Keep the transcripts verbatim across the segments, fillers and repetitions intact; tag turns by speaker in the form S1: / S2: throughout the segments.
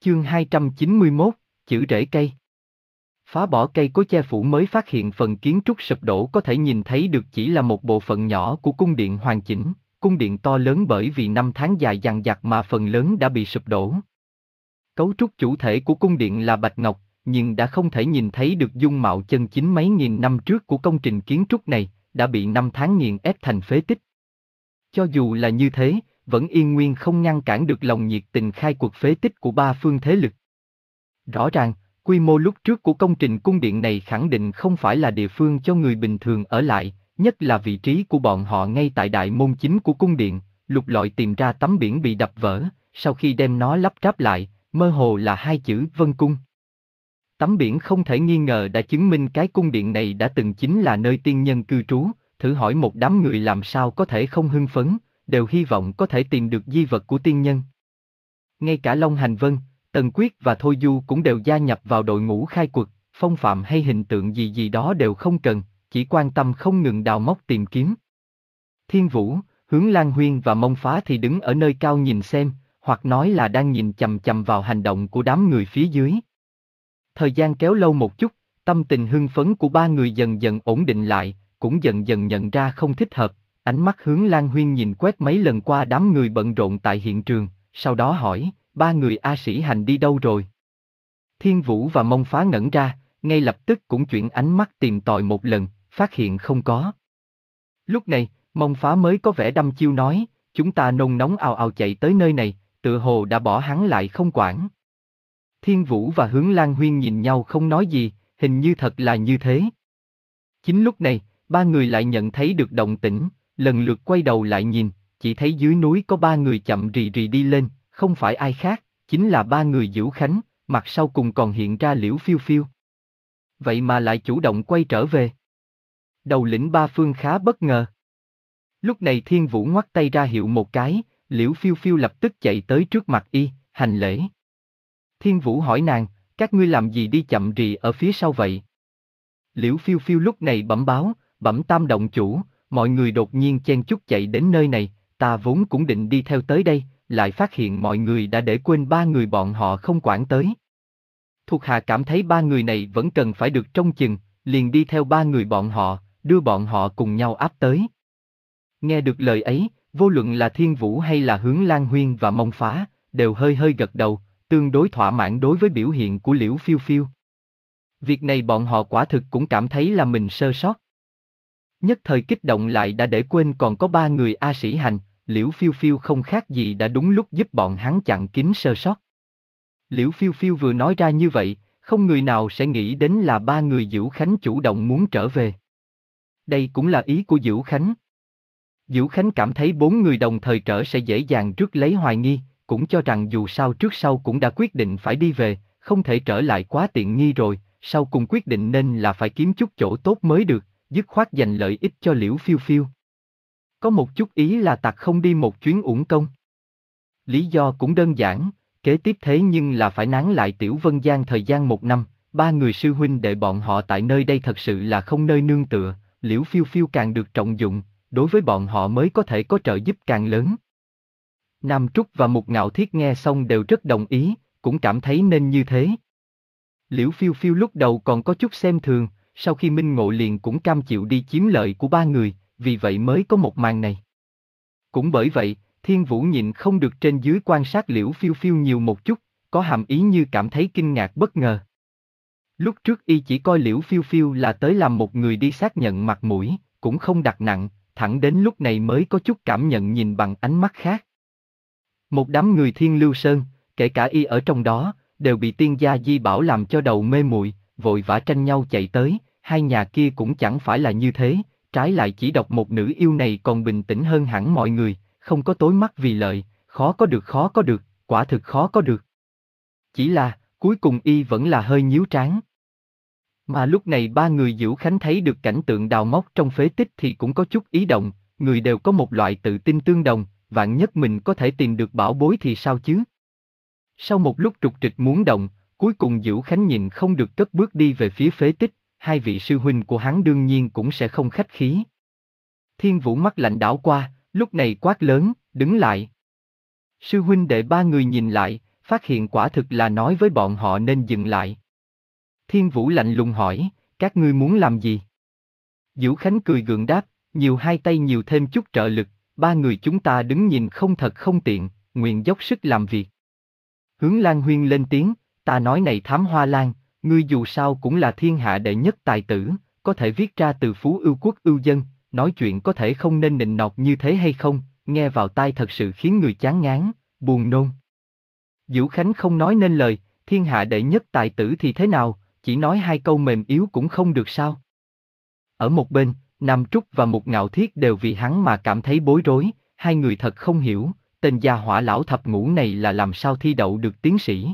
S1: Chương hai trăm chín mươi mốt, chữ rễ cây. Phá bỏ cây cối che phủ mới phát hiện phần kiến trúc sụp đổ có thể nhìn thấy được chỉ là một bộ phận nhỏ của cung điện hoàn chỉnh, cung điện to lớn bởi vì năm tháng dài dằng dặc mà phần lớn đã bị sụp đổ. Cấu trúc chủ thể của cung điện là bạch ngọc, nhưng đã không thể nhìn thấy được dung mạo chân chính mấy nghìn năm trước của công trình kiến trúc này, đã bị năm tháng nghiền ép thành phế tích. Cho dù là như thế, vẫn yên nguyên không ngăn cản được lòng nhiệt tình khai cuộc phế tích của ba phương thế lực. Rõ ràng, quy mô lúc trước của công trình cung điện này khẳng định không phải là địa phương cho người bình thường ở lại, nhất là vị trí của bọn họ ngay tại đại môn chính của cung điện, lục lọi tìm ra tấm biển bị đập vỡ, sau khi đem nó lắp ráp lại, mơ hồ là hai chữ Vân Cung. Tấm biển không thể nghi ngờ đã chứng minh cái cung điện này đã từng chính là nơi tiên nhân cư trú, thử hỏi một đám người làm sao có thể không hưng phấn, đều hy vọng có thể tìm được di vật của tiên nhân. Ngay cả Long Hành Vân, Tần Quyết và Thôi Du cũng đều gia nhập vào đội ngũ khai quật, phong phạm hay hình tượng gì gì đó đều không cần, chỉ quan tâm không ngừng đào móc tìm kiếm. Thiên Vũ, Hướng Lan Huyên và Mông Phá thì đứng ở nơi cao nhìn xem, hoặc nói là đang nhìn chằm chằm vào hành động của đám người phía dưới. Thời gian kéo lâu một chút, tâm tình hưng phấn của ba người dần dần ổn định lại, cũng dần dần nhận ra không thích hợp, ánh mắt Hướng Lan Huyên nhìn quét mấy lần qua đám người bận rộn tại hiện trường, sau đó hỏi, ba người A Sĩ Hành đi đâu rồi? Thiên Vũ và Mông Phá ngẩn ra, ngay lập tức cũng chuyển ánh mắt tìm tòi một lần, phát hiện không có. Lúc này, Mông Phá mới có vẻ đăm chiêu nói, chúng ta nôn nóng ào ào chạy tới nơi này, tựa hồ đã bỏ hắn lại không quản. Thiên Vũ và Hướng Lan Huyên nhìn nhau không nói gì, hình như thật là như thế. Chính lúc này, ba người lại nhận thấy được động tĩnh, lần lượt quay đầu lại nhìn, chỉ thấy dưới núi có ba người chậm rì rì đi lên, không phải ai khác, chính là ba người Dữu Khánh, mặt sau cùng còn hiện ra Liễu Phiêu Phiêu. Vậy mà lại chủ động quay trở về. Đầu lĩnh ba phương khá bất ngờ. Lúc này Thiên Vũ ngoắt tay ra hiệu một cái, Liễu Phiêu Phiêu lập tức chạy tới trước mặt y, hành lễ. Thiên Vũ hỏi nàng, các ngươi làm gì đi chậm rì ở phía sau vậy? Liễu Phiêu Phiêu lúc này bẩm báo, bẩm Tam động chủ, mọi người đột nhiên chen chúc chạy đến nơi này, ta vốn cũng định đi theo tới đây, lại phát hiện mọi người đã để quên ba người bọn họ không quản tới. Thuộc hạ cảm thấy ba người này vẫn cần phải được trông chừng, liền đi theo ba người bọn họ, đưa bọn họ cùng nhau áp tới. Nghe được lời ấy, vô luận là Thiên Vũ hay là Hướng Lan Huyên và Mông Phá, đều hơi hơi gật đầu, tương đối thỏa mãn đối với biểu hiện của Liễu Phiêu Phiêu. Việc này bọn họ quả thực cũng cảm thấy là mình sơ sót. Nhất thời kích động lại đã để quên còn có ba người A Sĩ Hành, Liễu Phiêu Phiêu không khác gì đã đúng lúc giúp bọn hắn chặn kín sơ sót. Liễu Phiêu Phiêu vừa nói ra như vậy, không người nào sẽ nghĩ đến là ba người Dữu Khánh chủ động muốn trở về. Đây cũng là ý của Dữu Khánh. Dữu Khánh cảm thấy bốn người đồng thời trở sẽ dễ dàng rước lấy hoài nghi, cũng cho rằng dù sao trước sau cũng đã quyết định phải đi về, không thể trở lại quá tiện nghi rồi, sau cùng quyết định nên là phải kiếm chút chỗ tốt mới được, dứt khoát dành lợi ích cho Liễu Phiêu Phiêu. Có một chút ý là tặc không đi một chuyến uổng công. Lý do cũng đơn giản, kế tiếp thế nhưng là phải nán lại Tiểu Vân Giang thời gian một năm, ba người sư huynh đệ bọn họ tại nơi đây thật sự là không nơi nương tựa, Liễu Phiêu Phiêu càng được trọng dụng, đối với bọn họ mới có thể có trợ giúp càng lớn. Nam Trúc và Mục Ngạo Thiết nghe xong đều rất đồng ý, cũng cảm thấy nên như thế. Liễu Phiêu Phiêu lúc đầu còn có chút xem thường, sau khi minh ngộ liền cũng cam chịu đi chiếm lợi của ba người, vì vậy mới có một màn này. Cũng bởi vậy, Thiên Vũ nhịn không được trên dưới quan sát Liễu Phiêu Phiêu nhiều một chút, có hàm ý như cảm thấy kinh ngạc bất ngờ. Lúc trước y chỉ coi Liễu Phiêu Phiêu là tới làm một người đi xác nhận mặt mũi, cũng không đặt nặng, thẳng đến lúc này mới có chút cảm nhận nhìn bằng ánh mắt khác. Một đám người Thiên Lưu Sơn, kể cả y ở trong đó, đều bị tiên gia Di Bảo làm cho đầu mê muội, vội vã tranh nhau chạy tới, hai nhà kia cũng chẳng phải là như thế, trái lại chỉ độc một nữ yêu này còn bình tĩnh hơn hẳn mọi người, không có tối mắt vì lợi, khó có được khó có được, quả thực khó có được. Chỉ là, cuối cùng y vẫn là hơi nhíu trán. Mà lúc này ba người Dữu Khánh thấy được cảnh tượng đào móc trong phế tích thì cũng có chút ý động, người đều có một loại tự tin tương đồng, vạn nhất mình có thể tìm được bảo bối thì sao chứ? Sau một lúc trục trịch muốn động, cuối cùng Dữu Khánh nhìn không được cất bước đi về phía phế tích, hai vị sư huynh của hắn đương nhiên cũng sẽ không khách khí. Thiên Vũ mắt lạnh đảo qua, lúc này quát lớn, đứng lại. Sư huynh đệ ba người nhìn lại, phát hiện quả thực là nói với bọn họ nên dừng lại. Thiên Vũ lạnh lùng hỏi, các ngươi muốn làm gì? Vũ Khánh cười gượng đáp, nhiều hai tay nhiều thêm chút trợ lực, ba người chúng ta đứng nhìn không thật không tiện, nguyện dốc sức làm việc. Hướng Lan Huyên lên tiếng, ta nói này Thám Hoa Lan, ngươi dù sao cũng là thiên hạ đệ nhất tài tử, có thể viết ra từ phú ưu quốc ưu dân, nói chuyện có thể không nên nịnh nọt như thế hay không, nghe vào tai thật sự khiến người chán ngán, buồn nôn. Vũ Khánh không nói nên lời, thiên hạ đệ nhất tài tử thì thế nào, chỉ nói hai câu mềm yếu cũng không được sao. Ở một bên, Nam Trúc và Mục Ngạo Thiết đều vì hắn mà cảm thấy bối rối, hai người thật không hiểu, tên gia hỏa lão thập ngũ này là làm sao thi đậu được tiến sĩ.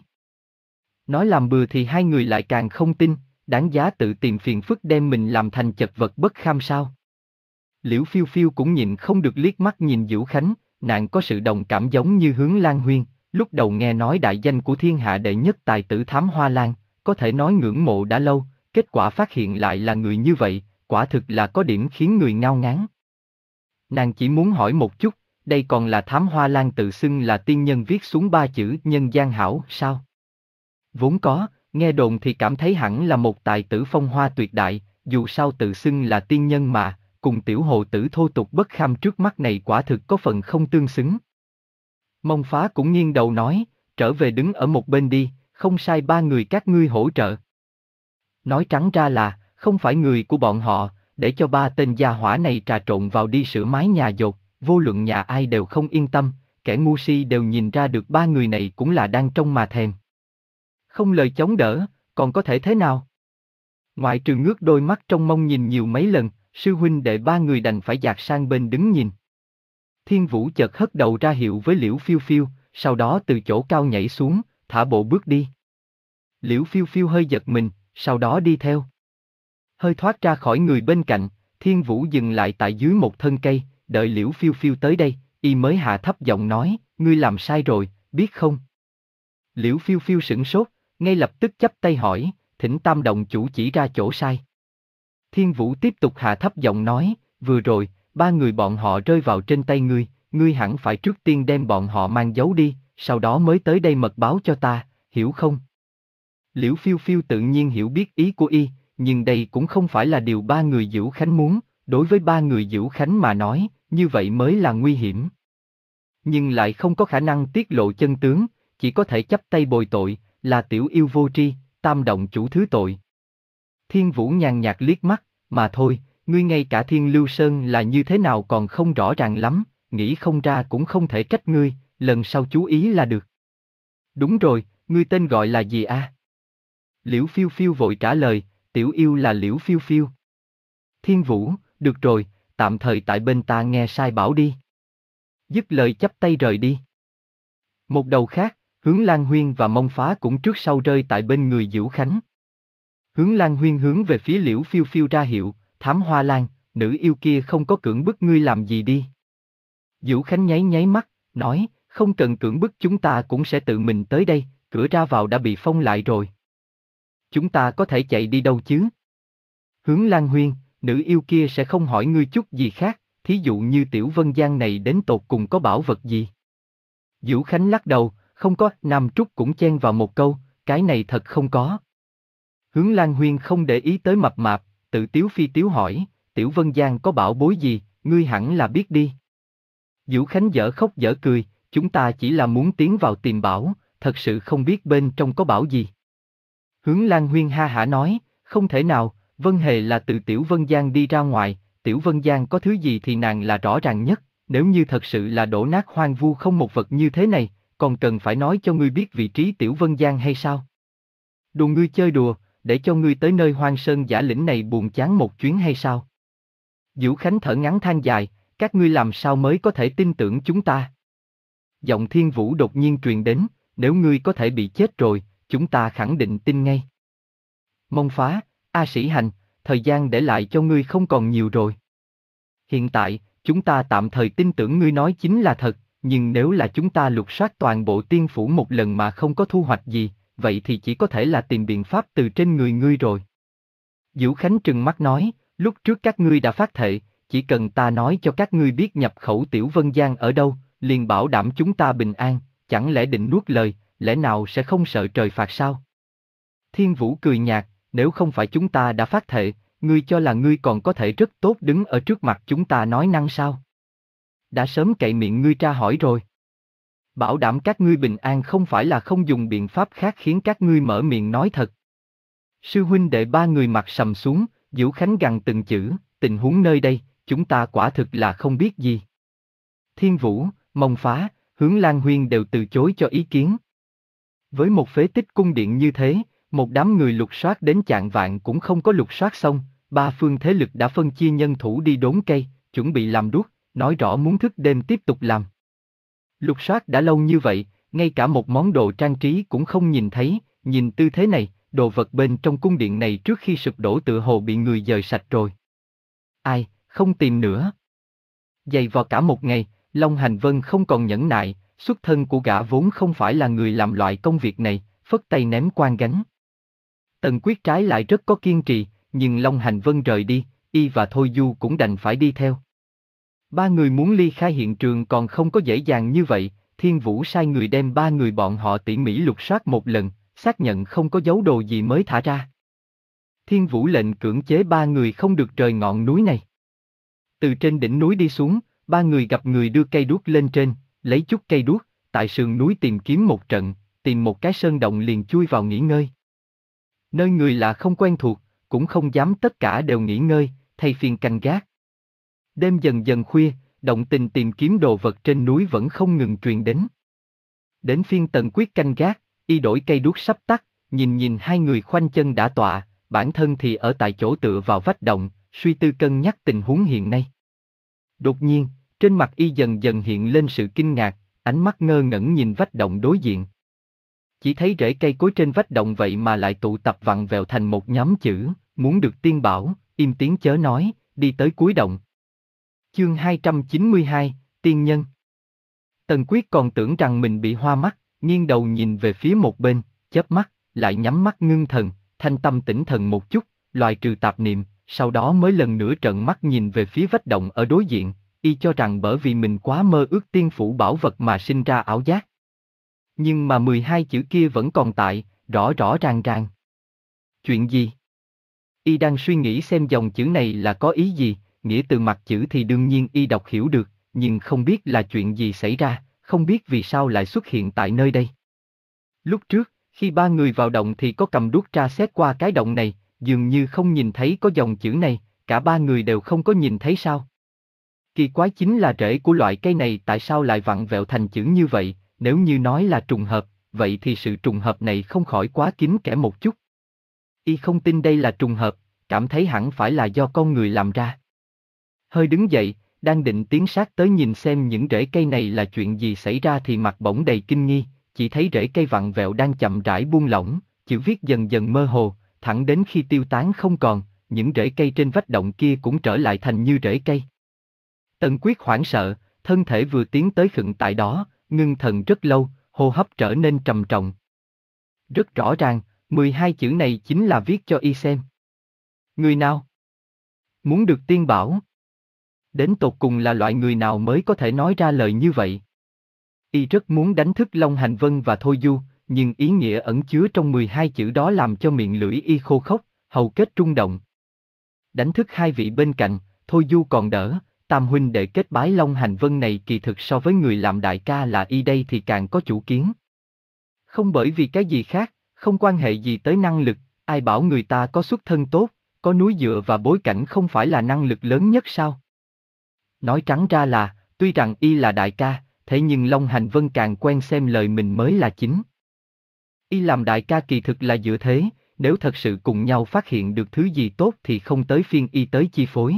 S1: Nói làm bừa thì hai người lại càng không tin, đáng giá tự tìm phiền phức đem mình làm thành chật vật bất kham sao. Liễu Phiêu Phiêu cũng nhịn không được liếc mắt nhìn Vũ Khánh, nàng có sự đồng cảm giống như Hướng Lan Huyên, lúc đầu nghe nói đại danh của thiên hạ đệ nhất tài tử Thám Hoa Lan, có thể nói ngưỡng mộ đã lâu, kết quả phát hiện lại là người như vậy, quả thực là có điểm khiến người ngao ngán. Nàng chỉ muốn hỏi một chút, đây còn là Thám Hoa Lan tự xưng là tiên nhân viết xuống ba chữ nhân gian hảo sao? Vốn có, nghe đồn thì cảm thấy hẳn là một tài tử phong hoa tuyệt đại, dù sao tự xưng là tiên nhân mà, cùng tiểu hồ tử thô tục bất kham trước mắt này quả thực có phần không tương xứng. Mông Phá cũng nghiêng đầu nói, trở về đứng ở một bên đi, không sai ba người các ngươi hỗ trợ. Nói trắng ra là, không phải người của bọn họ, để cho ba tên gia hỏa này trà trộn vào đi sửa mái nhà dột, vô luận nhà ai đều không yên tâm, kẻ ngu si đều nhìn ra được ba người này cũng là đang trông mà thèm. Không lời chống đỡ, còn có thể thế nào? Ngoại trừ ngước đôi mắt trong mông nhìn nhiều mấy lần, sư huynh đệ ba người đành phải dạt sang bên đứng nhìn. Thiên Vũ chợt hất đầu ra hiệu với Liễu Phiêu Phiêu, sau đó từ chỗ cao nhảy xuống, thả bộ bước đi. Liễu Phiêu Phiêu hơi giật mình, sau đó đi theo. Hơi thoát ra khỏi người bên cạnh, Thiên Vũ dừng lại tại dưới một thân cây, đợi Liễu Phiêu Phiêu tới đây, y mới hạ thấp giọng nói, ngươi làm sai rồi, biết không? Liễu Phiêu Phiêu sửng sốt, ngay lập tức chắp tay hỏi, thỉnh Tam động chủ chỉ ra chỗ sai. Thiên Vũ tiếp tục hạ thấp giọng nói, vừa rồi, ba người bọn họ rơi vào trên tay ngươi, ngươi hẳn phải trước tiên đem bọn họ mang giấu đi, sau đó mới tới đây mật báo cho ta, hiểu không? Liễu Phiêu Phiêu tự nhiên hiểu biết ý của y, nhưng đây cũng không phải là điều ba người Vũ Khánh muốn, đối với ba người Vũ Khánh mà nói, như vậy mới là nguy hiểm. Nhưng lại không có khả năng tiết lộ chân tướng, chỉ có thể chắp tay bồi tội, là tiểu yêu vô tri, Tam động chủ thứ tội. Thiên Vũ nhàn nhạt liếc mắt, mà thôi, ngươi ngay cả Thiên Lưu Sơn là như thế nào còn không rõ ràng lắm, nghĩ không ra cũng không thể trách ngươi, lần sau chú ý là được. Đúng rồi, ngươi tên gọi là gì a? À? Liễu Phiêu Phiêu vội trả lời, tiểu yêu là Liễu Phiêu Phiêu. Thiên Vũ, được rồi, tạm thời tại bên ta nghe sai bảo đi. Dứt lời chắp tay rời đi. Một đầu khác, Hướng Lan Huyên và Mông Phá cũng trước sau rơi tại bên người Vũ Khánh. Hướng Lan Huyên hướng về phía Liễu Phiêu Phiêu ra hiệu, Thám Hoa Lan, nữ yêu kia không có cưỡng bức ngươi làm gì đi. Vũ Khánh nháy nháy mắt, nói, không cần cưỡng bức chúng ta cũng sẽ tự mình tới đây, cửa ra vào đã bị phong lại rồi. Chúng ta có thể chạy đi đâu chứ? Hướng Lan Huyên, nữ yêu kia sẽ không hỏi ngươi chút gì khác, thí dụ như Tiểu Vân Giang này đến tột cùng có bảo vật gì. Vũ Khánh lắc đầu, không có, Nam Trúc cũng chen vào một câu, cái này thật không có. Hướng Lan Huyên không để ý tới mập mạp, tự tiếu phi tiếu hỏi, Tiểu Vân Giang có bảo bối gì, ngươi hẳn là biết đi. Vũ Khánh dở khóc dở cười, chúng ta chỉ là muốn tiến vào tìm bảo, thật sự không biết bên trong có bảo gì. Hướng Lan Huyên ha hả nói, không thể nào, Vân Hề là từ Tiểu Vân Giang đi ra ngoài, Tiểu Vân Giang có thứ gì thì nàng là rõ ràng nhất, nếu như thật sự là đổ nát hoang vu không một vật như thế này, còn cần phải nói cho ngươi biết vị trí Tiểu Vân Giang hay sao? Đùa ngươi chơi đùa, để cho ngươi tới nơi hoang sơn giả lĩnh này buồn chán một chuyến hay sao? Vũ Khánh thở ngắn than dài, các ngươi làm sao mới có thể tin tưởng chúng ta? Giọng Thiên Vũ đột nhiên truyền đến, nếu ngươi có thể bị chết rồi, chúng ta khẳng định tin ngay. Mông Phá, A Sĩ Hành, thời gian để lại cho ngươi không còn nhiều rồi. Hiện tại, chúng ta tạm thời tin tưởng ngươi nói chính là thật, nhưng nếu là chúng ta lục soát toàn bộ tiên phủ một lần mà không có thu hoạch gì, vậy thì chỉ có thể là tìm biện pháp từ trên người ngươi rồi. Vũ Khánh trừng mắt nói, lúc trước các ngươi đã phát thệ, chỉ cần ta nói cho các ngươi biết nhập khẩu Tiểu Vân Giang ở đâu, liền bảo đảm chúng ta bình an, chẳng lẽ định nuốt lời, lẽ nào sẽ không sợ trời phạt sao? Thiên Vũ cười nhạt, nếu không phải chúng ta đã phát thệ, ngươi cho là ngươi còn có thể rất tốt đứng ở trước mặt chúng ta nói năng sao? Đã sớm cậy miệng ngươi tra hỏi rồi. Bảo đảm các ngươi bình an không phải là không dùng biện pháp khác khiến các ngươi mở miệng nói thật. Sư huynh đệ ba người mặt sầm xuống, Diễu Khánh gằn từng chữ, tình huống nơi đây, chúng ta quả thực là không biết gì. Thiên Vũ, Mông Phá, Hướng Lan Huyên đều từ chối cho ý kiến. Với một phế tích cung điện như thế, một đám người lục soát đến chạng vạn cũng không có lục soát xong, ba phương thế lực đã phân chia nhân thủ đi đốn cây, chuẩn bị làm đuốc, nói rõ muốn thức đêm tiếp tục làm. Lục soát đã lâu như vậy, ngay cả một món đồ trang trí cũng không nhìn thấy, nhìn tư thế này, đồ vật bên trong cung điện này trước khi sụp đổ tựa hồ bị người dời sạch rồi. Ai, không tìm nữa. Dày vò cả một ngày, Long Hành Vân không còn nhẫn nại, xuất thân của gã vốn không phải là người làm loại công việc này, phất tay ném quan gánh. Tần Quyết trái lại rất có kiên trì, nhưng Long Hành Vân rời đi, y và Thôi Du cũng đành phải đi theo. Ba người muốn ly khai hiện trường còn không có dễ dàng như vậy, Thiên Vũ sai người đem ba người bọn họ tỉ mỉ lục soát một lần, xác nhận không có dấu đồ gì mới thả ra. Thiên Vũ lệnh cưỡng chế ba người không được rời ngọn núi này. Từ trên đỉnh núi đi xuống, ba người gặp người đưa cây đuốc lên trên, lấy chút cây đuốc, tại sườn núi tìm kiếm một trận, tìm một cái sơn động liền chui vào nghỉ ngơi. Nơi người lạ không quen thuộc, cũng không dám tất cả đều nghỉ ngơi, thay phiên canh gác. Đêm dần dần khuya, động tình tìm kiếm đồ vật trên núi vẫn không ngừng truyền đến. Đến phiên Tần Quyết canh gác, y đổi cây đuốc sắp tắt, nhìn nhìn hai người khoanh chân đã tọa, bản thân thì ở tại chỗ tựa vào vách động, suy tư cân nhắc tình huống hiện nay. Đột nhiên, trên mặt y dần dần hiện lên sự kinh ngạc, ánh mắt ngơ ngẩn nhìn vách động đối diện. Chỉ thấy rễ cây cối trên vách động vậy mà lại tụ tập vặn vẹo thành một nhóm chữ, muốn được tiên bảo, im tiếng chớ nói, đi tới cuối động. Chương hai trăm chín mươi hai, Tiên Nhân. Tần Quyết còn tưởng rằng mình bị hoa mắt, nghiêng đầu nhìn về phía một bên, chớp mắt, lại nhắm mắt ngưng thần, thanh tâm tĩnh thần một chút, loại trừ tạp niệm, sau đó mới lần nữa trợn mắt nhìn về phía vách động ở đối diện, y cho rằng bởi vì mình quá mơ ước tiên phủ bảo vật mà sinh ra ảo giác. Nhưng mà mười hai chữ kia vẫn còn tại, rõ rõ ràng ràng. Chuyện gì? Y đang suy nghĩ xem dòng chữ này là có ý gì, nghĩa từ mặt chữ thì đương nhiên y đọc hiểu được, nhưng không biết là chuyện gì xảy ra, không biết vì sao lại xuất hiện tại nơi đây. Lúc trước, khi ba người vào động thì có cầm đuốc tra xét qua cái động này, dường như không nhìn thấy có dòng chữ này, cả ba người đều không có nhìn thấy sao. Kỳ quái chính là rễ của loại cây này tại sao lại vặn vẹo thành chữ như vậy, nếu như nói là trùng hợp, vậy thì sự trùng hợp này không khỏi quá kín kẽ một chút. Y không tin đây là trùng hợp, cảm thấy hẳn phải là do con người làm ra. Hơi đứng dậy, đang định tiến sát tới nhìn xem những rễ cây này là chuyện gì xảy ra thì mặt bỗng đầy kinh nghi, chỉ thấy rễ cây vặn vẹo đang chậm rãi buông lỏng, chữ viết dần dần mơ hồ, thẳng đến khi tiêu tán không còn, những rễ cây trên vách động kia cũng trở lại thành như rễ cây. Tần Quyết hoảng sợ, thân thể vừa tiến tới khựng tại đó, ngưng thần rất lâu, hô hấp trở nên trầm trọng. Rất rõ ràng, mười hai chữ này chính là viết cho y xem. Người nào? Muốn được tiên bảo? Đến tột cùng là loại người nào mới có thể nói ra lời như vậy? Y rất muốn đánh thức Long Hành Vân và Thôi Du, nhưng ý nghĩa ẩn chứa trong mười hai chữ đó làm cho miệng lưỡi y khô khốc, hầu kết rung động. Đánh thức hai vị bên cạnh, Thôi Du còn đỡ, tam huynh đệ kết bái Long Hành Vân này kỳ thực so với người làm đại ca là y đây thì càng có chủ kiến. Không bởi vì cái gì khác, không quan hệ gì tới năng lực, ai bảo người ta có xuất thân tốt, có núi dựa và bối cảnh không phải là năng lực lớn nhất sao? Nói trắng ra là, tuy rằng y là đại ca, thế nhưng Long Hành Vân càng quen xem lời mình mới là chính. Y làm đại ca kỳ thực là dựa thế, nếu thật sự cùng nhau phát hiện được thứ gì tốt thì không tới phiên y tới chi phối.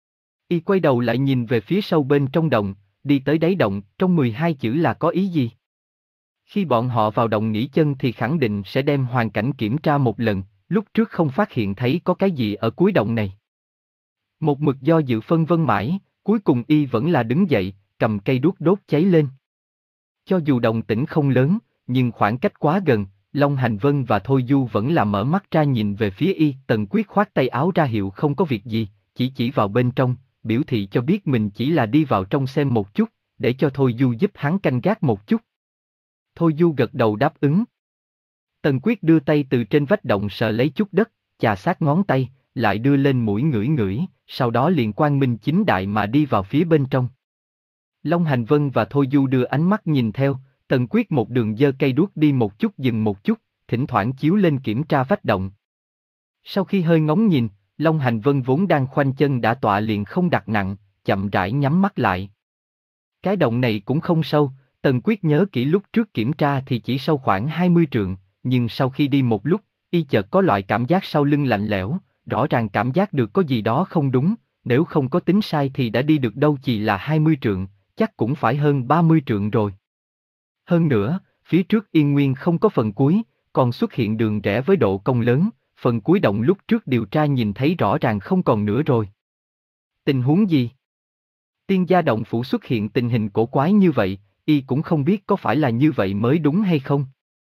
S1: Y quay đầu lại nhìn về phía sâu bên trong động, đi tới đáy động, trong mười hai chữ là có ý gì? Khi bọn họ vào động nghỉ chân thì khẳng định sẽ đem hoàn cảnh kiểm tra một lần, lúc trước không phát hiện thấy có cái gì ở cuối động này. Một mực do dự phân vân mãi, cuối cùng y vẫn là đứng dậy, cầm cây đuốc đốt cháy lên. Cho dù động tĩnh không lớn, nhưng khoảng cách quá gần, Long Hành Vân và Thôi Du vẫn là mở mắt ra nhìn về phía y. Tần Quyết khoát tay áo ra hiệu không có việc gì, chỉ chỉ vào bên trong, biểu thị cho biết mình chỉ là đi vào trong xem một chút, để cho Thôi Du giúp hắn canh gác một chút. Thôi Du gật đầu đáp ứng. Tần Quyết đưa tay từ trên vách động sờ lấy chút đất, chà sát ngón tay, lại đưa lên mũi ngửi ngửi, sau đó liền quang minh chính đại mà đi vào phía bên trong. Long Hành Vân và Thôi Du đưa ánh mắt nhìn theo, Tần Quyết một đường giơ cây đuốc đi một chút dừng một chút, thỉnh thoảng chiếu lên kiểm tra vách động. Sau khi hơi ngóng nhìn, Long Hành Vân vốn đang khoanh chân đã tọa liền không đặt nặng, chậm rãi nhắm mắt lại. Cái động này cũng không sâu, Tần Quyết nhớ kỹ lúc trước kiểm tra thì chỉ sâu khoảng hai mươi trượng, nhưng sau khi đi một lúc, y chợt có loại cảm giác sau lưng lạnh lẽo, rõ ràng cảm giác được có gì đó không đúng, nếu không có tính sai thì đã đi được đâu chỉ là hai mươi trượng, chắc cũng phải hơn ba mươi trượng rồi. Hơn nữa, phía trước Yên Nguyên không có phần cuối, còn xuất hiện đường rẽ với độ cong lớn, phần cuối động lúc trước điều tra nhìn thấy rõ ràng không còn nữa rồi. Tình huống gì? Tiên gia động phủ xuất hiện tình hình cổ quái như vậy, y cũng không biết có phải là như vậy mới đúng hay không.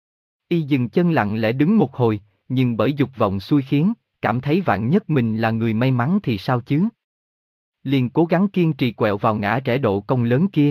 S1: Y dừng chân lặng lẽ đứng một hồi, nhưng bởi dục vọng xui khiến, cảm thấy vạn nhất mình là người may mắn thì sao chứ? Liền cố gắng kiên trì quẹo vào ngã rẽ độ cong lớn kia.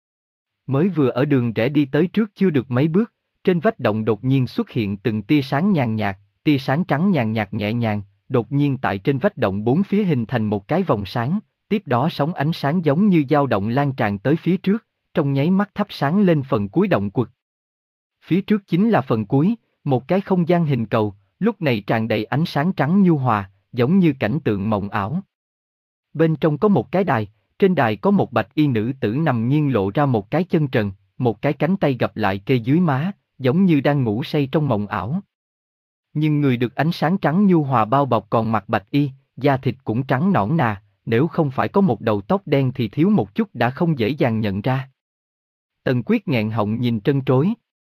S1: Mới vừa ở đường rẽ đi tới trước chưa được mấy bước, trên vách động đột nhiên xuất hiện từng tia sáng nhàn nhạt, tia sáng trắng nhàn nhạt nhẹ nhàng, đột nhiên tại trên vách động bốn phía hình thành một cái vòng sáng, tiếp đó sóng ánh sáng giống như dao động lan tràn tới phía trước, trong nháy mắt thắp sáng lên phần cuối động quật. Phía trước chính là phần cuối, một cái không gian hình cầu, lúc này tràn đầy ánh sáng trắng nhu hòa, giống như cảnh tượng mộng ảo. Bên trong có một cái đài, trên đài có một bạch y nữ tử nằm nghiêng lộ ra một cái chân trần, một cái cánh tay gập lại kê dưới má, giống như đang ngủ say trong mộng ảo. Nhưng người được ánh sáng trắng nhu hòa bao bọc còn mặc bạch y, da thịt cũng trắng nõn nà, nếu không phải có một đầu tóc đen thì thiếu một chút đã không dễ dàng nhận ra. Tần Quyết nghẹn họng nhìn trân trối.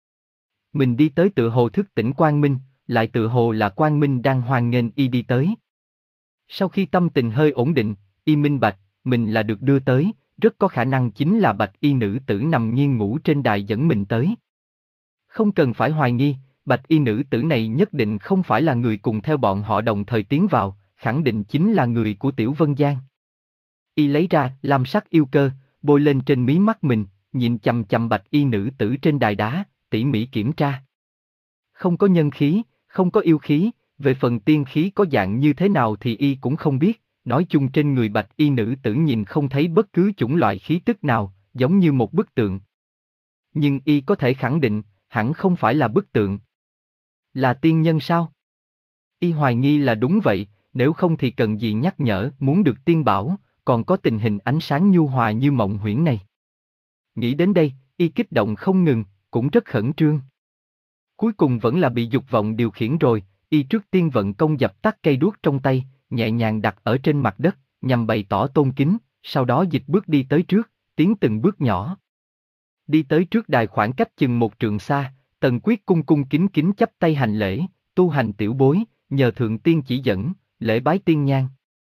S1: Mình đi tới tựa hồ thức tỉnh Quang Minh, lại tựa hồ là Quang Minh đang hoan nghênh y đi tới. Sau khi tâm tình hơi ổn định, y minh bạch, mình là được đưa tới, rất có khả năng chính là bạch y nữ tử nằm nghiêng ngủ trên đài dẫn mình tới. Không cần phải hoài nghi, bạch y nữ tử này nhất định không phải là người cùng theo bọn họ đồng thời tiến vào, khẳng định chính là người của Tiểu Vân Giang. Y lấy ra lam sắc yêu cơ, bôi lên trên mí mắt mình, nhìn chằm chằm bạch y nữ tử trên đài đá, tỉ mỉ kiểm tra. Không có nhân khí, không có yêu khí, về phần tiên khí có dạng như thế nào thì y cũng không biết, nói chung trên người bạch y nữ tử nhìn không thấy bất cứ chủng loại khí tức nào, giống như một bức tượng. Nhưng y có thể khẳng định, hẳn không phải là bức tượng. Là tiên nhân sao? Y hoài nghi là đúng vậy, nếu không thì cần gì nhắc nhở muốn được tiên bảo, còn có tình hình ánh sáng nhu hòa như mộng huyễn này. Nghĩ đến đây, y kích động không ngừng, cũng rất khẩn trương. Cuối cùng vẫn là bị dục vọng điều khiển rồi, y trước tiên vận công dập tắt cây đuốc trong tay, nhẹ nhàng đặt ở trên mặt đất, nhằm bày tỏ tôn kính, sau đó dịch bước đi tới trước, tiến từng bước nhỏ. Đi tới trước đài khoảng cách chừng một trượng xa, Tần Quyết cung cung kính kính chắp tay hành lễ, tu hành tiểu bối, nhờ thượng tiên chỉ dẫn, lễ bái tiên nhang.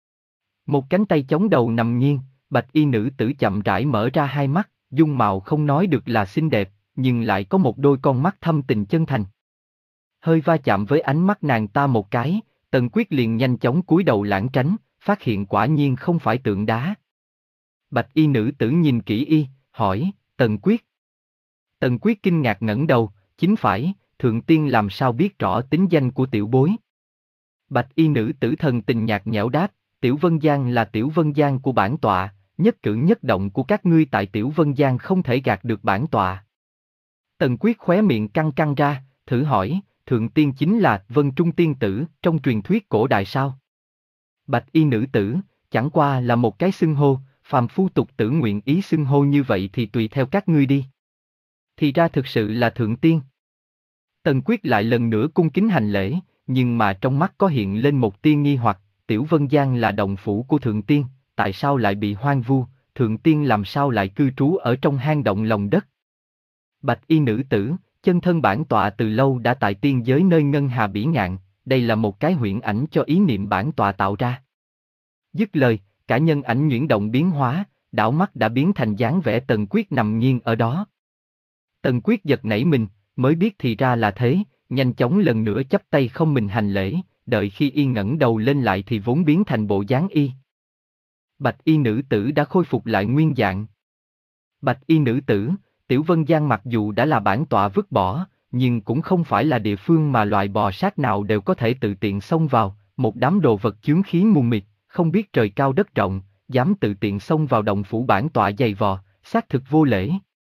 S1: Một cánh tay chống đầu nằm nghiêng, bạch y nữ tử chậm rãi mở ra hai mắt, dung mạo không nói được là xinh đẹp, nhưng lại có một đôi con mắt thâm tình chân thành. Hơi va chạm với ánh mắt nàng ta một cái, Tần Quyết liền nhanh chóng cúi đầu lãng tránh, phát hiện quả nhiên không phải tượng đá. Bạch y nữ tử nhìn kỹ y, hỏi, Tần Quyết. Tần Quyết kinh ngạc ngẩng đầu, chính phải, thượng tiên làm sao biết rõ tính danh của tiểu bối. Bạch y nữ tử thần tình nhạt nhẽo đáp, Tiểu Vân Giang là Tiểu Vân Giang của bản tọa, nhất cử nhất động của các ngươi tại Tiểu Vân Giang không thể gạt được bản tọa. Tần Quyết khóe miệng căng căng ra, thử hỏi, thượng tiên chính là Vân Trung tiên tử trong truyền thuyết cổ đại sao? Bạch y nữ tử, chẳng qua là một cái xưng hô, phàm phu tục tử nguyện ý xưng hô như vậy thì tùy theo các ngươi đi. Thì ra thực sự là thượng tiên. Tần Quyết lại lần nữa cung kính hành lễ, nhưng mà trong mắt có hiện lên một tia nghi hoặc, Tiểu Vân Giang là đồng phủ của thượng tiên, tại sao lại bị hoang vu, thượng tiên làm sao lại cư trú ở trong hang động lòng đất? Bạch y nữ tử, chân thân bản tọa từ lâu đã tại tiên giới nơi ngân hà bỉ ngạn, đây là một cái huyễn ảnh cho ý niệm bản tọa tạo ra. Dứt lời, cả nhân ảnh nhuyễn động biến hóa, đảo mắt đã biến thành dáng vẻ Tần Quyết nằm nghiêng ở đó. Tần Quyết giật nảy mình, mới biết thì ra là thế, nhanh chóng lần nữa chắp tay không mình hành lễ, đợi khi y ngẩng đầu lên lại thì vốn biến thành bộ dáng y. Bạch y nữ tử đã khôi phục lại nguyên dạng. Bạch y nữ tử, Tiểu Vân Giang mặc dù đã là bản tọa vứt bỏ, nhưng cũng không phải là địa phương mà loại bò sát nào đều có thể tự tiện xông vào, một đám đồ vật chướng khí mù mịt, không biết trời cao đất rộng, dám tự tiện xông vào động phủ bản tọa dày vò, xác thực vô lễ.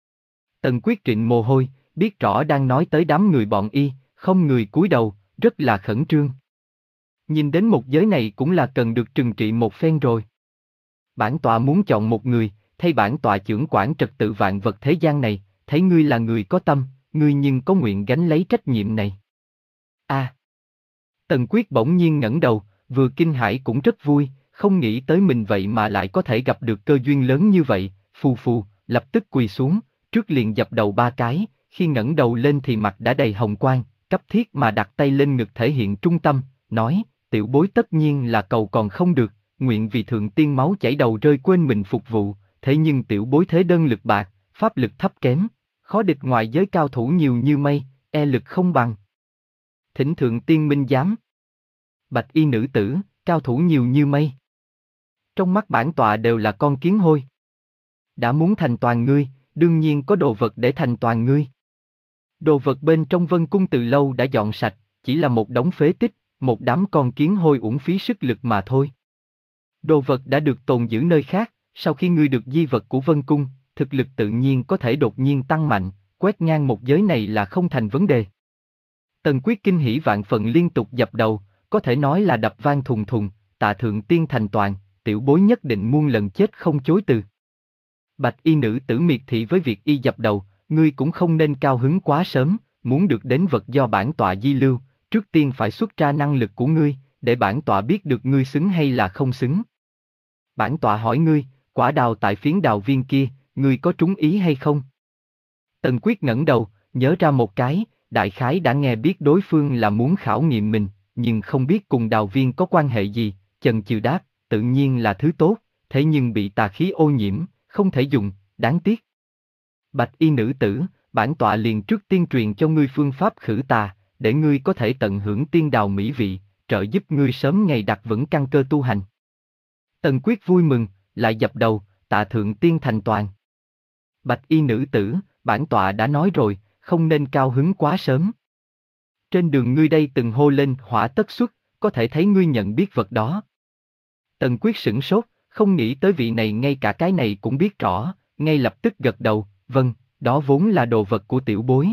S1: Tần Quyết trịnh mồ hôi, biết rõ đang nói tới đám người bọn y, không người cúi đầu, rất là khẩn trương. Nhìn đến một giới này cũng là cần được trừng trị một phen rồi. Bản tọa muốn chọn một người, thay bản tọa chưởng quản trật tự vạn vật thế gian này, thấy ngươi là người có tâm, ngươi nhưng có nguyện gánh lấy trách nhiệm này. A. À. Tần Quyết bỗng nhiên ngẩng đầu, vừa kinh hãi cũng rất vui, không nghĩ tới mình vậy mà lại có thể gặp được cơ duyên lớn như vậy, phù phù, lập tức quỳ xuống, trước liền dập đầu ba cái, khi ngẩng đầu lên thì mặt đã đầy hồng quang, cấp thiết mà đặt tay lên ngực thể hiện trung tâm, nói, tiểu bối tất nhiên là cầu còn không được, nguyện vì thượng tiên máu chảy đầu rơi quên mình phục vụ, thế nhưng tiểu bối thế đơn lực bạc, pháp lực thấp kém, khó địch ngoài giới cao thủ nhiều như mây, e lực không bằng. Thỉnh thượng tiên minh giám. Bạch y nữ tử, cao thủ nhiều như mây. Trong mắt bản tọa đều là con kiến hôi. Đã muốn thành toàn ngươi, đương nhiên có đồ vật để thành toàn ngươi. Đồ vật bên trong Vân Cung từ lâu đã dọn sạch, chỉ là một đống phế tích, một đám con kiến hôi uổng phí sức lực mà thôi. Đồ vật đã được tồn giữ nơi khác, sau khi ngươi được di vật của Vân Cung, thực lực tự nhiên có thể đột nhiên tăng mạnh, quét ngang một giới này là không thành vấn đề. Tần Quyết kinh hỉ vạn phần liên tục dập đầu, có thể nói là đập vang thùng thùng, tạ thượng tiên thành toàn, tiểu bối nhất định muôn lần chết không chối từ. Bạch y nữ tử miệt thị với việc y dập đầu, ngươi cũng không nên cao hứng quá sớm, muốn được đến vật do bản tọa di lưu, trước tiên phải xuất ra năng lực của ngươi, để bản tọa biết được ngươi xứng hay là không xứng. Bản tọa hỏi ngươi, quả đào tại phiến đào viên kia, ngươi có trúng ý hay không? Tần Quyết ngẩng đầu, nhớ ra một cái, đại khái đã nghe biết đối phương là muốn khảo nghiệm mình, nhưng không biết cùng đào viên có quan hệ gì, chần chừ đáp, tự nhiên là thứ tốt, thế nhưng bị tà khí ô nhiễm, không thể dùng, đáng tiếc. Bạch y nữ tử, bản tọa liền trước tiên truyền cho ngươi phương pháp khử tà, để ngươi có thể tận hưởng tiên đào mỹ vị, trợ giúp ngươi sớm ngày đặt vững căn cơ tu hành. Tần Quyết vui mừng, lại dập đầu, tạ thượng tiên thành toàn. Bạch y nữ tử, bản tọa đã nói rồi, không nên cao hứng quá sớm. Trên đường ngươi đây từng hô lên hỏa tất xuất, có thể thấy ngươi nhận biết vật đó. Tần Quyết sửng sốt, không nghĩ tới vị này ngay cả cái này cũng biết rõ, ngay lập tức gật đầu, vâng, đó vốn là đồ vật của tiểu bối.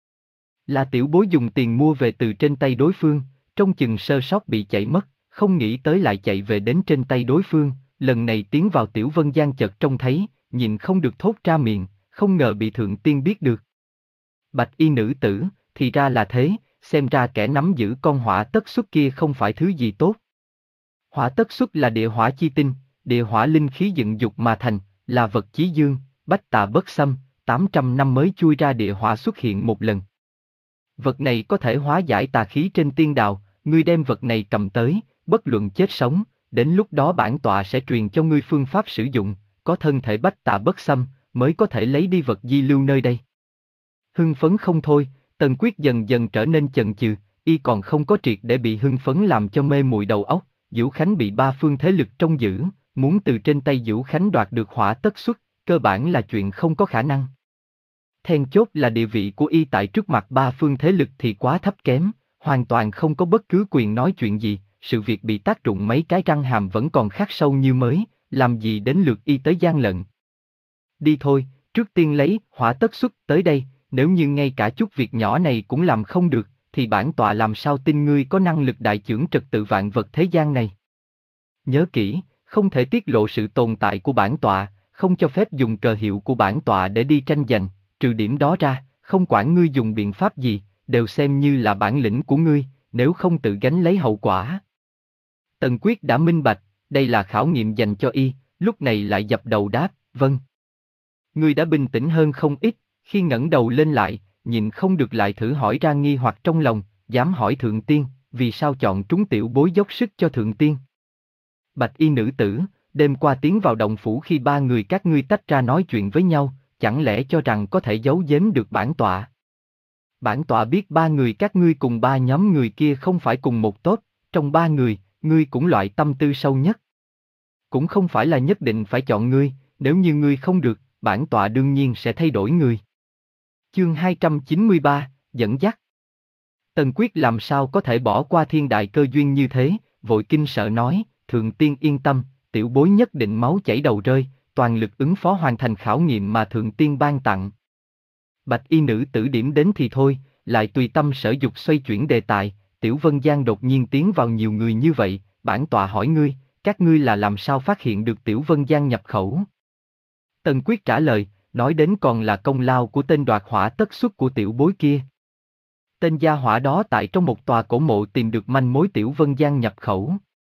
S1: Là tiểu bối dùng tiền mua về từ trên tay đối phương, trong chừng sơ sót bị chạy mất, không nghĩ tới lại chạy về đến trên tay đối phương, lần này tiến vào Tiểu Vân Giang chợt trông thấy, nhìn không được thốt ra miệng, không ngờ bị thượng tiên biết được. Bạch y nữ tử, thì ra là thế, xem ra kẻ nắm giữ con hỏa tất xuất kia không phải thứ gì tốt. Hỏa tất xuất là địa hỏa chi tinh, địa hỏa linh khí dựng dục mà thành, là vật chí dương, bách tà bất xâm, tám trăm năm mới chui ra địa hỏa xuất hiện một lần. Vật này có thể hóa giải tà khí trên tiên đào, ngươi đem vật này cầm tới, bất luận chết sống, đến lúc đó bản tọa sẽ truyền cho ngươi phương pháp sử dụng, có thân thể bách tà bất xâm, mới có thể lấy đi vật di lưu nơi đây. Hưng phấn không thôi, Tần Quyết dần dần trở nên chần chừ, y còn không có triệt để bị hưng phấn làm cho mê muội đầu óc, Dữu Khánh bị ba phương thế lực trông giữ, muốn từ trên tay Dữu Khánh đoạt được hỏa tất xuất, cơ bản là chuyện không có khả năng. Then chốt là địa vị của y tại trước mặt ba phương thế lực thì quá thấp kém, hoàn toàn không có bất cứ quyền nói chuyện gì, sự việc bị tác rụng mấy cái răng hàm vẫn còn khắc sâu như mới, làm gì đến lượt y tới gian lận. Đi thôi, trước tiên lấy hỏa tất xuất tới đây, nếu như ngay cả chút việc nhỏ này cũng làm không được, thì bản tọa làm sao tin ngươi có năng lực đại chưởng trật tự vạn vật thế gian này. Nhớ kỹ, không thể tiết lộ sự tồn tại của bản tọa, không cho phép dùng cờ hiệu của bản tọa để đi tranh giành, trừ điểm đó ra, không quản ngươi dùng biện pháp gì, đều xem như là bản lĩnh của ngươi, nếu không tự gánh lấy hậu quả. Tần Quyết đã minh bạch, đây là khảo nghiệm dành cho y, lúc này lại dập đầu đáp, vâng. Ngươi đã bình tĩnh hơn không ít, khi ngẩng đầu lên lại, nhìn không được lại thử hỏi ra nghi hoặc trong lòng, dám hỏi thượng tiên, vì sao chọn trúng tiểu bối dốc sức cho thượng tiên. Bạch y nữ tử, đêm qua tiến vào động phủ khi ba người các ngươi tách ra nói chuyện với nhau, chẳng lẽ cho rằng có thể giấu giếm được bản tọa. Bản tọa biết ba người các ngươi cùng ba nhóm người kia không phải cùng một tốt, trong ba người, ngươi cũng loại tâm tư sâu nhất. Cũng không phải là nhất định phải chọn ngươi, nếu như ngươi không được, bản tọa đương nhiên sẽ thay đổi ngươi. Chương hai trăm chín mươi ba, dẫn dắt. Tần Quyết làm sao có thể bỏ qua thiên đại cơ duyên như thế, vội kinh sợ nói, Thượng Tiên yên tâm, tiểu bối nhất định máu chảy đầu rơi, toàn lực ứng phó hoàn thành khảo nghiệm mà Thượng Tiên ban tặng. Bạch y nữ tử điểm đến thì thôi, lại tùy tâm sở dục xoay chuyển đề tài, Tiểu Vân Giang đột nhiên tiến vào nhiều người như vậy, bản tọa hỏi ngươi, các ngươi là làm sao phát hiện được Tiểu Vân Giang nhập khẩu? Tần Quyết trả lời, nói đến còn là công lao của tên đoạt hỏa tất xuất của tiểu bối kia. Tên gia hỏa đó tại trong một tòa cổ mộ tìm được manh mối Tiểu Vân Giang nhập khẩu.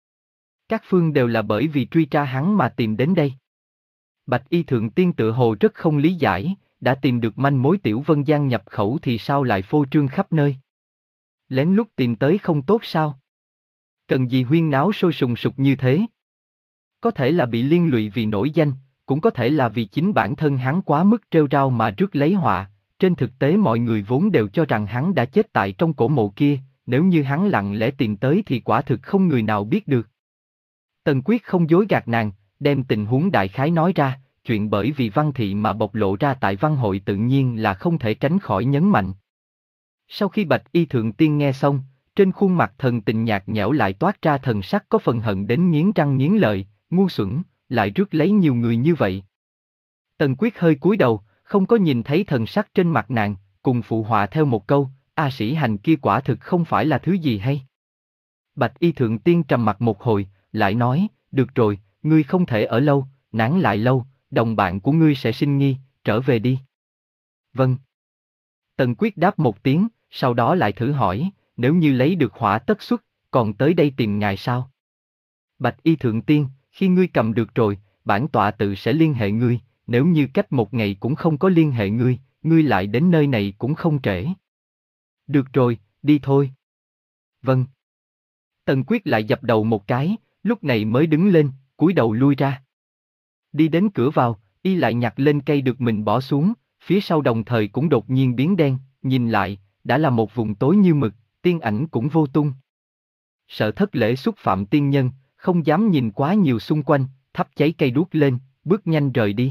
S1: Các phương đều là bởi vì truy tra hắn mà tìm đến đây. Bạch y thượng tiên tự hồ rất không lý giải, đã tìm được manh mối Tiểu Vân Giang nhập khẩu thì sao lại phô trương khắp nơi? Lén lút tìm tới không tốt sao? Cần gì huyên náo sôi sùng sục như thế? Có thể là bị liên lụy vì nổi danh, cũng có thể là vì chính bản thân hắn quá mức trêu rao mà rước lấy họa. Trên thực tế mọi người vốn đều cho rằng hắn đã chết tại trong cổ mộ kia, nếu như hắn lặng lẽ tìm tới thì quả thực không người nào biết được. Tần Quyết không dối gạt nàng, đem tình huống đại khái nói ra, chuyện bởi vì văn thị mà bộc lộ ra tại văn hội tự nhiên là không thể tránh khỏi nhấn mạnh. Sau khi Bạch y thượng tiên nghe xong, trên khuôn mặt thần tình nhạt nhẽo lại toát ra thần sắc có phần hận đến nghiến răng nghiến lợi, ngu xuẩn, lại rước lấy nhiều người như vậy. Tần Quyết hơi cúi đầu, không có nhìn thấy thần sắc trên mặt nàng, cùng phụ họa theo một câu, A Sĩ Hành kia quả thực không phải là thứ gì hay. Bạch y thượng tiên trầm mặt một hồi, lại nói, được rồi, ngươi không thể ở lâu, nán lại lâu, đồng bạn của ngươi sẽ sinh nghi, trở về đi. Vâng. Tần Quyết đáp một tiếng, sau đó lại thử hỏi, nếu như lấy được hỏa tất xuất, còn tới đây tìm ngài sao? Bạch y thượng tiên, khi ngươi cầm được rồi, bản tọa tự sẽ liên hệ ngươi, nếu như cách một ngày cũng không có liên hệ ngươi, ngươi lại đến nơi này cũng không trễ. Được rồi, đi thôi. Vâng. Tần Quyết lại dập đầu một cái, lúc này mới đứng lên, cúi đầu lui ra. Đi đến cửa vào, y lại nhặt lên cây được mình bỏ xuống, phía sau đồng thời cũng đột nhiên biến đen, nhìn lại, đã là một vùng tối như mực, tiên ảnh cũng vô tung. Sợ thất lễ xúc phạm tiên nhân, không dám nhìn quá nhiều xung quanh, thắp cháy cây đuốc lên, bước nhanh rời đi.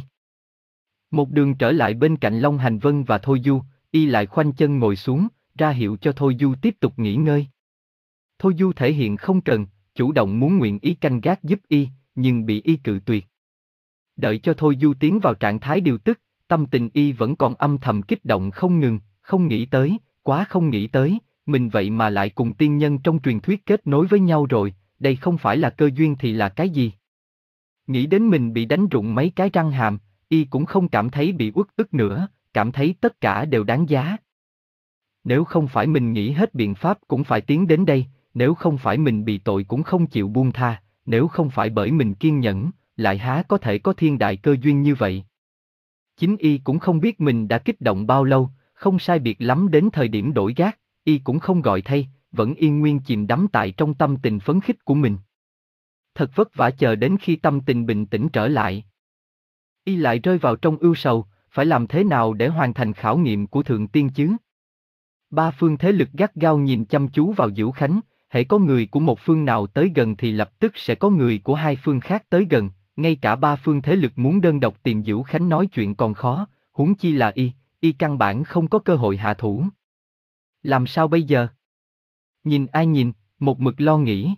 S1: Một đường trở lại bên cạnh Long Hành Vân và Thôi Du, y lại khoanh chân ngồi xuống, ra hiệu cho Thôi Du tiếp tục nghỉ ngơi. Thôi Du thể hiện không cần, chủ động muốn nguyện ý canh gác giúp y, nhưng bị y cự tuyệt. Đợi cho Thôi Du tiến vào trạng thái điều tức, tâm tình y vẫn còn âm thầm kích động không ngừng, không nghĩ tới, quá không nghĩ tới, mình vậy mà lại cùng tiên nhân trong truyền thuyết kết nối với nhau rồi, đây không phải là cơ duyên thì là cái gì? Nghĩ đến mình bị đánh rụng mấy cái răng hàm, y cũng không cảm thấy bị uất ức nữa, cảm thấy tất cả đều đáng giá. Nếu không phải mình nghĩ hết biện pháp cũng phải tiến đến đây, nếu không phải mình bị tội cũng không chịu buông tha, nếu không phải bởi mình kiên nhẫn, lại há có thể có thiên đại cơ duyên như vậy. Chính y cũng không biết mình đã kích động bao lâu, không sai biệt lắm đến thời điểm đổi gác, y cũng không gọi thay, vẫn yên nguyên chìm đắm tại trong tâm tình phấn khích của mình. Thật vất vả chờ đến khi tâm tình bình tĩnh trở lại. Y lại rơi vào trong ưu sầu, phải làm thế nào để hoàn thành khảo nghiệm của Thượng Tiên chứ? Ba phương thế lực gắt gao nhìn chăm chú vào Dữu Khánh, hễ có người của một phương nào tới gần thì lập tức sẽ có người của hai phương khác tới gần, ngay cả ba phương thế lực muốn đơn độc tìm Dữu Khánh nói chuyện còn khó, huống chi là y, y căn bản không có cơ hội hạ thủ. Làm sao bây giờ? Nhìn ai nhìn, một mực lo nghĩ.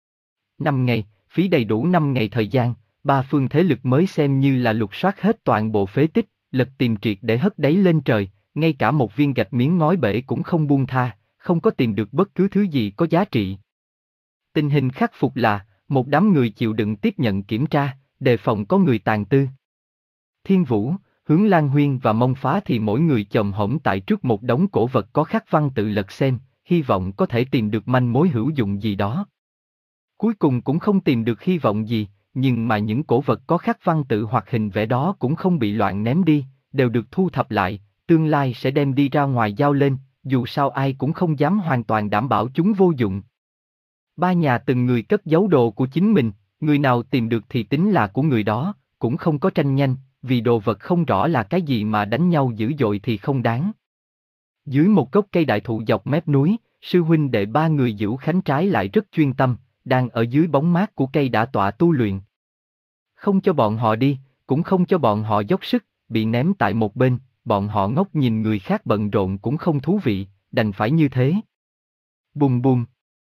S1: Năm ngày, phí đầy đủ năm ngày thời gian, ba phương thế lực mới xem như là lục soát hết toàn bộ phế tích, lật tìm triệt để hất đáy lên trời, ngay cả một viên gạch miếng ngói bể cũng không buông tha, không có tìm được bất cứ thứ gì có giá trị. Tình hình khắc phục là, một đám người chịu đựng tiếp nhận kiểm tra, đề phòng có người tàn tư. Thiên Vũ, Hướng Lan Huyên và Mông Phá thì mỗi người chồm hổm tại trước một đống cổ vật có khắc văn tự lật xem, hy vọng có thể tìm được manh mối hữu dụng gì đó. Cuối cùng cũng không tìm được hy vọng gì, nhưng mà những cổ vật có khắc văn tự hoặc hình vẽ đó cũng không bị loạn ném đi, đều được thu thập lại, tương lai sẽ đem đi ra ngoài giao lên, dù sao ai cũng không dám hoàn toàn đảm bảo chúng vô dụng. Ba nhà từng người cất giấu đồ của chính mình, người nào tìm được thì tính là của người đó, cũng không có tranh nhanh, vì đồ vật không rõ là cái gì mà đánh nhau dữ dội thì không đáng. Dưới một gốc cây đại thụ dọc mép núi, sư huynh đệ ba người Dữu Khánh trái lại rất chuyên tâm, đang ở dưới bóng mát của cây đã tọa tu luyện. Không cho bọn họ đi, cũng không cho bọn họ dốc sức, bị ném tại một bên, bọn họ ngốc nhìn người khác bận rộn cũng không thú vị, đành phải như thế. Bùm bùm.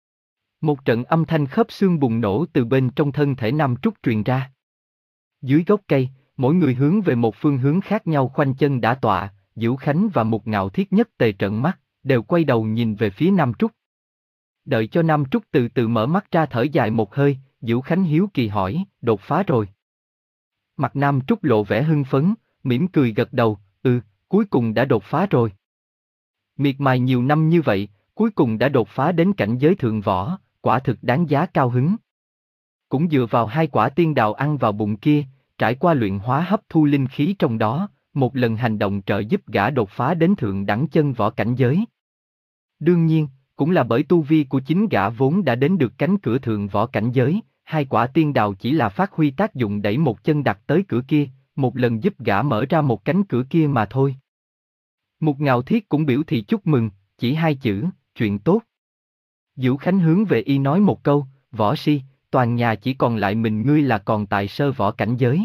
S1: Một trận âm thanh khớp xương bùng nổ từ bên trong thân thể Nam Trúc truyền ra. Dưới gốc cây, mỗi người hướng về một phương hướng khác nhau khoanh chân đả tọa, Diễu Khánh và Mục Ngạo Thiết nhất tề trợn mắt, đều quay đầu nhìn về phía Nam Trúc. Đợi cho Nam Trúc từ từ mở mắt ra thở dài một hơi, Diễu Khánh hiếu kỳ hỏi, đột phá rồi. Mặt Nam Trúc lộ vẻ hưng phấn, mỉm cười gật đầu, ừ, cuối cùng đã đột phá rồi. Miệt mài nhiều năm như vậy, cuối cùng đã đột phá đến cảnh giới thượng võ, quả thực đáng giá cao hứng. Cũng dựa vào hai quả tiên đào ăn vào bụng kia, trải qua luyện hóa hấp thu linh khí trong đó, một lần hành động trợ giúp gã đột phá đến thượng đẳng chân võ cảnh giới. Đương nhiên, cũng là bởi tu vi của chính gã vốn đã đến được cánh cửa thượng võ cảnh giới, hai quả tiên đào chỉ là phát huy tác dụng đẩy một chân đặt tới cửa kia, một lần giúp gã mở ra một cánh cửa kia mà thôi. Mục Ngạo Thiết cũng biểu thị chúc mừng, chỉ hai chữ, chuyện tốt. Diễu Khánh hướng về y nói một câu, võ si, toàn nhà chỉ còn lại mình ngươi là còn tại sơ võ cảnh giới.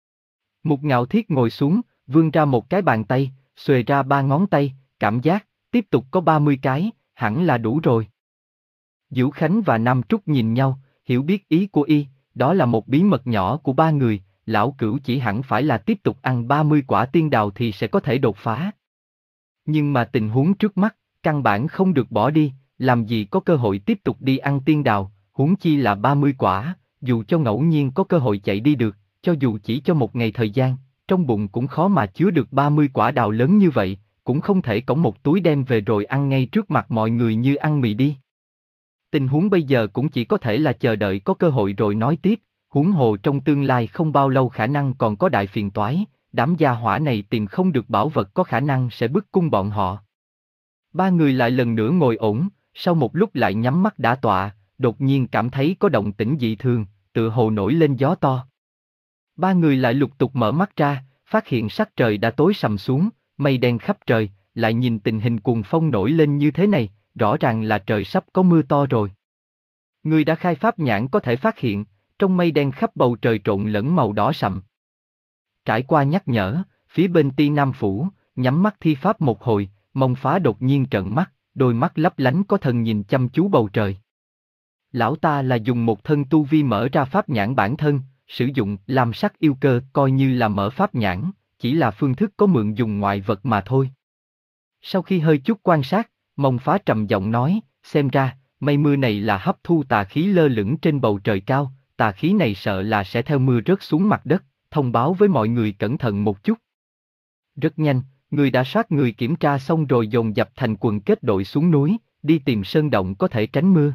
S1: Mục Ngạo Thiết ngồi xuống, vươn ra một cái bàn tay, xuề ra ba ngón tay, cảm giác, tiếp tục có ba mươi cái, hẳn là đủ rồi. Diễu Khánh và Nam Trúc nhìn nhau, hiểu biết ý của y, đó là một bí mật nhỏ của ba người, lão cửu chỉ hẳn phải là tiếp tục ăn ba mươi quả tiên đào thì sẽ có thể đột phá. Nhưng mà tình huống trước mắt, căn bản không được bỏ đi, làm gì có cơ hội tiếp tục đi ăn tiên đào, huống chi là ba mươi quả, dù cho ngẫu nhiên có cơ hội chạy đi được, cho dù chỉ cho một ngày thời gian, trong bụng cũng khó mà chứa được ba mươi quả đào lớn như vậy, cũng không thể cõng một túi đem về rồi ăn ngay trước mặt mọi người như ăn mì đi. Tình huống bây giờ cũng chỉ có thể là chờ đợi có cơ hội rồi nói tiếp, huống hồ trong tương lai không bao lâu khả năng còn có đại phiền toái, đám gia hỏa này tìm không được bảo vật có khả năng sẽ bức cung bọn họ. Ba người lại lần nữa ngồi ổn, sau một lúc lại nhắm mắt đả tọa, đột nhiên cảm thấy có động tĩnh dị thường, tựa hồ nổi lên gió to. Ba người lại lục tục mở mắt ra, phát hiện sắc trời đã tối sầm xuống, mây đen khắp trời, lại nhìn tình hình cuồng phong nổi lên như thế này, rõ ràng là trời sắp có mưa to rồi. Người đã khai pháp nhãn có thể phát hiện, trong mây đen khắp bầu trời trộn lẫn màu đỏ sậm. Trải qua nhắc nhở, phía bên Ti Nam Phủ, nhắm mắt thi pháp một hồi, Mông Phá đột nhiên trợn mắt, đôi mắt lấp lánh có thần nhìn chăm chú bầu trời. Lão ta là dùng một thân tu vi mở ra pháp nhãn bản thân, sử dụng làm sắc yêu cơ coi như là mở pháp nhãn, chỉ là phương thức có mượn dùng ngoại vật mà thôi. Sau khi hơi chút quan sát, Mông Phá trầm giọng nói, xem ra, mây mưa này là hấp thu tà khí lơ lửng trên bầu trời cao, tà khí này sợ là sẽ theo mưa rớt xuống mặt đất, thông báo với mọi người cẩn thận một chút. Rất nhanh, người đã soát người kiểm tra xong rồi dồn dập thành quần kết đội xuống núi, đi tìm sơn động có thể tránh mưa.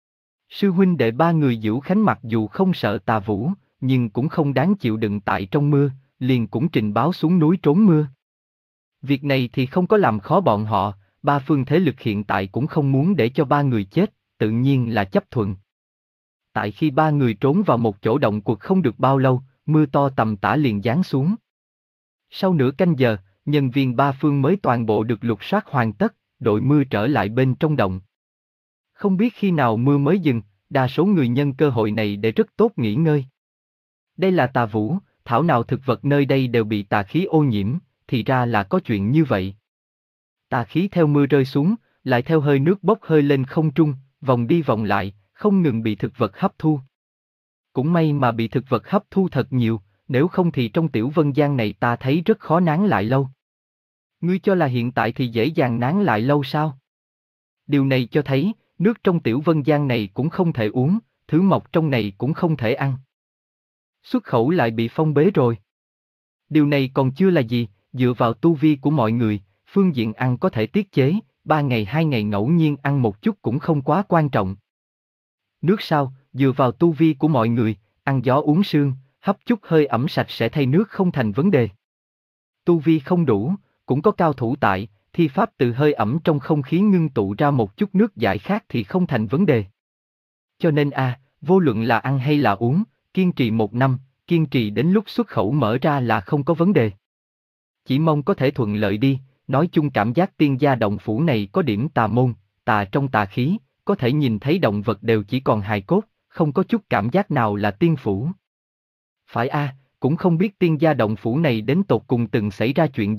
S1: Sư huynh đệ ba người Diễu Khánh mặc dù không sợ tà vũ, nhưng cũng không đáng chịu đựng tại trong mưa, liền cũng trình báo xuống núi trốn mưa. Việc này thì không có làm khó bọn họ, ba phương thế lực hiện tại cũng không muốn để cho ba người chết, tự nhiên là chấp thuận. Tại khi ba người trốn vào một chỗ động quật không được bao lâu, mưa to tầm tã liền giáng xuống. Sau nửa canh giờ, nhân viên ba phương mới toàn bộ được lục soát hoàn tất, đội mưa trở lại bên trong động. Không biết khi nào mưa mới dừng, đa số người nhân cơ hội này để rất tốt nghỉ ngơi. Đây là tà vũ, thảo nào thực vật nơi đây đều bị tà khí ô nhiễm, thì ra là có chuyện như vậy. Tà khí theo mưa rơi xuống, lại theo hơi nước bốc hơi lên không trung, vòng đi vòng lại, không ngừng bị thực vật hấp thu. Cũng may mà bị thực vật hấp thu thật nhiều, nếu không thì trong tiểu vân gian này ta thấy rất khó nán lại lâu. Ngươi cho là hiện tại thì dễ dàng nán lại lâu sao? Điều này cho thấy, nước trong tiểu vân gian này cũng không thể uống, thứ mọc trong này cũng không thể ăn. Xuất khẩu lại bị phong bế rồi. Điều này còn chưa là gì, dựa vào tu vi của mọi người, phương diện ăn có thể tiết chế, ba ngày hai ngày ngẫu nhiên ăn một chút cũng không quá quan trọng. Nước sao, dựa vào tu vi của mọi người, ăn gió uống sương, hấp chút hơi ẩm sạch sẽ thay nước không thành vấn đề. Tu vi không đủ, cũng có cao thủ tại, thi pháp từ hơi ẩm trong không khí ngưng tụ ra một chút nước giải khát thì không thành vấn đề. Cho nên a, à, vô luận là ăn hay là uống, kiên trì một năm, kiên trì đến lúc xuất khẩu mở ra là không có vấn đề. Chỉ mong có thể thuận lợi đi, nói chung cảm giác tiên gia động phủ này có điểm tà môn, tà trong tà khí, có thể nhìn thấy động vật đều chỉ còn hài cốt, không có chút cảm giác nào là tiên phủ. Phải a, à, cũng không biết tiên gia động phủ này đến tột cùng từng xảy ra chuyện gì,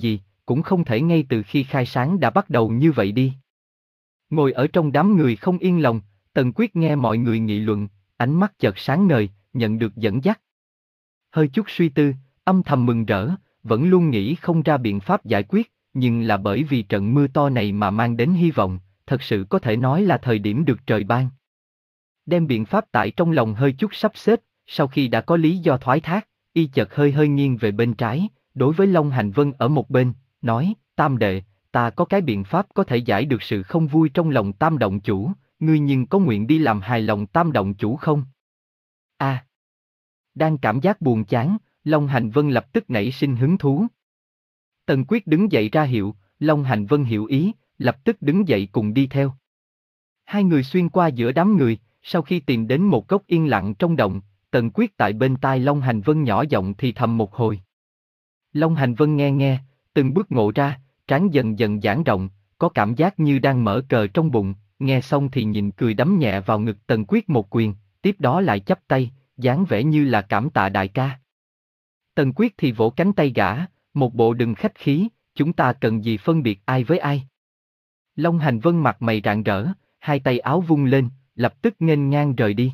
S1: cũng không thể ngay từ khi khai sáng đã bắt đầu như vậy đi. Ngồi ở trong đám người không yên lòng, Tần Quyết nghe mọi người nghị luận, ánh mắt chợt sáng ngời, nhận được dẫn dắt. Hơi chút suy tư, âm thầm mừng rỡ, vẫn luôn nghĩ không ra biện pháp giải quyết, nhưng là bởi vì trận mưa to này mà mang đến hy vọng, thật sự có thể nói là thời điểm được trời ban. Đem biện pháp tại trong lòng hơi chút sắp xếp, sau khi đã có lý do thoái thác, y chợt hơi hơi nghiêng về bên trái, đối với Long Hành Vân ở một bên, nói, Tam đệ, ta có cái biện pháp có thể giải được sự không vui trong lòng Tam động chủ, ngươi nhưng có nguyện đi làm hài lòng Tam động chủ không? A. À, đang cảm giác buồn chán, Long Hành Vân lập tức nảy sinh hứng thú. Tần Quyết đứng dậy ra hiệu, Long Hành Vân hiểu ý, lập tức đứng dậy cùng đi theo. Hai người xuyên qua giữa đám người, sau khi tìm đến một góc yên lặng trong động, Tần Quyết tại bên tai Long Hành Vân nhỏ giọng thì thầm một hồi. Long Hành Vân nghe nghe, từng bước ngộ ra, trán dần dần giãn rộng, có cảm giác như đang mở cờ trong bụng, nghe xong thì nhìn cười đấm nhẹ vào ngực Tần Quyết một quyền, tiếp đó lại chắp tay, dáng vẻ như là cảm tạ đại ca. Tần Quyết thì vỗ cánh tay gã, một bộ đừng khách khí, chúng ta cần gì phân biệt ai với ai. Long Hành Vân mặt mày rạng rỡ, hai tay áo vung lên, lập tức nghênh ngang rời đi.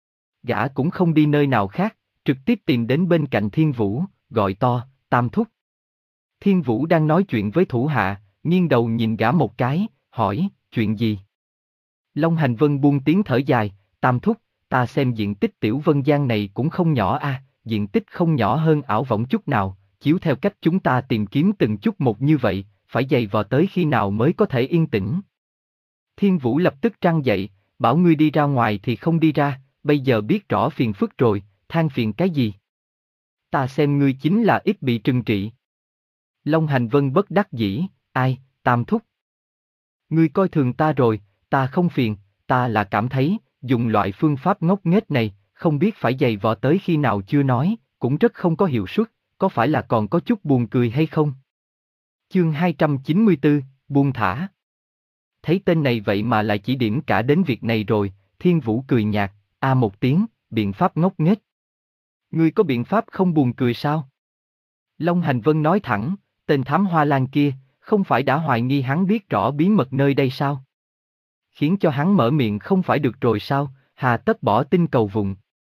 S1: Gã cũng không đi nơi nào khác, trực tiếp tìm đến bên cạnh Thiên Vũ, gọi to, Tam thúc. Thiên Vũ đang nói chuyện với thủ hạ, nghiêng đầu nhìn gã một cái, hỏi, chuyện gì? Long Hành Vân buông tiếng thở dài, Tam thúc, ta xem diện tích Tiểu Vân Giang này cũng không nhỏ a, à, diện tích không nhỏ hơn ảo võng chút nào, chiếu theo cách chúng ta tìm kiếm từng chút một như vậy, phải giày vò tới khi nào mới có thể yên tĩnh. Thiên Vũ lập tức trăn dậy, bảo ngươi đi ra ngoài thì không đi ra, bây giờ biết rõ phiền phức rồi, than phiền cái gì? Ta xem ngươi chính là ít bị trừng trị. Long Hành Vân bất đắc dĩ, ai, Tam thúc. Ngươi coi thường ta rồi, ta không phiền, ta là cảm thấy, dùng loại phương pháp ngốc nghếch này, không biết phải giày vò tới khi nào chưa nói, cũng rất không có hiệu suất, có phải là còn có chút buồn cười hay không? Chương hai trăm chín mươi tư, buông thả. Thấy tên này vậy mà lại chỉ điểm cả đến việc này rồi, Thiên Vũ cười nhạt, a một tiếng, biện pháp ngốc nghếch. Ngươi có biện pháp không buồn cười sao? Long Hành Vân nói thẳng, tên thám hoa lan kia, không phải đã hoài nghi hắn biết rõ bí mật nơi đây sao? Khiến cho hắn mở miệng không phải được rồi sao, hà tất bỏ tin cầu vùng.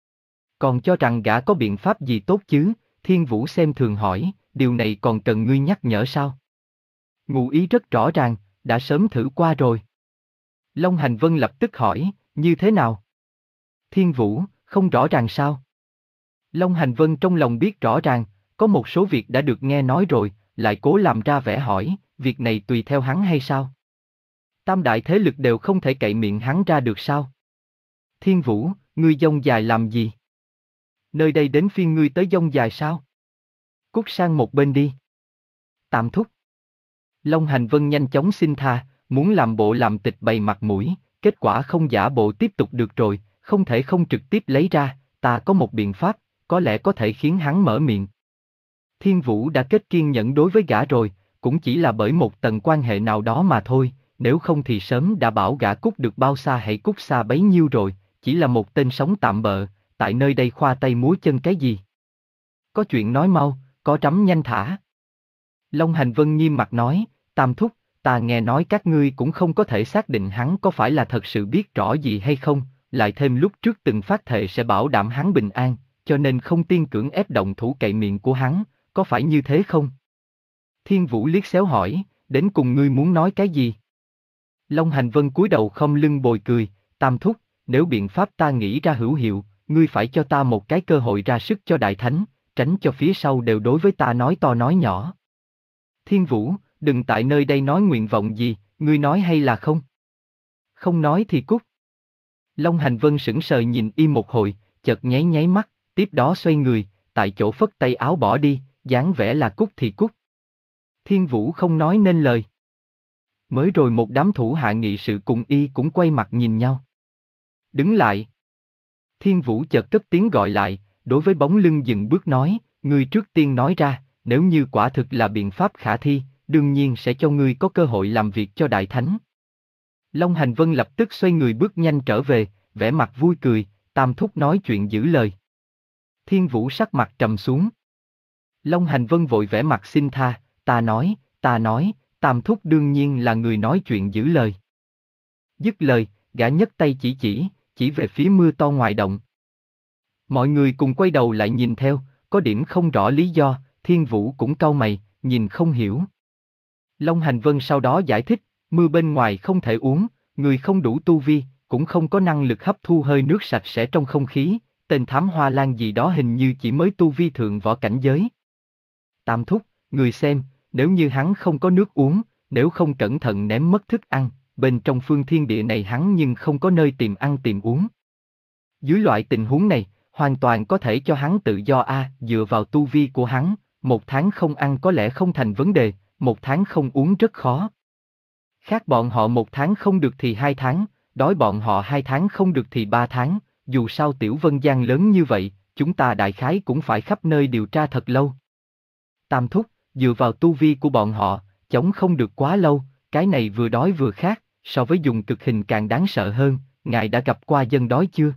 S1: Còn cho rằng gã có biện pháp gì tốt chứ, Thiên Vũ xem thường hỏi, điều này còn cần ngươi nhắc nhở sao? Ngụ ý rất rõ ràng, đã sớm thử qua rồi. Long Hành Vân lập tức hỏi, như thế nào? Thiên Vũ, không rõ ràng sao? Long Hành Vân trong lòng biết rõ ràng, có một số việc đã được nghe nói rồi, lại cố làm ra vẻ hỏi, việc này tùy theo hắn hay sao? Tam đại thế lực đều không thể cậy miệng hắn ra được sao? Thiên Vũ, ngươi dông dài làm gì? Nơi đây đến phiên ngươi tới dông dài sao? Cút sang một bên đi. Tam thúc. Long Hành Vân nhanh chóng xin tha, muốn làm bộ làm tịch bày mặt mũi, kết quả không giả bộ tiếp tục được rồi, không thể không trực tiếp lấy ra, ta có một biện pháp, có lẽ có thể khiến hắn mở miệng. Thiên Vũ đã kết kiên nhẫn đối với gã rồi, cũng chỉ là bởi một tầng quan hệ nào đó mà thôi, nếu không thì sớm đã bảo gã cút được bao xa hãy cút xa bấy nhiêu rồi, chỉ là một tên sống tạm bợ, tại nơi đây khoa tay múa chân cái gì. Có chuyện nói mau, có trắm nhanh thả. Long Hành Vân nghiêm mặt nói, Tam thúc, ta nghe nói các ngươi cũng không có thể xác định hắn có phải là thật sự biết rõ gì hay không, lại thêm lúc trước từng phát thệ sẽ bảo đảm hắn bình an, cho nên không tiên cưỡng ép động thủ cậy miệng của hắn, có phải như thế không? Thiên Vũ liếc xéo hỏi, đến cùng ngươi muốn nói cái gì? Long Hành Vân cúi đầu không lưng bồi cười, Tam thúc, nếu biện pháp ta nghĩ ra hữu hiệu, ngươi phải cho ta một cái cơ hội ra sức cho Đại Thánh, tránh cho phía sau đều đối với ta nói to nói nhỏ. Thiên Vũ, đừng tại nơi đây nói nguyện vọng gì, ngươi nói hay là không? Không nói thì cút. Long Hành Vân sững sờ nhìn y một hồi, chợt nháy nháy mắt, tiếp đó xoay người, tại chỗ phất tay áo bỏ đi, dáng vẻ là cút thì cút. Thiên Vũ không nói nên lời. Mới rồi một đám thủ hạ nghị sự cùng y cũng quay mặt nhìn nhau. Đứng lại. Thiên Vũ chợt cất tiếng gọi lại, đối với bóng lưng dừng bước nói, ngươi trước tiên nói ra, nếu như quả thực là biện pháp khả thi, đương nhiên sẽ cho ngươi có cơ hội làm việc cho Đại Thánh. Long Hành Vân lập tức xoay người bước nhanh trở về, vẻ mặt vui cười, Tam thúc nói chuyện giữ lời. Thiên Vũ sắc mặt trầm xuống. Long Hành Vân vội vẻ mặt xin tha, ta nói, ta nói, Tam thúc đương nhiên là người nói chuyện giữ lời. Dứt lời, gã nhấc tay chỉ chỉ, chỉ về phía mưa to ngoài động. Mọi người cùng quay đầu lại nhìn theo, có điểm không rõ lý do, Thiên Vũ cũng cau mày, nhìn không hiểu. Long Hành Vân sau đó giải thích, mưa bên ngoài không thể uống, người không đủ tu vi, cũng không có năng lực hấp thu hơi nước sạch sẽ trong không khí, tên thám hoa lan gì đó hình như chỉ mới tu vi thượng võ cảnh giới. Tam thúc, người xem, nếu như hắn không có nước uống, nếu không cẩn thận ném mất thức ăn, bên trong phương thiên địa này hắn nhưng không có nơi tìm ăn tìm uống. Dưới loại tình huống này, hoàn toàn có thể cho hắn tự do a, dựa vào tu vi của hắn, một tháng không ăn có lẽ không thành vấn đề, một tháng không uống rất khó. Khác bọn họ một tháng không được thì hai tháng, đói bọn họ hai tháng không được thì ba tháng, dù sao Tiểu Vân Giang lớn như vậy, chúng ta đại khái cũng phải khắp nơi điều tra thật lâu. Tam thúc, dựa vào tu vi của bọn họ, chống không được quá lâu, cái này vừa đói vừa khát, so với dùng cực hình càng đáng sợ hơn, ngài đã gặp qua dân đói chưa?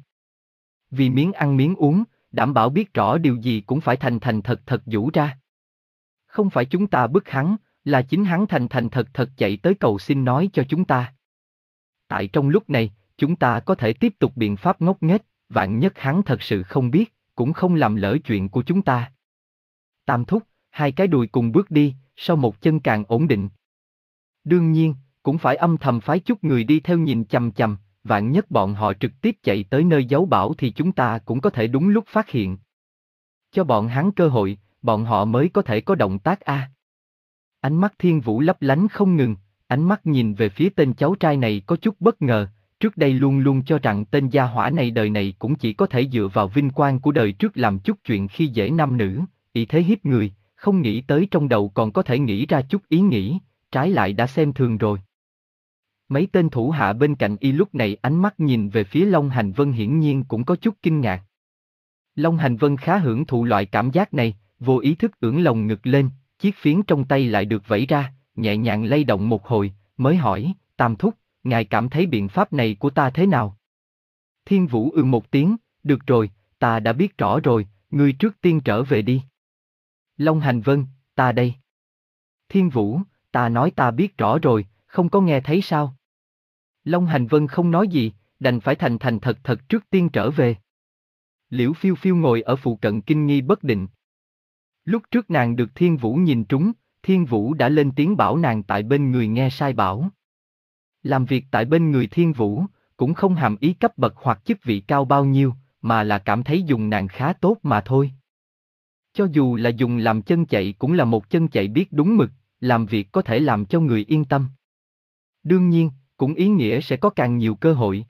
S1: Vì miếng ăn miếng uống, đảm bảo biết rõ điều gì cũng phải thành thành thật thật giũ ra. Không phải chúng ta bức hắn, là chính hắn thành thành thật thật chạy tới cầu xin nói cho chúng ta. Tại trong lúc này, chúng ta có thể tiếp tục biện pháp ngốc nghếch, vạn nhất hắn thật sự không biết, cũng không làm lỡ chuyện của chúng ta. Tam thúc, hai cái đùi cùng bước đi, sau một chân càng ổn định. Đương nhiên, cũng phải âm thầm phái chút người đi theo nhìn chằm chằm, vạn nhất bọn họ trực tiếp chạy tới nơi giấu bảo thì chúng ta cũng có thể đúng lúc phát hiện. Cho bọn hắn cơ hội, bọn họ mới có thể có động tác a. Ánh mắt Thiên Vũ lấp lánh không ngừng, ánh mắt nhìn về phía tên cháu trai này có chút bất ngờ, trước đây luôn luôn cho rằng tên gia hỏa này đời này cũng chỉ có thể dựa vào vinh quang của đời trước làm chút chuyện khi dễ nam nữ, ý thế hiếp người, không nghĩ tới trong đầu còn có thể nghĩ ra chút ý nghĩ, trái lại đã xem thường rồi. Mấy tên thủ hạ bên cạnh y lúc này ánh mắt nhìn về phía Long Hành Vân hiển nhiên cũng có chút kinh ngạc. Long Hành Vân khá hưởng thụ loại cảm giác này, vô ý thức ưỡn lồng ngực lên, chiếc phiến trong tay lại được vẩy ra, nhẹ nhàng lay động một hồi, mới hỏi, Tam thúc, ngài cảm thấy biện pháp này của ta thế nào? Thiên Vũ ư một tiếng, được rồi, ta đã biết rõ rồi, ngươi trước tiên trở về đi. Long Hành Vân, ta đây. Thiên Vũ, ta nói ta biết rõ rồi, không có nghe thấy sao? Long Hành Vân không nói gì, đành phải thành thành thật thật trước tiên trở về. Liễu Phiêu Phiêu ngồi ở phụ cận kinh nghi bất định. Lúc trước nàng được Thiên Vũ nhìn trúng, Thiên Vũ đã lên tiếng bảo nàng tại bên người nghe sai bảo. Làm việc tại bên người Thiên Vũ, cũng không hàm ý cấp bậc hoặc chức vị cao bao nhiêu, mà là cảm thấy dùng nàng khá tốt mà thôi. Cho dù là dùng làm chân chạy cũng là một chân chạy biết đúng mực, làm việc có thể làm cho người yên tâm. Đương nhiên, cũng ý nghĩa sẽ có càng nhiều cơ hội.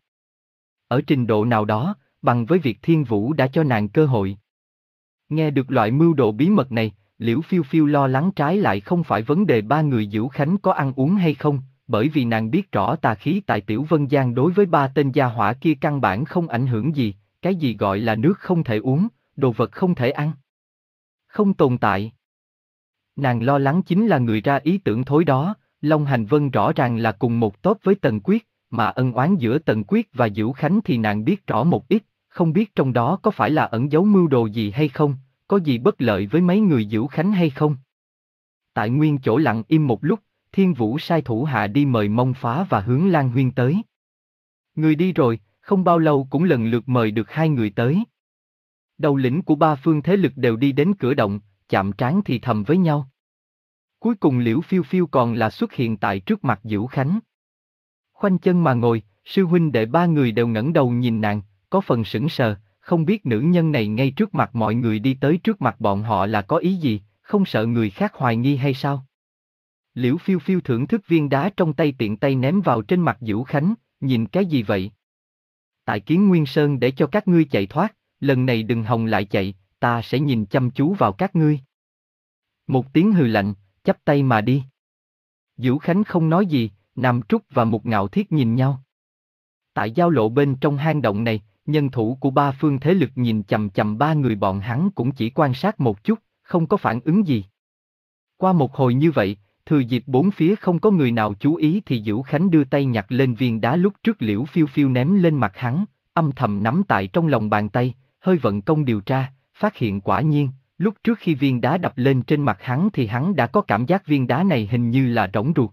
S1: Ở trình độ nào đó, bằng với việc Thiên Vũ đã cho nàng cơ hội. Nghe được loại mưu đồ bí mật này, Liễu Phiêu Phiêu lo lắng trái lại không phải vấn đề ba người Diễu Khánh có ăn uống hay không, bởi vì nàng biết rõ tà khí tại Tiểu Vân Giang đối với ba tên gia hỏa kia căn bản không ảnh hưởng gì, cái gì gọi là nước không thể uống, đồ vật không thể ăn. Không tồn tại. Nàng lo lắng chính là người ra ý tưởng thối đó, Long Hành Vân rõ ràng là cùng một tốp với Tần Quyết, mà ân oán giữa Tần Quyết và Diễu Khánh thì nàng biết rõ một ít, không biết trong đó có phải là ẩn giấu mưu đồ gì hay không, có gì bất lợi với mấy người Diễu Khánh hay không. Tại nguyên chỗ lặng im một lúc, Thiên Vũ sai thủ hạ đi mời Mông Phá và Hướng Lan Huyên tới. Người đi rồi, không bao lâu cũng lần lượt mời được hai người tới. Đầu lĩnh của ba phương thế lực đều đi đến cửa động, chạm trán thì thầm với nhau. Cuối cùng Liễu Phiêu Phiêu còn là xuất hiện tại trước mặt Diễu Khánh. Khoanh chân mà ngồi, sư huynh đệ ba người đều ngẩng đầu nhìn nàng, có phần sững sờ, không biết nữ nhân này ngay trước mặt mọi người đi tới trước mặt bọn họ là có ý gì, không sợ người khác hoài nghi hay sao? Liễu Phiêu Phiêu thưởng thức viên đá trong tay tiện tay ném vào trên mặt Diễu Khánh, nhìn cái gì vậy? Tại Kiến Nguyên Sơn để cho các ngươi chạy thoát, lần này đừng hòng lại chạy, ta sẽ nhìn chăm chú vào các ngươi. Một tiếng hừ lạnh, chắp tay mà đi. Diễu Khánh không nói gì, Nam Trúc và Mục Ngạo Thiết nhìn nhau. Tại giao lộ bên trong hang động này, nhân thủ của ba phương thế lực nhìn chằm chằm ba người bọn hắn cũng chỉ quan sát một chút, không có phản ứng gì. Qua một hồi như vậy, thừa dịp bốn phía không có người nào chú ý thì Diễu Khánh đưa tay nhặt lên viên đá lúc trước Liễu Phiêu Phiêu ném lên mặt hắn, âm thầm nắm tại trong lòng bàn tay, hơi vận công điều tra, phát hiện quả nhiên, Lúc trước khi viên đá đập lên trên mặt hắn thì hắn đã có cảm giác viên đá này hình như là rỗng ruột.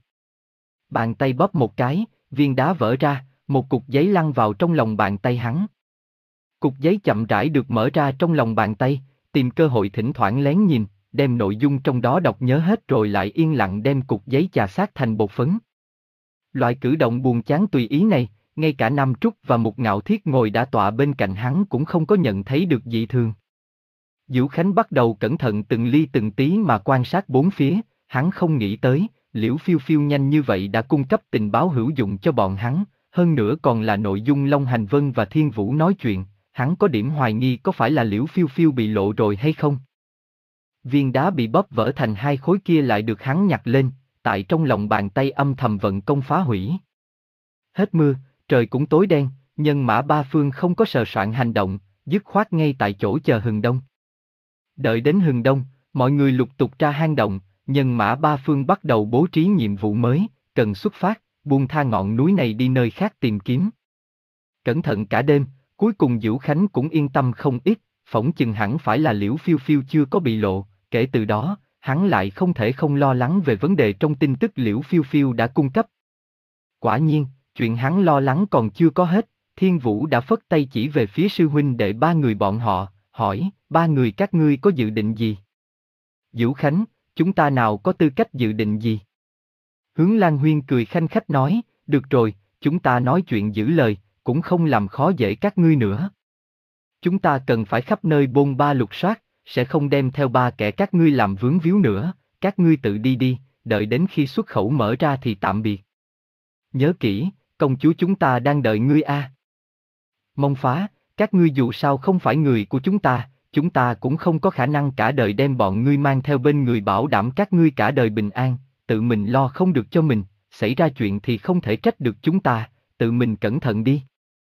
S1: Bàn tay bóp một cái, viên đá vỡ ra, một cục giấy lăn vào trong lòng bàn tay hắn. Cục giấy chậm rãi được mở ra trong lòng bàn tay, tìm cơ hội thỉnh thoảng lén nhìn, đem nội dung trong đó đọc nhớ hết rồi lại yên lặng đem cục giấy chà sát thành bột phấn. Loại cử động buồn chán tùy ý này, ngay cả Nam Trúc và Mục Ngạo Thiết ngồi đã tọa bên cạnh hắn cũng không có nhận thấy được dị thường. Diễu Khánh bắt đầu cẩn thận từng ly từng tí mà quan sát bốn phía, hắn không nghĩ tới, Liễu Phiêu Phiêu nhanh như vậy đã cung cấp tình báo hữu dụng cho bọn hắn, hơn nữa còn là nội dung Long Hành Vân và Thiên Vũ nói chuyện, hắn có điểm hoài nghi có phải là Liễu Phiêu Phiêu bị lộ rồi hay không. Viên đá bị bóp vỡ thành hai khối kia lại được hắn nhặt lên, tại trong lòng bàn tay âm thầm vận công phá hủy. Hết mưa, trời cũng tối đen, nhân mã ba phương không có sờ soạn hành động, dứt khoát ngay tại chỗ chờ hừng đông. Đợi đến hừng đông, mọi người lục tục ra hang động, nhân mã ba phương bắt đầu bố trí nhiệm vụ mới, cần xuất phát, buông tha ngọn núi này đi nơi khác tìm kiếm. Cẩn thận cả đêm, cuối cùng Diễu Khánh cũng yên tâm không ít, phỏng chừng hẳn phải là Liễu Phiêu Phiêu chưa có bị lộ, kể từ đó, hắn lại không thể không lo lắng về vấn đề trong tin tức Liễu Phiêu Phiêu đã cung cấp. Quả nhiên, chuyện hắn lo lắng còn chưa có hết, Thiên Vũ đã phất tay chỉ về phía sư huynh đệ ba người bọn họ, hỏi, ba người các ngươi có dự định gì? Diễu Khánh, chúng ta nào có tư cách dự định gì? Hướng Lan Huyên cười khanh khách nói, được rồi, chúng ta nói chuyện giữ lời, cũng không làm khó dễ các ngươi nữa. Chúng ta cần phải khắp nơi bôn ba lục soát, sẽ không đem theo ba kẻ các ngươi làm vướng víu nữa, các ngươi tự đi đi, đợi đến khi xuất khẩu mở ra thì tạm biệt. Nhớ kỹ, công chúa chúng ta đang đợi ngươi a. À. Mông Phá, các ngươi dù sao không phải người của chúng ta, chúng ta cũng không có khả năng cả đời đem bọn ngươi mang theo bên người bảo đảm các ngươi cả đời bình an, tự mình lo không được cho mình, xảy ra chuyện thì không thể trách được chúng ta, tự mình cẩn thận đi.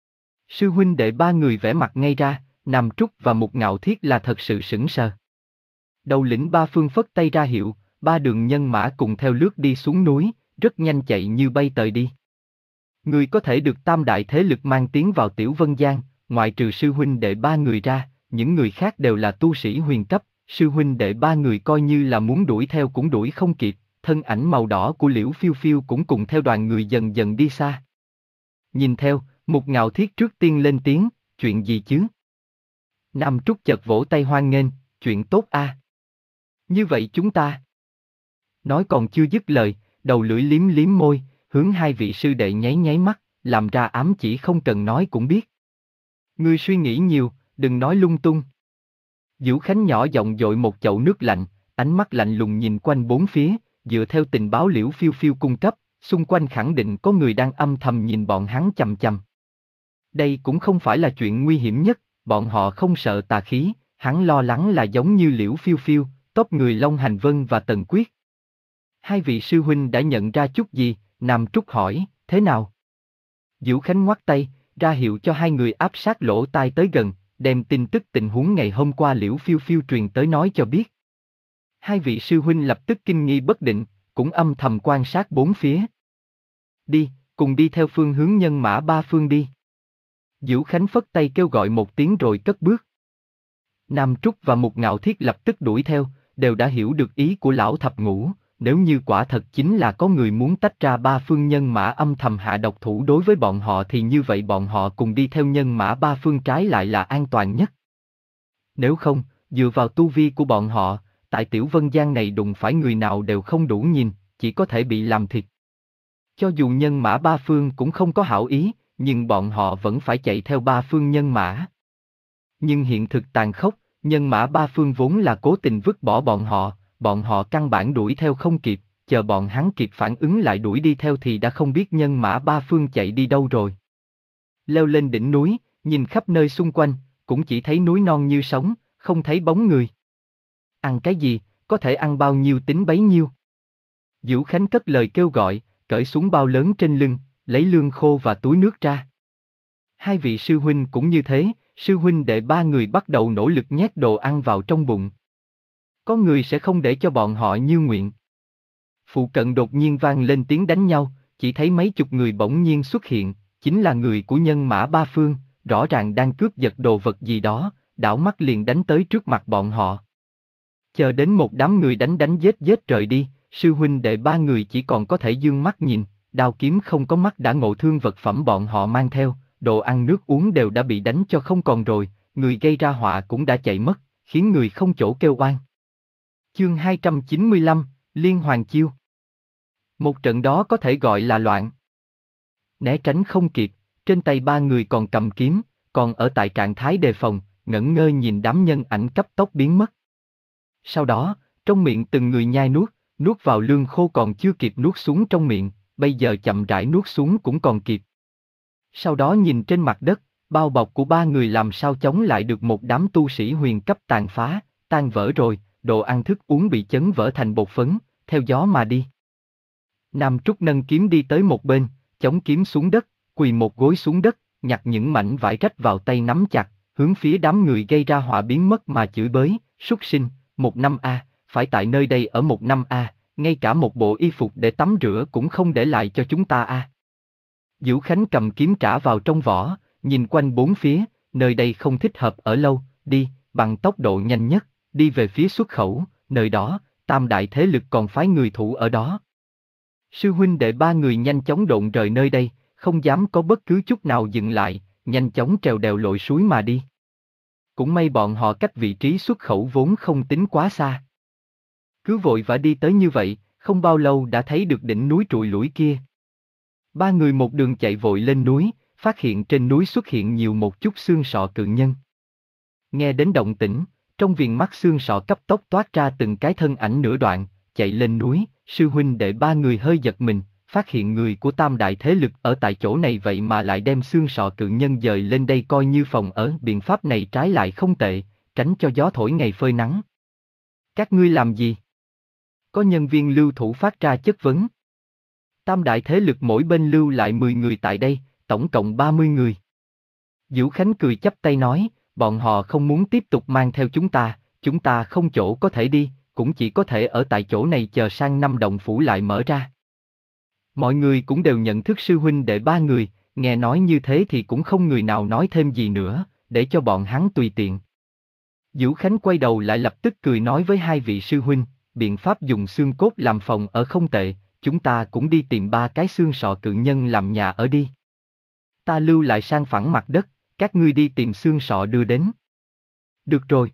S1: Sư huynh đệ ba người vẽ mặt ngay ra, Nam Trúc và Mục Ngạo Thiết là thật sự sững sờ. Đầu lĩnh ba phương phất tay ra hiệu, ba đường nhân mã cùng theo lướt đi xuống núi, rất nhanh chạy như bay tời đi. Người có thể được tam đại thế lực mang tiến vào Tiểu Vân Giang, ngoại trừ sư huynh đệ ba người ra, những người khác đều là tu sĩ huyền cấp, sư huynh đệ ba người coi như là muốn đuổi theo cũng đuổi không kịp, thân ảnh màu đỏ của Liễu Phiêu Phiêu cũng cùng theo đoàn người dần dần đi xa. Nhìn theo, Mục Ngạo Thiết trước tiên lên tiếng, chuyện gì chứ? Nam Trúc chợt vỗ tay hoan nghênh, chuyện tốt a. À. Như vậy chúng ta... Nói còn chưa dứt lời, đầu lưỡi liếm liếm môi, hướng hai vị sư đệ nháy nháy mắt, làm ra ám chỉ không cần nói cũng biết. Ngươi suy nghĩ nhiều, đừng nói lung tung. Diễu Khánh nhỏ giọng dội một chậu nước lạnh, ánh mắt lạnh lùng nhìn quanh bốn phía, dựa theo tình báo Liễu Phiêu Phiêu cung cấp, xung quanh khẳng định có người đang âm thầm nhìn bọn hắn chằm chằm. Đây cũng không phải là chuyện nguy hiểm nhất, bọn họ không sợ tà khí, hắn lo lắng là giống như Liễu Phiêu Phiêu, tốp người Long Hành Vân và Tần Quyết. Hai vị sư huynh đã nhận ra chút gì? Nam Trúc hỏi, thế nào? Diễu Khánh ngoắt tay, ra hiệu cho hai người áp sát lỗ tai tới gần, đem tin tức tình huống ngày hôm qua Liễu Phiêu Phiêu truyền tới nói cho biết. Hai vị sư huynh lập tức kinh nghi bất định, cũng âm thầm quan sát bốn phía. Đi, cùng đi theo phương hướng nhân mã ba phương đi. Diễu Khánh phất tay kêu gọi một tiếng rồi cất bước. Nam Trúc và Mục Ngạo Thiết lập tức đuổi theo, đều đã hiểu được ý của lão thập ngũ, nếu như quả thật chính là có người muốn tách ra ba phương nhân mã âm thầm hạ độc thủ đối với bọn họ thì như vậy bọn họ cùng đi theo nhân mã ba phương trái lại là an toàn nhất. Nếu không, dựa vào tu vi của bọn họ, tại Tiểu Vân Giang này đụng phải người nào đều không đủ nhìn, chỉ có thể bị làm thịt. Cho dù nhân mã ba phương cũng không có hảo ý, nhưng bọn họ vẫn phải chạy theo ba phương nhân mã. Nhưng hiện thực tàn khốc, nhân mã ba phương vốn là cố tình vứt bỏ bọn họ, bọn họ căn bản đuổi theo không kịp, chờ bọn hắn kịp phản ứng lại đuổi đi theo thì đã không biết nhân mã ba phương chạy đi đâu rồi. Leo lên đỉnh núi, nhìn khắp nơi xung quanh, cũng chỉ thấy núi non như sóng, không thấy bóng người. Ăn cái gì, có thể ăn bao nhiêu tính bấy nhiêu. Diễu Khánh cất lời kêu gọi, cởi xuống bao lớn trên lưng, lấy lương khô và túi nước ra. Hai vị sư huynh cũng như thế, sư huynh đệ ba người bắt đầu nỗ lực nhét đồ ăn vào trong bụng. Có người sẽ không để cho bọn họ như nguyện. Phụ cận đột nhiên vang lên tiếng đánh nhau, chỉ thấy mấy chục người bỗng nhiên xuất hiện, chính là người của nhân mã ba phương, rõ ràng đang cướp giật đồ vật gì đó, đảo mắt liền đánh tới trước mặt bọn họ. Chờ đến một đám người đánh đánh giết giết rời đi, sư huynh đệ ba người chỉ còn có thể dương mắt nhìn, đao kiếm không có mắt đã ngộ thương vật phẩm bọn họ mang theo, đồ ăn nước uống đều đã bị đánh cho không còn rồi, người gây ra họa cũng đã chạy mất, khiến người không chỗ kêu oan. Chương hai trăm chín mươi lăm, Liên Hoàn Chiêu. Một trận đó có thể gọi là loạn. Né tránh không kịp, trên tay ba người còn cầm kiếm, còn ở tại trạng thái đề phòng, ngẩn ngơ nhìn đám nhân ảnh cấp tốc biến mất. Sau đó, trong miệng từng người nhai nuốt, nuốt vào lương khô còn chưa kịp nuốt xuống trong miệng, bây giờ chậm rãi nuốt xuống cũng còn kịp. Sau đó nhìn trên mặt đất, bao bọc của ba người làm sao chống lại được một đám tu sĩ huyền cấp tàn phá, tan vỡ rồi, đồ ăn thức uống bị chấn vỡ thành bột phấn, theo gió mà đi. Nam Trúc nâng kiếm đi tới một bên, chống kiếm xuống đất, quỳ một gối xuống đất, nhặt những mảnh vải rách vào tay nắm chặt, hướng phía đám người gây ra họa biến mất mà chửi bới, súc sinh, một năm a, phải tại nơi đây ở một năm a, ngay cả một bộ y phục để tắm rửa cũng không để lại cho chúng ta a. Dữu Khánh cầm kiếm trả vào trong vỏ, nhìn quanh bốn phía, nơi đây không thích hợp ở lâu, đi, bằng tốc độ nhanh nhất, đi về phía xuất khẩu, nơi đó, tam đại thế lực còn phái người thủ ở đó. Sư huynh đệ ba người nhanh chóng độn rời nơi đây, không dám có bất cứ chút nào dừng lại, nhanh chóng trèo đèo lội suối mà đi. Cũng may bọn họ cách vị trí xuất khẩu vốn không tính quá xa. Cứ vội vã đi tới như vậy, không bao lâu đã thấy được đỉnh núi trụi lủi kia. Ba người một đường chạy vội lên núi, phát hiện trên núi xuất hiện nhiều một chút xương sọ cự nhân. Nghe đến động tĩnh, trong viền mắt xương sọ cấp tốc toát ra từng cái thân ảnh nửa đoạn, chạy lên núi, sư huynh đệ ba người hơi giật mình, phát hiện người của tam đại thế lực ở tại chỗ này vậy mà lại đem xương sọ cự nhân dời lên đây coi như phòng ở, biện pháp này trái lại không tệ, tránh cho gió thổi ngày phơi nắng. Các ngươi làm gì? Có nhân viên lưu thủ phát ra chất vấn. Tam đại thế lực mỗi bên lưu lại mười người tại đây, tổng cộng ba mươi người. Dữu Khánh cười chắp tay nói, bọn họ không muốn tiếp tục mang theo chúng ta, chúng ta không chỗ có thể đi, cũng chỉ có thể ở tại chỗ này chờ sang năm động phủ lại mở ra. Mọi người cũng đều nhận thức sư huynh đệ ba người, nghe nói như thế thì cũng không người nào nói thêm gì nữa, để cho bọn hắn tùy tiện. Dữu Khánh quay đầu lại lập tức cười nói với hai vị sư huynh, biện pháp dùng xương cốt làm phòng ở không tệ, chúng ta cũng đi tìm ba cái xương sọ cự nhân làm nhà ở đi. Ta lưu lại sang phẳng mặt đất, các ngươi đi tìm xương sọ đưa đến. Được rồi.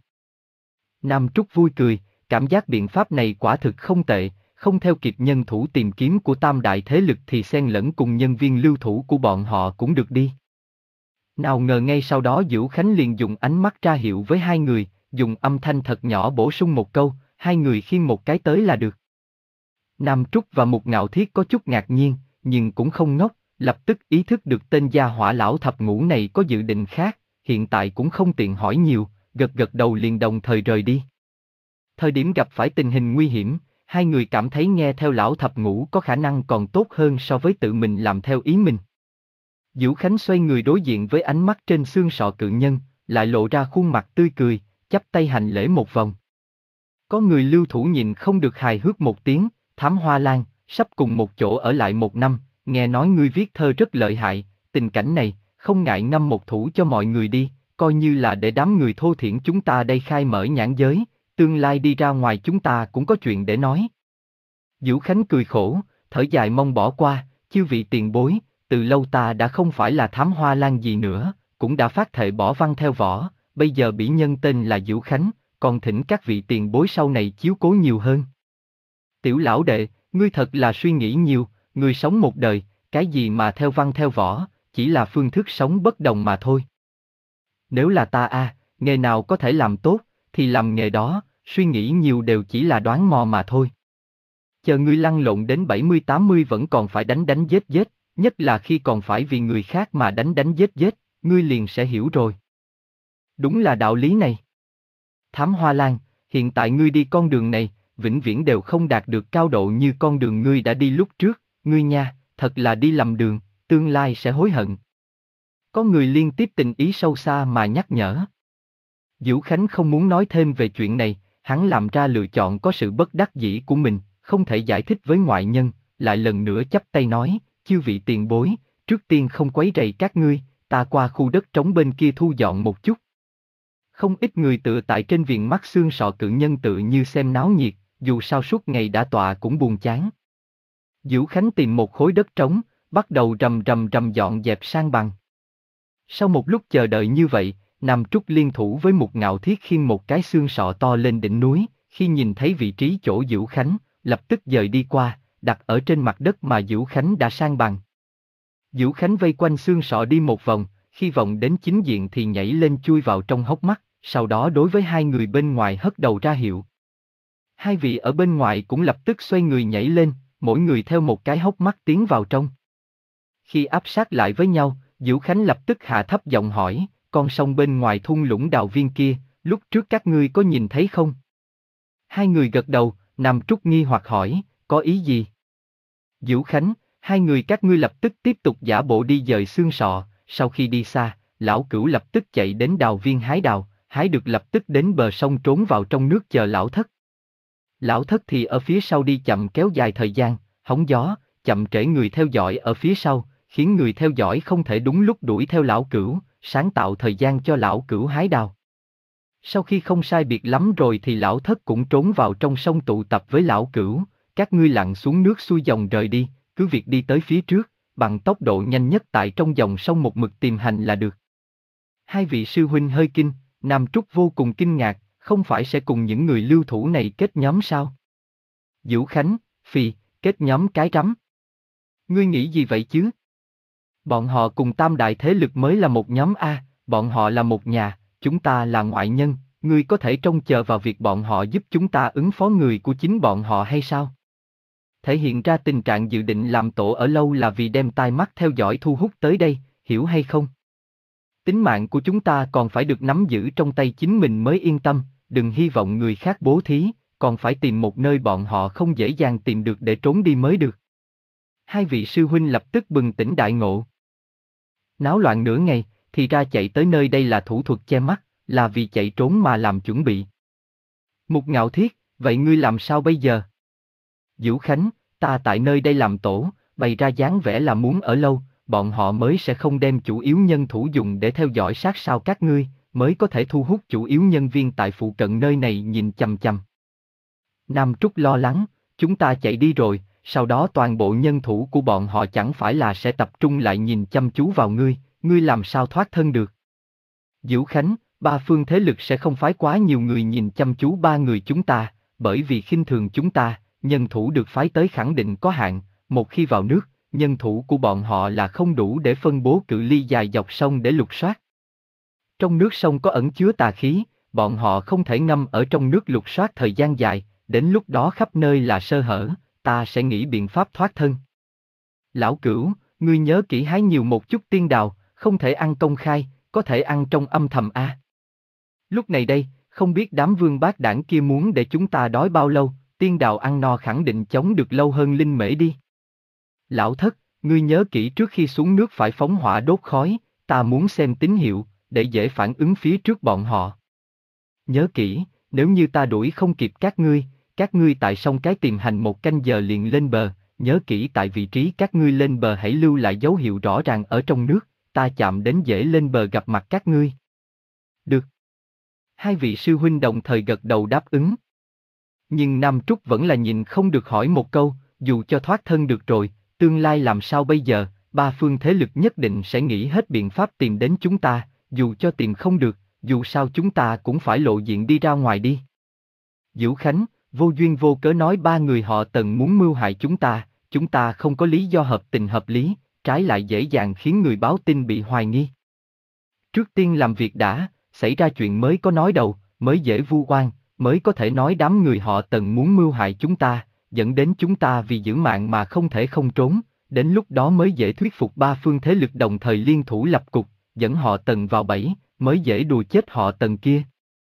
S1: Nam Trúc vui cười, cảm giác biện pháp này quả thực không tệ, không theo kịp nhân thủ tìm kiếm của tam đại thế lực thì xen lẫn cùng nhân viên lưu thủ của bọn họ cũng được đi. Nào ngờ ngay sau đó Dữu Khánh liền dùng ánh mắt ra hiệu với hai người, dùng âm thanh thật nhỏ bổ sung một câu, hai người khiêng một cái tới là được. Nam Trúc và Mục Ngạo Thiết có chút ngạc nhiên, nhưng cũng không ngốc, lập tức ý thức được tên gia hỏa lão thập ngũ này có dự định khác, hiện tại cũng không tiện hỏi nhiều, gật gật đầu liền đồng thời rời đi. Thời điểm gặp phải tình hình nguy hiểm, hai người cảm thấy nghe theo lão thập ngũ có khả năng còn tốt hơn so với tự mình làm theo ý mình. Dữu Khánh xoay người đối diện với ánh mắt trên xương sọ cự nhân, lại lộ ra khuôn mặt tươi cười, chắp tay hành lễ một vòng. Có người lưu thủ nhìn không được hài hước một tiếng, Thám Hoa Lan, sắp cùng một chỗ ở lại một năm, nghe nói ngươi viết thơ rất lợi hại, tình cảnh này, không ngại ngâm một thủ cho mọi người đi, coi như là để đám người thô thiển chúng ta đây khai mở nhãn giới, tương lai đi ra ngoài chúng ta cũng có chuyện để nói. Dữu Khánh cười khổ, thở dài mong bỏ qua, chư vị tiền bối, từ lâu ta đã không phải là Thám Hoa Lan gì nữa, cũng đã phát thệ bỏ văn theo võ, bây giờ bỉ nhân tên là Dữu Khánh, còn thỉnh các vị tiền bối sau này chiếu cố nhiều hơn. Tiểu lão đệ, ngươi thật là suy nghĩ nhiều, ngươi sống một đời, cái gì mà theo văn theo võ, chỉ là phương thức sống bất đồng mà thôi. Nếu là ta a, nghề nào có thể làm tốt, thì làm nghề đó, suy nghĩ nhiều đều chỉ là đoán mò mà thôi. Chờ ngươi lăn lộn đến bảy mươi tám mươi vẫn còn phải đánh đánh giết giết, nhất là khi còn phải vì người khác mà đánh đánh giết giết, ngươi liền sẽ hiểu rồi. Đúng là đạo lý này. Thám Hoa Lan, hiện tại ngươi đi con đường này, vĩnh viễn đều không đạt được cao độ như con đường ngươi đã đi lúc trước, ngươi nha, thật là đi lầm đường, tương lai sẽ hối hận. Có người liên tiếp tình ý sâu xa mà nhắc nhở. Dữu Khánh không muốn nói thêm về chuyện này, hắn làm ra lựa chọn có sự bất đắc dĩ của mình, không thể giải thích với ngoại nhân, lại lần nữa chắp tay nói, chư vị tiền bối, trước tiên không quấy rầy các ngươi, ta qua khu đất trống bên kia thu dọn một chút. Không ít người tựa tại trên viền mắt xương sọ cự nhân tự như xem náo nhiệt, dù sao suốt ngày đã tọa cũng buồn chán. Dữu Khánh tìm một khối đất trống, bắt đầu rầm rầm rầm dọn dẹp sang bằng. Sau một lúc chờ đợi như vậy, Nam Trúc liên thủ với Mục Ngạo Thiết khiêng một cái xương sọ to lên đỉnh núi, khi nhìn thấy vị trí chỗ Dữu Khánh, lập tức dời đi qua, đặt ở trên mặt đất mà Dữu Khánh đã sang bằng. Dữu Khánh vây quanh xương sọ đi một vòng, khi vòng đến chính diện thì nhảy lên chui vào trong hốc mắt, sau đó đối với hai người bên ngoài hất đầu ra hiệu. Hai vị ở bên ngoài cũng lập tức xoay người nhảy lên, mỗi người theo một cái hốc mắt tiến vào trong. Khi áp sát lại với nhau, Dữu Khánh lập tức hạ thấp giọng hỏi, con sông bên ngoài thung lũng đào viên kia, lúc trước các ngươi có nhìn thấy không? Hai người gật đầu, Nam Trúc nghi hoặc hỏi, có ý gì? Dữu Khánh, hai người các ngươi lập tức tiếp tục giả bộ đi dời xương sọ, sau khi đi xa, lão Cửu lập tức chạy đến đào viên hái đào, hái được lập tức đến bờ sông trốn vào trong nước chờ lão thất. Lão thất thì ở phía sau đi chậm kéo dài thời gian, hóng gió, chậm trễ người theo dõi ở phía sau, khiến người theo dõi không thể đúng lúc đuổi theo lão Cửu, sáng tạo thời gian cho lão Cửu hái đào. Sau khi không sai biệt lắm rồi thì lão thất cũng trốn vào trong sông tụ tập với lão Cửu, các ngươi lặn xuống nước xuôi dòng rời đi, cứ việc đi tới phía trước, bằng tốc độ nhanh nhất tại trong dòng sông một mực tìm hành là được. Hai vị sư huynh hơi kinh, Nam Trúc vô cùng kinh ngạc, không phải sẽ cùng những người lưu thủ này kết nhóm sao? Dữu Khánh, phì, kết nhóm cái rắm. Ngươi nghĩ gì vậy chứ? Bọn họ cùng tam đại thế lực mới là một nhóm A, bọn họ là một nhà, chúng ta là ngoại nhân, ngươi có thể trông chờ vào việc bọn họ giúp chúng ta ứng phó người của chính bọn họ hay sao? Thể hiện ra tình trạng dự định làm tổ ở lâu là vì đem tai mắt theo dõi thu hút tới đây, hiểu hay không? Tính mạng của chúng ta còn phải được nắm giữ trong tay chính mình mới yên tâm, đừng hy vọng người khác bố thí, còn phải tìm một nơi bọn họ không dễ dàng tìm được để trốn đi mới được. Hai vị sư huynh lập tức bừng tỉnh đại ngộ. Náo loạn nửa ngày, thì ra chạy tới nơi đây là thủ thuật che mắt, là vì chạy trốn mà làm chuẩn bị. Mục Ngạo Thiết, vậy ngươi làm sao bây giờ? Dữu Khánh, ta tại nơi đây làm tổ, bày ra dáng vẻ là muốn ở lâu, bọn họ mới sẽ không đem chủ yếu nhân thủ dùng để theo dõi sát sao các ngươi, mới có thể thu hút chủ yếu nhân viên tại phụ cận nơi này nhìn chằm chằm. Nam Trúc lo lắng, chúng ta chạy đi rồi, sau đó toàn bộ nhân thủ của bọn họ chẳng phải là sẽ tập trung lại nhìn chăm chú vào ngươi, ngươi làm sao thoát thân được? Dữu Khánh, ba phương thế lực sẽ không phái quá nhiều người nhìn chăm chú ba người chúng ta, bởi vì khinh thường chúng ta, nhân thủ được phái tới khẳng định có hạn, một khi vào nước, nhân thủ của bọn họ là không đủ để phân bố cự ly dài dọc sông để lục soát. Trong nước sông có ẩn chứa tà khí, bọn họ không thể ngâm ở trong nước lục soát thời gian dài, đến lúc đó khắp nơi là sơ hở, ta sẽ nghĩ biện pháp thoát thân. Lão Cửu, ngươi nhớ kỹ hái nhiều một chút tiên đào, không thể ăn công khai, có thể ăn trong âm thầm a. Lúc này đây, không biết đám vương bát đảng kia muốn để chúng ta đói bao lâu, tiên đào ăn no khẳng định chống được lâu hơn linh mễ đi. Lão Thất, ngươi nhớ kỹ trước khi xuống nước phải phóng hỏa đốt khói, ta muốn xem tín hiệu, để dễ phản ứng phía trước bọn họ. Nhớ kỹ, nếu như ta đuổi không kịp các ngươi, các ngươi tại sông cái tìm hành một canh giờ liền lên bờ, nhớ kỹ tại vị trí các ngươi lên bờ hãy lưu lại dấu hiệu rõ ràng ở trong nước, ta chạm đến dễ lên bờ gặp mặt các ngươi. Được. Hai vị sư huynh đồng thời gật đầu đáp ứng. Nhưng Nam Trúc vẫn là nhìn không được hỏi một câu, dù cho thoát thân được rồi, tương lai làm sao bây giờ, ba phương thế lực nhất định sẽ nghĩ hết biện pháp tìm đến chúng ta, dù cho tìm không được, dù sao chúng ta cũng phải lộ diện đi ra ngoài đi. Dữu Khánh, vô duyên vô cớ nói ba người họ Tần muốn mưu hại chúng ta, chúng ta không có lý do hợp tình hợp lý, trái lại dễ dàng khiến người báo tin bị hoài nghi. Trước tiên làm việc đã, xảy ra chuyện mới có nói đầu, mới dễ vu oan, mới có thể nói đám người họ Tần muốn mưu hại chúng ta, dẫn đến chúng ta vì giữ mạng mà không thể không trốn, đến lúc đó mới dễ thuyết phục ba phương thế lực đồng thời liên thủ lập cục, dẫn họ Tần vào bẫy, mới dễ đùa chết họ Tần kia.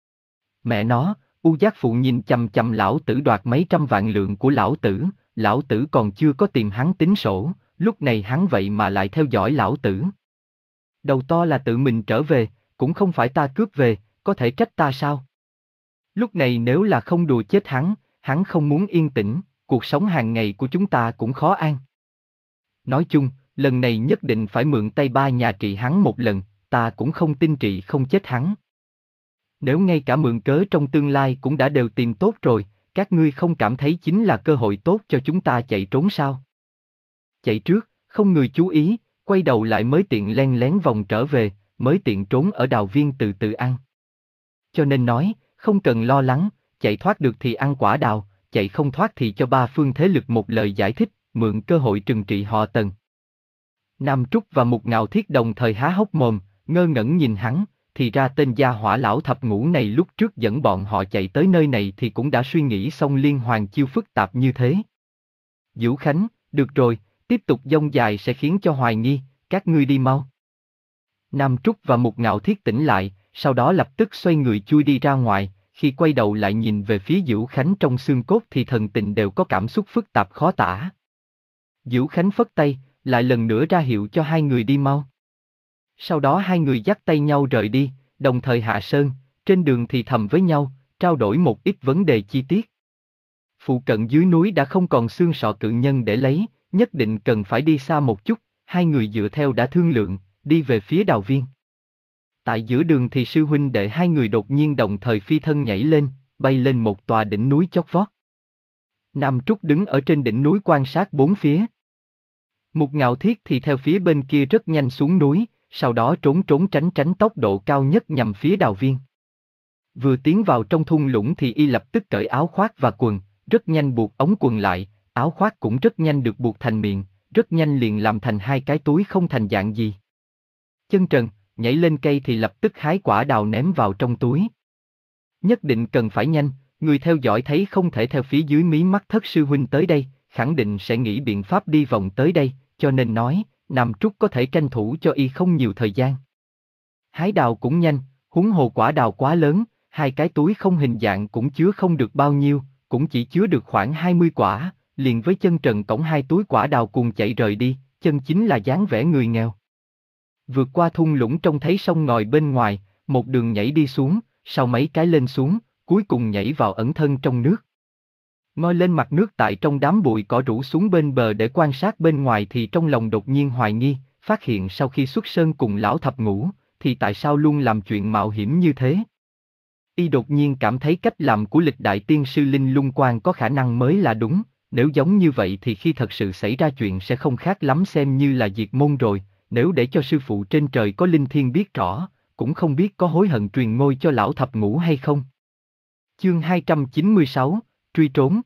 S1: Mẹ nó, U Giác Phụ nhìn chằm chằm lão tử đoạt mấy trăm vạn lượng của lão tử, lão tử còn chưa có tìm hắn tính sổ, lúc này hắn vậy mà lại theo dõi lão tử. Đầu to là tự mình trở về, cũng không phải ta cướp về, có thể trách ta sao? Lúc này nếu là không đùa chết hắn, hắn không muốn yên tĩnh, cuộc sống hàng ngày của chúng ta cũng khó an. Nói chung, lần này nhất định phải mượn tay ba nhà trị hắn một lần, ta cũng không tin trị không chết hắn. Nếu ngay cả mượn cớ trong tương lai cũng đã đều tìm tốt rồi, các ngươi không cảm thấy chính là cơ hội tốt cho chúng ta chạy trốn sao? Chạy trước, không người chú ý, quay đầu lại mới tiện len lén vòng trở về, mới tiện trốn ở đào viên từ từ ăn. Cho nên nói, không cần lo lắng, chạy thoát được thì ăn quả đào, chạy không thoát thì cho ba phương thế lực một lời giải thích, mượn cơ hội trừng trị họ Tần. Nam Trúc và Mục Ngạo Thiết đồng thời há hốc mồm, ngơ ngẩn nhìn hắn, thì ra tên gia hỏa lão thập ngũ này lúc trước dẫn bọn họ chạy tới nơi này thì cũng đã suy nghĩ xong liên hoàn chiêu phức tạp như thế. Vũ Khánh, được rồi, tiếp tục dông dài sẽ khiến cho hoài nghi, các ngươi đi mau. Nam Trúc và Mục Ngạo Thiết tỉnh lại, sau đó lập tức xoay người chui đi ra ngoài, khi quay đầu lại nhìn về phía Vũ Khánh trong xương cốt thì thần tình đều có cảm xúc phức tạp khó tả. Vũ Khánh phất tay, lại lần nữa ra hiệu cho hai người đi mau. Sau đó hai người dắt tay nhau rời đi, đồng thời hạ sơn, trên đường thì thầm với nhau, trao đổi một ít vấn đề chi tiết. Phụ cận dưới núi đã không còn xương sọ cự nhân để lấy, nhất định cần phải đi xa một chút, hai người dựa theo đã thương lượng, đi về phía đào viên. Tại giữa đường thì sư huynh đệ hai người đột nhiên đồng thời phi thân nhảy lên, bay lên một tòa đỉnh núi chót vót. Nam Trúc đứng ở trên đỉnh núi quan sát bốn phía. Mục Ngạo Thiết thì theo phía bên kia rất nhanh xuống núi, sau đó trốn trốn tránh tránh tốc độ cao nhất nhằm phía đào viên. Vừa tiến vào trong thung lũng thì y lập tức cởi áo khoác và quần, rất nhanh buộc ống quần lại, áo khoác cũng rất nhanh được buộc thành miệng, rất nhanh liền làm thành hai cái túi không thành dạng gì. Chân trần, nhảy lên cây thì lập tức hái quả đào ném vào trong túi. Nhất định cần phải nhanh, người theo dõi thấy không thể theo phía dưới mí mắt thất sư huynh tới đây, khẳng định sẽ nghĩ biện pháp đi vòng tới đây, cho nên nói, Nam Trúc có thể tranh thủ cho y không nhiều thời gian. Hái đào cũng nhanh, huống hồ quả đào quá lớn, hai cái túi không hình dạng cũng chứa không được bao nhiêu, cũng chỉ chứa được khoảng hai mươi quả, liền với chân trần cõng hai túi quả đào cùng chạy rời đi, chân chính là dáng vẻ người nghèo. Vượt qua thung lũng trông thấy sông ngòi bên ngoài, một đường nhảy đi xuống, sau mấy cái lên xuống, cuối cùng nhảy vào ẩn thân trong nước. Ngoi lên mặt nước tại trong đám bụi cỏ rủ xuống bên bờ để quan sát bên ngoài thì trong lòng đột nhiên hoài nghi, phát hiện sau khi xuất sơn cùng lão thập ngũ, thì tại sao luôn làm chuyện mạo hiểm như thế? Y đột nhiên cảm thấy cách làm của lịch đại tiên sư Linh Lung Quan có khả năng mới là đúng, nếu giống như vậy thì khi thật sự xảy ra chuyện sẽ không khác lắm xem như là diệt môn rồi, nếu để cho sư phụ trên trời có linh thiên biết rõ, cũng không biết có hối hận truyền ngôi cho lão thập ngũ hay không. Chương hai trăm chín mươi sáu, truy trốn.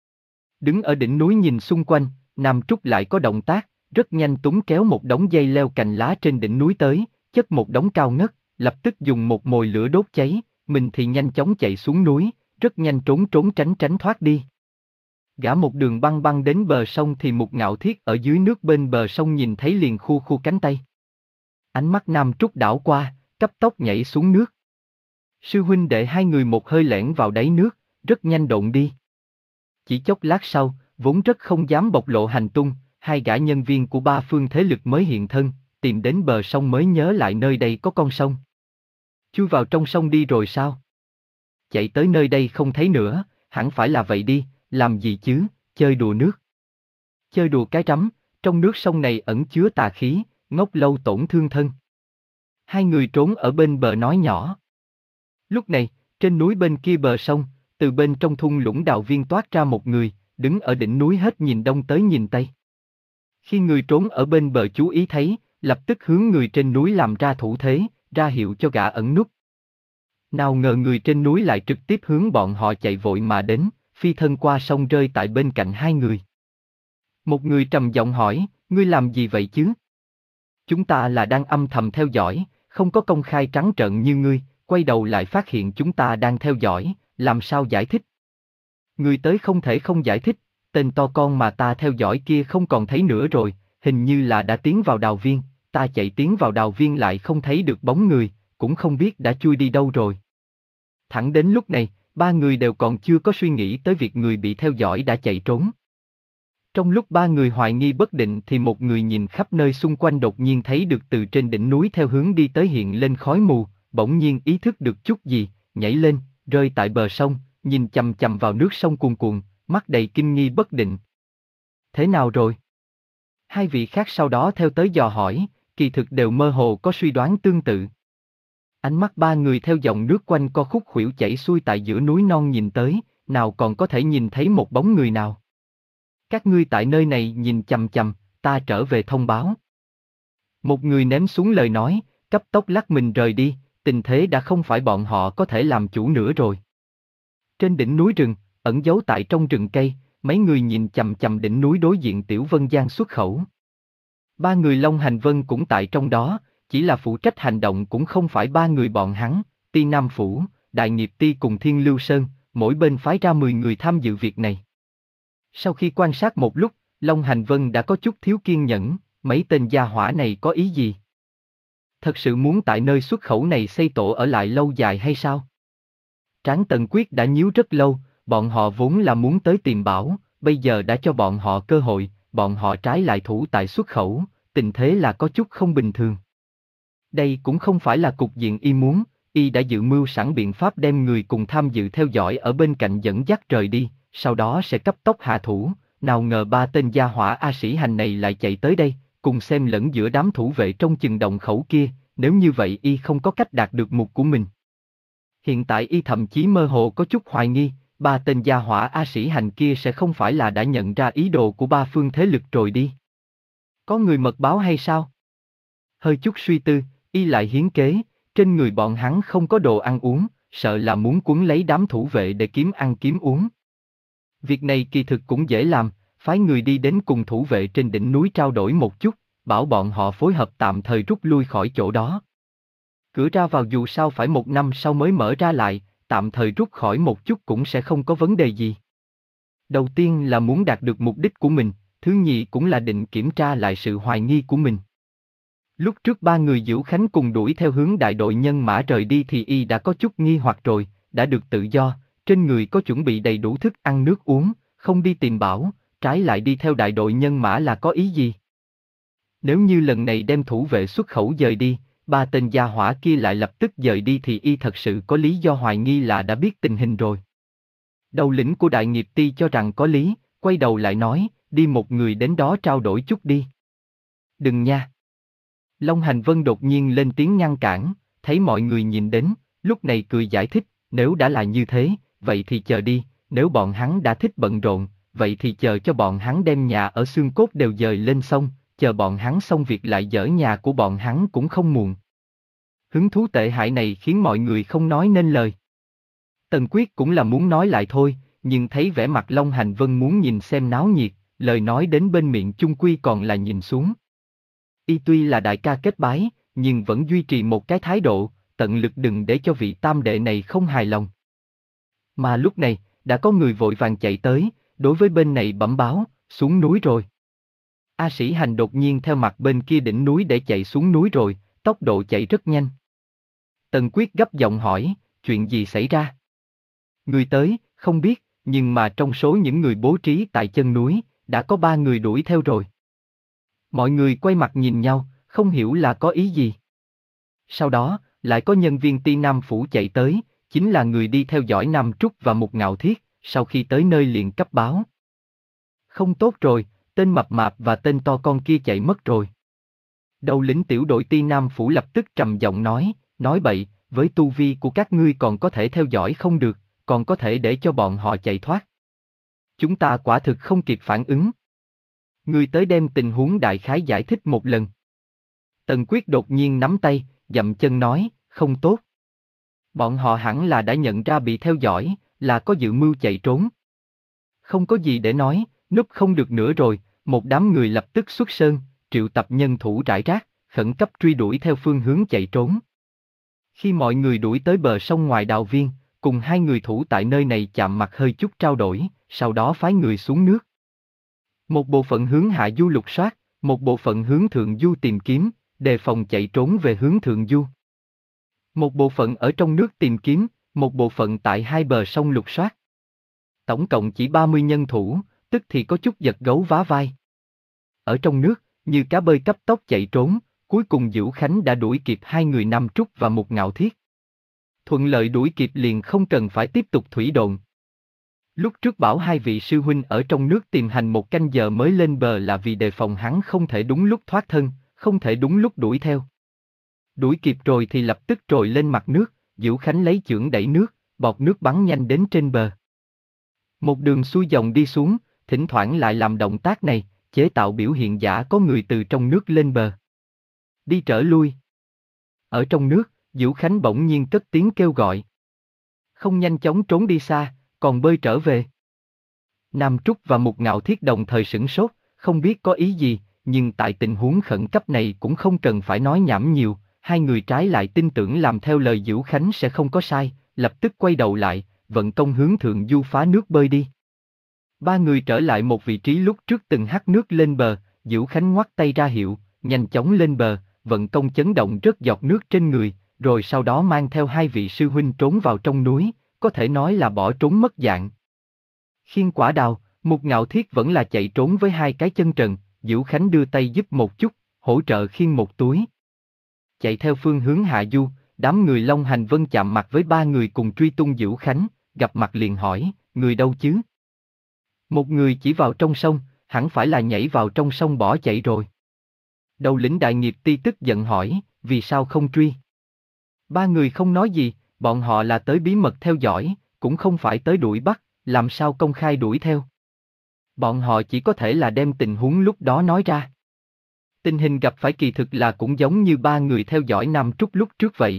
S1: Đứng ở đỉnh núi nhìn xung quanh, Nam Trúc lại có động tác, rất nhanh túng kéo một đống dây leo cành lá trên đỉnh núi tới, chất một đống cao ngất, lập tức dùng một mồi lửa đốt cháy, mình thì nhanh chóng chạy xuống núi, rất nhanh trốn trốn tránh tránh thoát đi. Gã một đường băng băng đến bờ sông thì Mục Ngạo Thiết ở dưới nước bên bờ sông nhìn thấy liền khu khu cánh tay. Ánh mắt Nam Trúc đảo qua, cấp tốc nhảy xuống nước. Sư huynh đệ hai người một hơi lẻn vào đáy nước, rất nhanh độn đi. Chỉ chốc lát sau, vốn rất không dám bộc lộ hành tung, hai gã nhân viên của ba phương thế lực mới hiện thân, tìm đến bờ sông mới nhớ lại nơi đây có con sông. Chui vào trong sông đi rồi sao? Chạy tới nơi đây không thấy nữa, hẳn phải là vậy đi, làm gì chứ, chơi đùa nước. Chơi đùa cái rắm, trong nước sông này ẩn chứa tà khí, ngốc lâu tổn thương thân. Hai người trốn ở bên bờ nói nhỏ. Lúc này, trên núi bên kia bờ sông, từ bên trong thung lũng đào viên toát ra một người, đứng ở đỉnh núi hết nhìn đông tới nhìn tây. Khi người trốn ở bên bờ chú ý thấy, lập tức hướng người trên núi làm ra thủ thế, ra hiệu cho gã ẩn núp. Nào ngờ người trên núi lại trực tiếp hướng bọn họ chạy vội mà đến, phi thân qua sông rơi tại bên cạnh hai người. Một người trầm giọng hỏi, ngươi làm gì vậy chứ? Chúng ta là đang âm thầm theo dõi, không có công khai trắng trợn như ngươi, quay đầu lại phát hiện chúng ta đang theo dõi, làm sao giải thích? Ngươi tới không thể không giải thích, tên to con mà ta theo dõi kia không còn thấy nữa rồi, hình như là đã tiến vào đào viên, ta chạy tiến vào đào viên lại không thấy được bóng người, cũng không biết đã chui đi đâu rồi. Thẳng đến lúc này, ba người đều còn chưa có suy nghĩ tới việc người bị theo dõi đã chạy trốn. Trong lúc ba người hoài nghi bất định thì một người nhìn khắp nơi xung quanh đột nhiên thấy được từ trên đỉnh núi theo hướng đi tới hiện lên khói mù, bỗng nhiên ý thức được chút gì, nhảy lên, rơi tại bờ sông, nhìn chằm chằm vào nước sông cuồn cuộn, mắt đầy kinh nghi bất định. Thế nào rồi? Hai vị khác sau đó theo tới dò hỏi, kỳ thực đều mơ hồ có suy đoán tương tự. Ánh mắt ba người theo dòng nước quanh co khúc khuỷu chảy xuôi tại giữa núi non nhìn tới, nào còn có thể nhìn thấy một bóng người nào. Các ngươi tại nơi này nhìn chằm chằm, ta trở về thông báo. Một người ném xuống lời nói, cấp tốc lắc mình rời đi, tình thế đã không phải bọn họ có thể làm chủ nữa rồi. Trên đỉnh núi rừng, ẩn giấu tại trong rừng cây, mấy người nhìn chằm chằm đỉnh núi đối diện Tiểu Vân Giang xuất khẩu. Ba người Long Hành Vân cũng tại trong đó, chỉ là phụ trách hành động cũng không phải ba người bọn hắn, Ti Nam Phủ, Đại Nghiệp Ti cùng Thiên Lưu Sơn, mỗi bên phái ra mười người tham dự việc này. Sau khi quan sát một lúc, Long Hành Vân đã có chút thiếu kiên nhẫn, mấy tên gia hỏa này có ý gì? Thật sự muốn tại nơi xuất khẩu này xây tổ ở lại lâu dài hay sao? Tráng Tần Quyết đã nhíu rất lâu, bọn họ vốn là muốn tới tìm bảo, bây giờ đã cho bọn họ cơ hội, bọn họ trái lại thủ tại xuất khẩu, tình thế là có chút không bình thường. Đây cũng không phải là cục diện y muốn, y đã dự mưu sẵn biện pháp đem người cùng tham dự theo dõi ở bên cạnh dẫn dắt rời đi, sau đó sẽ cấp tốc hạ thủ, nào ngờ ba tên gia hỏa A Sĩ Hành này lại chạy tới đây, cùng xem lẫn giữa đám thủ vệ trong chừng động khẩu kia, nếu như vậy y không có cách đạt được mục của mình. Hiện tại y thậm chí mơ hồ có chút hoài nghi, ba tên gia hỏa A Sĩ Hành kia sẽ không phải là đã nhận ra ý đồ của ba phương thế lực rồi đi. Có người mật báo hay sao? Hơi chút suy tư, y lại hiến kế, trên người bọn hắn không có đồ ăn uống, sợ là muốn cuốn lấy đám thủ vệ để kiếm ăn kiếm uống. Việc này kỳ thực cũng dễ làm, phái người đi đến cùng thủ vệ trên đỉnh núi trao đổi một chút, bảo bọn họ phối hợp tạm thời rút lui khỏi chỗ đó. Cửa ra vào dù sao phải một năm sau mới mở ra lại, tạm thời rút khỏi một chút cũng sẽ không có vấn đề gì. Đầu tiên là muốn đạt được mục đích của mình, thứ nhì cũng là định kiểm tra lại sự hoài nghi của mình. Lúc trước ba người Dữu Khánh cùng đuổi theo hướng đại đội nhân mã rời đi thì y đã có chút nghi hoặc rồi, đã được tự do, trên người có chuẩn bị đầy đủ thức ăn nước uống, không đi tìm bảo, trái lại đi theo đại đội nhân mã là có ý gì? Nếu như lần này đem thủ vệ xuất khẩu dời đi, ba tên gia hỏa kia lại lập tức dời đi thì y thật sự có lý do hoài nghi là đã biết tình hình rồi. Đầu lĩnh của Đại Nghiệp Ti cho rằng có lý, quay đầu lại nói, đi một người đến đó trao đổi chút đi. Đừng nha. Long Hành Vân đột nhiên lên tiếng ngăn cản, thấy mọi người nhìn đến, lúc này cười giải thích, nếu đã là như thế, vậy thì chờ đi, nếu bọn hắn đã thích bận rộn, vậy thì chờ cho bọn hắn đem nhà ở xương cốt đều dời lên xong, chờ bọn hắn xong việc lại dỡ nhà của bọn hắn cũng không muộn. Hứng thú tệ hại này khiến mọi người không nói nên lời. Tần Quyết cũng là muốn nói lại thôi, nhưng thấy vẻ mặt Long Hành Vân muốn nhìn xem náo nhiệt, lời nói đến bên miệng chung quy còn là nhìn xuống. Y tuy là đại ca kết bái, nhưng vẫn duy trì một cái thái độ, tận lực đừng để cho vị tam đệ này không hài lòng. Mà lúc này, đã có người vội vàng chạy tới, đối với bên này bẩm báo, xuống núi rồi. A Sĩ Hành đột nhiên theo mặt bên kia đỉnh núi để chạy xuống núi rồi, tốc độ chạy rất nhanh. Tần Quyết gấp giọng hỏi, chuyện gì xảy ra? Người tới, không biết, nhưng mà trong số những người bố trí tại chân núi, đã có ba người đuổi theo rồi. Mọi người quay mặt nhìn nhau, không hiểu là có ý gì. Sau đó, lại có nhân viên Ti Nam Phủ chạy tới, chính là người đi theo dõi Nam Trúc và Mục Ngạo Thiết, sau khi tới nơi liền cấp báo. Không tốt rồi, tên mập mạp và tên to con kia chạy mất rồi. Đầu lĩnh tiểu đội Ti Nam Phủ lập tức trầm giọng nói, nói bậy, với tu vi của các ngươi còn có thể theo dõi không được, còn có thể để cho bọn họ chạy thoát. Chúng ta quả thực không kịp phản ứng. Ngươi tới đem tình huống đại khái giải thích một lần. Tần Quyết đột nhiên nắm tay, dậm chân nói, không tốt. Bọn họ hẳn là đã nhận ra bị theo dõi, là có dự mưu chạy trốn. Không có gì để nói, núp không được nữa rồi, một đám người lập tức xuất sơn, triệu tập nhân thủ rải rác, khẩn cấp truy đuổi theo phương hướng chạy trốn. Khi mọi người đuổi tới bờ sông ngoài đào viên, cùng hai người thủ tại nơi này chạm mặt hơi chút trao đổi, sau đó phái người xuống nước. Một bộ phận hướng hạ du lục soát, một bộ phận hướng thượng du tìm kiếm, đề phòng chạy trốn về hướng thượng du. Một bộ phận ở trong nước tìm kiếm, một bộ phận tại hai bờ sông lục soát. Tổng cộng chỉ ba mươi nhân thủ, tức thì có chút giật gấu vá vai. Ở trong nước, như cá bơi cấp tốc chạy trốn, cuối cùng Dữu Khánh đã đuổi kịp hai người Nam Trúc và Mục Ngạo Thiết. Thuận lợi đuổi kịp liền không cần phải tiếp tục thủy độn. Lúc trước bảo hai vị sư huynh ở trong nước tìm hành một canh giờ mới lên bờ là vì đề phòng hắn không thể đúng lúc thoát thân, không thể đúng lúc đuổi theo. Đuổi kịp rồi thì lập tức trồi lên mặt nước, Diễu Khánh lấy chưởng đẩy nước, bọt nước bắn nhanh đến trên bờ. Một đường xuôi dòng đi xuống, thỉnh thoảng lại làm động tác này, chế tạo biểu hiện giả có người từ trong nước lên bờ. Đi trở lui. Ở trong nước, Diễu Khánh bỗng nhiên cất tiếng kêu gọi. Không nhanh chóng trốn đi xa, còn bơi trở về. Nam Trúc và Mục Ngạo Thiết đồng thời sửng sốt, không biết có ý gì, nhưng tại tình huống khẩn cấp này cũng không cần phải nói nhảm nhiều, hai người trái lại tin tưởng làm theo lời Diễu Khánh sẽ không có sai, lập tức quay đầu lại, vận công hướng thượng du phá nước bơi đi. Ba người trở lại một vị trí lúc trước từng hắt nước lên bờ, Diễu Khánh ngoắt tay ra hiệu, nhanh chóng lên bờ, vận công chấn động rớt giọt nước trên người, rồi sau đó mang theo hai vị sư huynh trốn vào trong núi, có thể nói là bỏ trốn mất dạng. Khiên Quả Đào, Mục Ngạo Thiết vẫn là chạy trốn với hai cái chân trần, Diễu Khánh đưa tay giúp một chút, hỗ trợ khiêng một túi. Chạy theo phương hướng hạ du, đám người Long Hành Vân chạm mặt với ba người cùng truy tung Diễu Khánh, gặp mặt liền hỏi, người đâu chứ? Một người chỉ vào trong sông, hẳn phải là nhảy vào trong sông bỏ chạy rồi. Đầu lĩnh Đại Nghiệp Ti tức giận hỏi, vì sao không truy? Ba người không nói gì, bọn họ là tới bí mật theo dõi, cũng không phải tới đuổi bắt, làm sao công khai đuổi theo. Bọn họ chỉ có thể là đem tình huống lúc đó nói ra. Tình hình gặp phải kỳ thực là cũng giống như ba người theo dõi Nam Trúc lúc trước vậy.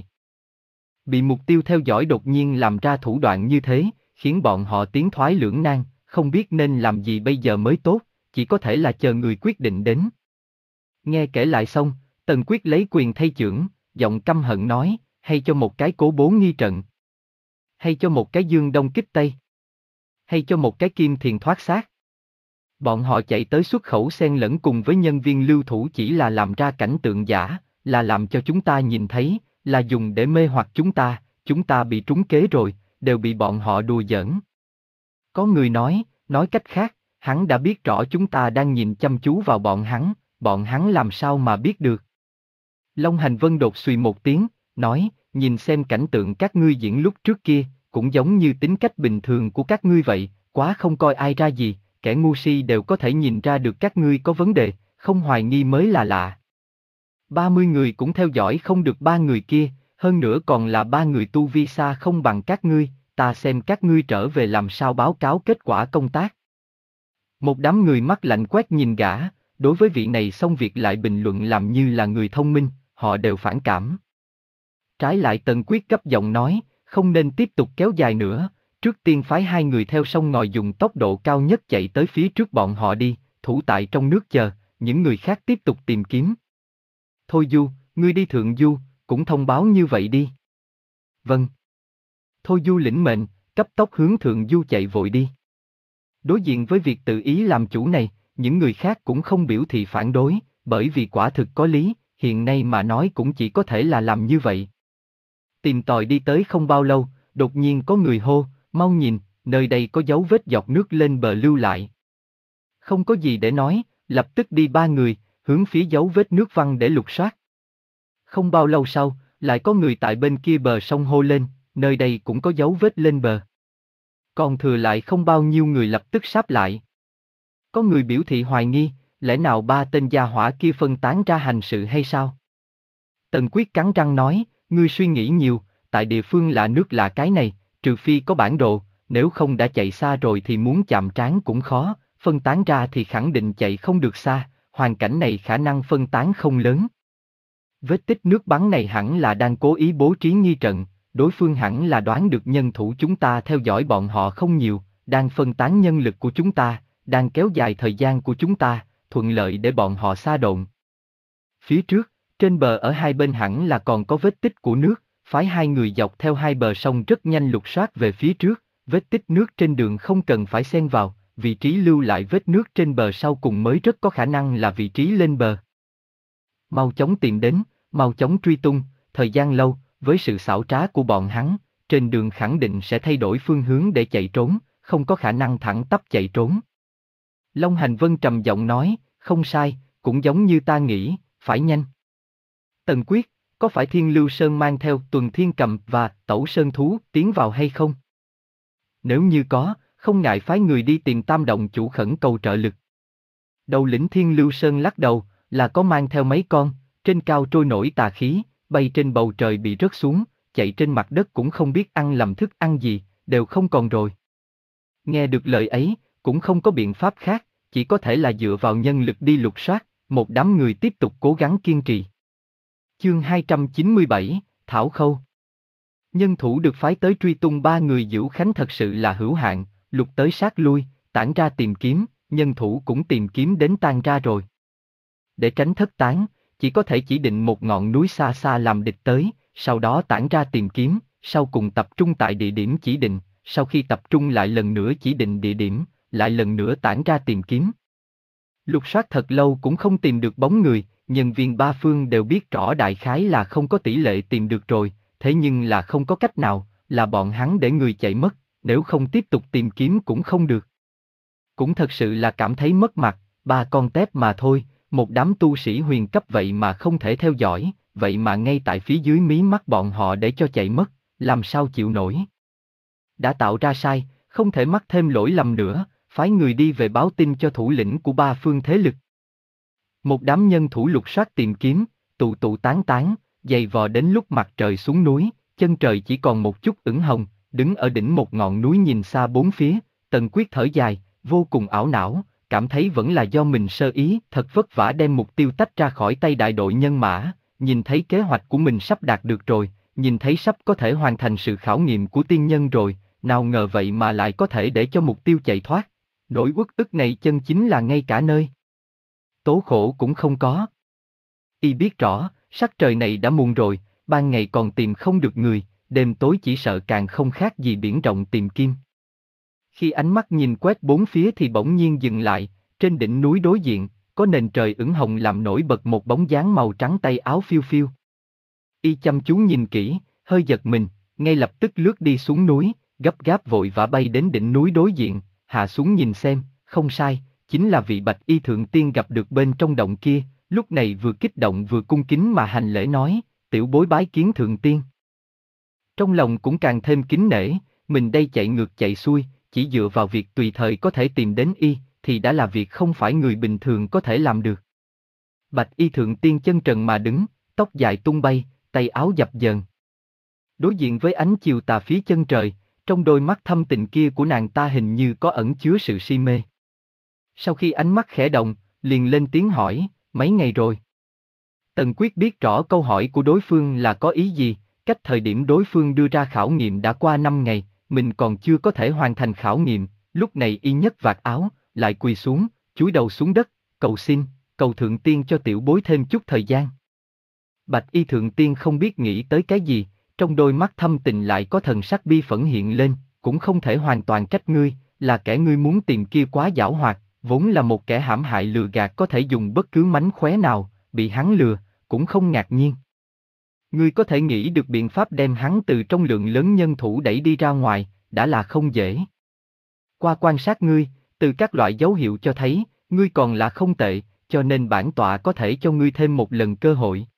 S1: Bị mục tiêu theo dõi đột nhiên làm ra thủ đoạn như thế, khiến bọn họ tiến thoái lưỡng nan, không biết nên làm gì bây giờ mới tốt, chỉ có thể là chờ người quyết định đến. Nghe kể lại xong, Tần Quyết lấy quyền thay chưởng, giọng căm hận nói, hay cho một cái Cố Bố nghi trận. Hay cho một cái Dương Đông kích Tây. Hay cho một cái Kim Thiền thoát xác. Bọn họ chạy tới xuất khẩu xen lẫn cùng với nhân viên lưu thủ chỉ là làm ra cảnh tượng giả, là làm cho chúng ta nhìn thấy, là dùng để mê hoặc chúng ta, chúng ta bị trúng kế rồi, đều bị bọn họ đùa giỡn. Có người nói, nói cách khác, hắn đã biết rõ chúng ta đang nhìn chăm chú vào bọn hắn, bọn hắn làm sao mà biết được. Long Hành Vân đột xùy một tiếng, nói, nhìn xem cảnh tượng các ngươi diễn lúc trước kia, cũng giống như tính cách bình thường của các ngươi vậy, quá không coi ai ra gì, kẻ ngu si đều có thể nhìn ra được các ngươi có vấn đề, không hoài nghi mới là lạ. Ba mươi người cũng theo dõi không được ba người kia, hơn nữa còn là ba người tu vi xa không bằng các ngươi, ta xem các ngươi trở về làm sao báo cáo kết quả công tác. Một đám người mắt lạnh quét nhìn gã, đối với vị này xong việc lại bình luận làm như là người thông minh, họ đều phản cảm. Trái lại Tần Quyết gấp giọng nói, không nên tiếp tục kéo dài nữa, trước tiên phái hai người theo sông ngòi dùng tốc độ cao nhất chạy tới phía trước bọn họ đi, thủ tại trong nước chờ, những người khác tiếp tục tìm kiếm. Thôi Du, ngươi đi thượng du, cũng thông báo như vậy đi. Vâng. Thôi Du lĩnh mệnh, cấp tốc hướng thượng du chạy vội đi. Đối diện với việc tự ý làm chủ này, những người khác cũng không biểu thị phản đối, bởi vì quả thực có lý, hiện nay mà nói cũng chỉ có thể là làm như vậy. Tìm tòi đi tới không bao lâu, đột nhiên có người hô, mau nhìn, nơi đây có dấu vết giọt nước lên bờ lưu lại. Không có gì để nói, lập tức đi ba người, hướng phía dấu vết nước văng để lục soát. Không bao lâu sau, lại có người tại bên kia bờ sông hô lên, nơi đây cũng có dấu vết lên bờ. Còn thừa lại không bao nhiêu người lập tức sáp lại. Có người biểu thị hoài nghi, lẽ nào ba tên gia hỏa kia phân tán ra hành sự hay sao? Tần Quyết cắn răng nói, ngươi suy nghĩ nhiều, tại địa phương lạ nước lạ cái này, trừ phi có bản đồ, nếu không đã chạy xa rồi thì muốn chạm trán cũng khó, phân tán ra thì khẳng định chạy không được xa, hoàn cảnh này khả năng phân tán không lớn. Vết tích nước bắn này hẳn là đang cố ý bố trí nghi trận, đối phương hẳn là đoán được nhân thủ chúng ta theo dõi bọn họ không nhiều, đang phân tán nhân lực của chúng ta, đang kéo dài thời gian của chúng ta, thuận lợi để bọn họ xa độn. Phía trước, trên bờ ở hai bên hẳn là còn có vết tích của nước, phái hai người dọc theo hai bờ sông rất nhanh lục soát về phía trước, vết tích nước trên đường không cần phải xen vào, vị trí lưu lại vết nước trên bờ sau cùng mới rất có khả năng là vị trí lên bờ. Mau chóng tìm đến, mau chóng truy tung, thời gian lâu, với sự xảo trá của bọn hắn, trên đường khẳng định sẽ thay đổi phương hướng để chạy trốn, không có khả năng thẳng tắp chạy trốn. Long Hành Vân trầm giọng nói, không sai, cũng giống như ta nghĩ, phải nhanh. Tần Quyết, có phải Thiên Lưu Sơn mang theo Tuần Thiên Cầm và Tẩu Sơn Thú tiến vào hay không? Nếu như có, không ngại phái người đi tìm Tam Động chủ khẩn cầu trợ lực. Đầu lĩnh Thiên Lưu Sơn lắc đầu, là có mang theo mấy con, trên cao trôi nổi tà khí, bay trên bầu trời bị rớt xuống, chạy trên mặt đất cũng không biết ăn lầm thức ăn gì, đều không còn rồi. Nghe được lời ấy, cũng không có biện pháp khác, chỉ có thể là dựa vào nhân lực đi lục soát, một đám người tiếp tục cố gắng kiên trì. Chương hai trăm chín mươi bảy, Thảo Khâu. Nhân thủ được phái tới truy tung ba người Dữu Khánh thật sự là hữu hạn, lục tới sát lui, tản ra tìm kiếm, nhân thủ cũng tìm kiếm đến tan ra rồi. Để tránh thất tán, chỉ có thể chỉ định một ngọn núi xa xa làm địch tới, sau đó tản ra tìm kiếm, sau cùng tập trung tại địa điểm chỉ định, sau khi tập trung lại lần nữa chỉ định địa điểm, lại lần nữa tản ra tìm kiếm. Lục soát thật lâu cũng không tìm được bóng người, nhân viên ba phương đều biết rõ đại khái là không có tỷ lệ tìm được rồi, thế nhưng là không có cách nào, là bọn hắn để người chạy mất, nếu không tiếp tục tìm kiếm cũng không được. Cũng thật sự là cảm thấy mất mặt, ba con tép mà thôi, một đám tu sĩ huyền cấp vậy mà không thể theo dõi, vậy mà ngay tại phía dưới mí mắt bọn họ để cho chạy mất, làm sao chịu nổi. Đã tạo ra sai, không thể mắc thêm lỗi lầm nữa, phái người đi về báo tin cho thủ lĩnh của ba phương thế lực. Một đám nhân thủ lục soát tìm kiếm, tụ tụ tán tán, dày vò đến lúc mặt trời xuống núi, chân trời chỉ còn một chút ửng hồng, đứng ở đỉnh một ngọn núi nhìn xa bốn phía, Tần Quyết thở dài, vô cùng ảo não, cảm thấy vẫn là do mình sơ ý, thật vất vả đem mục tiêu tách ra khỏi tay đại đội nhân mã, nhìn thấy kế hoạch của mình sắp đạt được rồi, nhìn thấy sắp có thể hoàn thành sự khảo nghiệm của tiên nhân rồi, nào ngờ vậy mà lại có thể để cho mục tiêu chạy thoát. Nỗi uất ức này chân chính là ngay cả nơi tố khổ cũng không có. Y biết rõ, sắc trời này đã muộn rồi, ban ngày còn tìm không được người, đêm tối chỉ sợ càng không khác gì biển rộng tìm kim. Khi ánh mắt nhìn quét bốn phía thì bỗng nhiên dừng lại, trên đỉnh núi đối diện, có nền trời ửng hồng làm nổi bật một bóng dáng màu trắng tay áo phiêu phiêu. Y chăm chú nhìn kỹ, hơi giật mình, ngay lập tức lướt đi xuống núi, gấp gáp vội vã bay đến đỉnh núi đối diện, hạ xuống nhìn xem, không sai, chính là vị Bạch Y Thượng Tiên gặp được bên trong động kia, lúc này vừa kích động vừa cung kính mà hành lễ nói, tiểu bối bái kiến Thượng Tiên. Trong lòng cũng càng thêm kính nể, mình đây chạy ngược chạy xuôi, chỉ dựa vào việc tùy thời có thể tìm đến Y, thì đã là việc không phải người bình thường có thể làm được. Bạch Y Thượng Tiên chân trần mà đứng, tóc dài tung bay, tay áo dập dờn. Đối diện với ánh chiều tà phía chân trời, trong đôi mắt thâm tình kia của nàng ta hình như có ẩn chứa sự si mê. Sau khi ánh mắt khẽ động, liền lên tiếng hỏi, mấy ngày rồi? Tần Quyết biết rõ câu hỏi của đối phương là có ý gì, cách thời điểm đối phương đưa ra khảo nghiệm đã qua năm ngày, mình còn chưa có thể hoàn thành khảo nghiệm, lúc này y nhấc vạt áo, lại quỳ xuống, chúi đầu xuống đất, cầu xin, cầu Thượng Tiên cho tiểu bối thêm chút thời gian. Bạch Y Thượng Tiên không biết nghĩ tới cái gì, trong đôi mắt thâm tình lại có thần sắc bi phẫn hiện lên, cũng không thể hoàn toàn trách ngươi, là kẻ ngươi muốn tìm kia quá giảo hoạt, vốn là một kẻ hãm hại lừa gạt có thể dùng bất cứ mánh khóe nào, bị hắn lừa, cũng không ngạc nhiên. Ngươi có thể nghĩ được biện pháp đem hắn từ trong lượng lớn nhân thủ đẩy đi ra ngoài, đã là không dễ. Qua quan sát ngươi, từ các loại dấu hiệu cho thấy, ngươi còn là không tệ, cho nên bản tọa có thể cho ngươi thêm một lần cơ hội.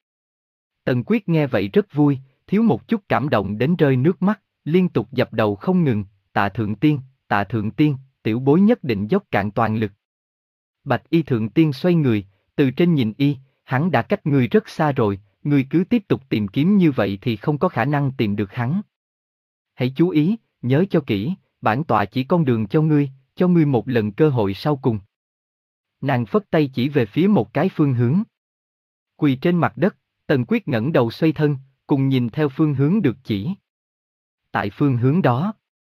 S1: Tần Quyết nghe vậy rất vui, thiếu một chút cảm động đến rơi nước mắt, liên tục dập đầu không ngừng, tạ Thượng Tiên, tạ Thượng Tiên, tiểu bối nhất định dốc cạn toàn lực. Bạch Y Thượng Tiên xoay người, từ trên nhìn y, hắn đã cách ngươi rất xa rồi, ngươi cứ tiếp tục tìm kiếm như vậy thì không có khả năng tìm được hắn. Hãy chú ý, nhớ cho kỹ, bản tọa chỉ con đường cho ngươi, cho ngươi một lần cơ hội sau cùng. Nàng phất tay chỉ về phía một cái phương hướng. Quỳ trên mặt đất, Tần Quyết ngẩng đầu xoay thân, cùng nhìn theo phương hướng được chỉ. Tại phương hướng đó,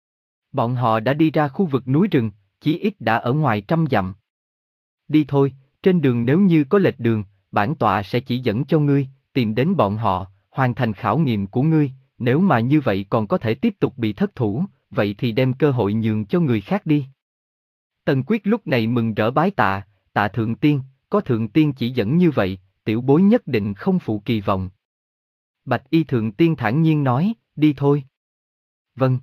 S1: bọn họ đã đi ra khu vực núi rừng, chí ít đã ở ngoài trăm dặm. Đi thôi, trên đường nếu như có lệch đường, bản tọa sẽ chỉ dẫn cho ngươi, tìm đến bọn họ, hoàn thành khảo nghiệm của ngươi, nếu mà như vậy còn có thể tiếp tục bị thất thủ, vậy thì đem cơ hội nhường cho người khác đi. Tần Quyết lúc này mừng rỡ bái tạ, tạ Thượng Tiên, có Thượng Tiên chỉ dẫn như vậy, tiểu bối nhất định không phụ kỳ vọng. Bạch Y Thượng Tiên thản nhiên nói, đi thôi. Vâng.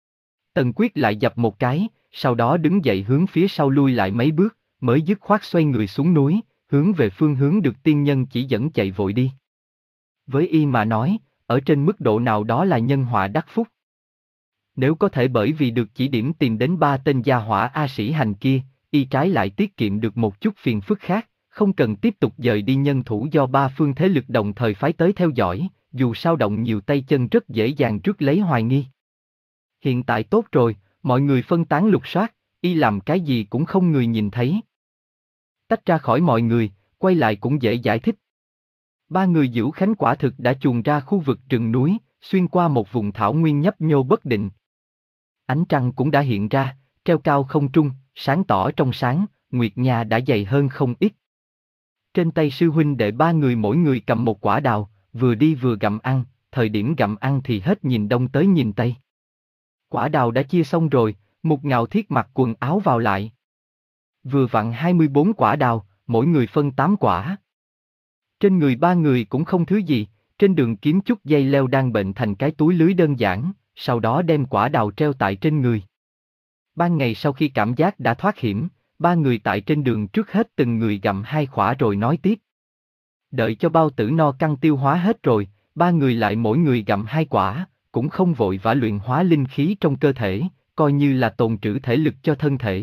S1: Tần Quyết lại dập một cái, sau đó đứng dậy hướng phía sau lui lại mấy bước, mới dứt khoát xoay người xuống núi, hướng về phương hướng được tiên nhân chỉ dẫn chạy vội đi. Với y mà nói, ở trên mức độ nào đó là nhân họa đắc phúc. Nếu có thể bởi vì được chỉ điểm tìm đến ba tên gia hỏa A Sĩ Hành kia, y trái lại tiết kiệm được một chút phiền phức khác, không cần tiếp tục dời đi nhân thủ do ba phương thế lực đồng thời phái tới theo dõi, dù sao động nhiều tay chân rất dễ dàng rước lấy hoài nghi. Hiện tại tốt rồi, mọi người phân tán lục soát, y làm cái gì cũng không người nhìn thấy. Tách ra khỏi mọi người, quay lại cũng dễ giải thích. Ba người Dữu Khánh quả thực đã chuồn ra khu vực rừng núi, xuyên qua một vùng thảo nguyên nhấp nhô bất định. Ánh trăng cũng đã hiện ra, treo cao không trung, sáng tỏ trong sáng, nguyệt nha đã dày hơn không ít. Trên tay sư huynh đệ ba người mỗi người cầm một quả đào, vừa đi vừa gặm ăn, thời điểm gặm ăn thì hết nhìn đông tới nhìn tây. Quả đào đã chia xong rồi, Mục Ngạo Thiết mặc quần áo vào lại. Vừa vặn hai mươi bốn quả đào, mỗi người phân tám quả. Trên người ba người cũng không thứ gì, trên đường kiếm chút dây leo đang bệnh thành cái túi lưới đơn giản, sau đó đem quả đào treo tại trên người. Ban ngày sau khi cảm giác đã thoát hiểm, ba người tại trên đường trước hết từng người gặm hai quả rồi nói tiếp. Đợi cho bao tử no căng tiêu hóa hết rồi, ba người lại mỗi người gặm hai quả, cũng không vội vã luyện hóa linh khí trong cơ thể, coi như là tồn trữ thể lực cho thân thể.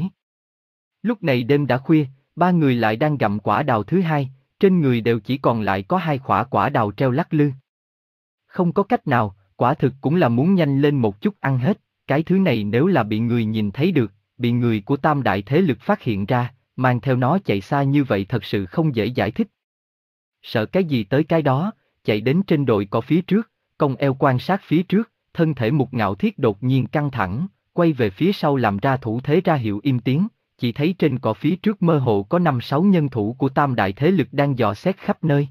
S1: Lúc này đêm đã khuya, ba người lại đang gặm quả đào thứ hai, trên người đều chỉ còn lại có hai quả quả đào treo lắc lư. Không có cách nào, quả thực cũng là muốn nhanh lên một chút ăn hết, cái thứ này nếu là bị người nhìn thấy được, bị người của tam đại thế lực phát hiện ra, mang theo nó chạy xa như vậy thật sự không dễ giải thích. Sợ cái gì tới cái đó, chạy đến trên đồi cỏ phía trước, cong eo quan sát phía trước, thân thể Mục Ngạo Thiết đột nhiên căng thẳng, quay về phía sau làm ra thủ thế ra hiệu im tiếng, chỉ thấy trên cỏ phía trước mơ hồ có năm sáu nhân thủ của tam đại thế lực đang dò xét khắp nơi.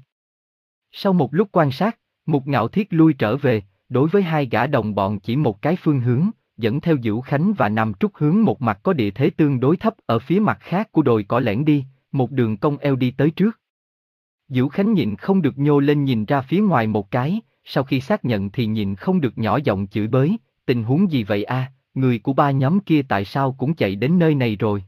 S1: Sau một lúc quan sát, Mục Ngạo Thiết lui trở về, đối với hai gã đồng bọn chỉ một cái phương hướng, dẫn theo Dữu Khánh và Nam Trúc hướng một mặt có địa thế tương đối thấp ở phía mặt khác của đồi cỏ lẻn đi, một đường cong eo đi tới trước. Dữu Khánh nhịn không được nhô lên nhìn ra phía ngoài một cái, sau khi xác nhận thì nhịn không được nhỏ giọng chửi bới, tình huống gì vậy a, người của ba nhóm kia tại sao cũng chạy đến nơi này rồi?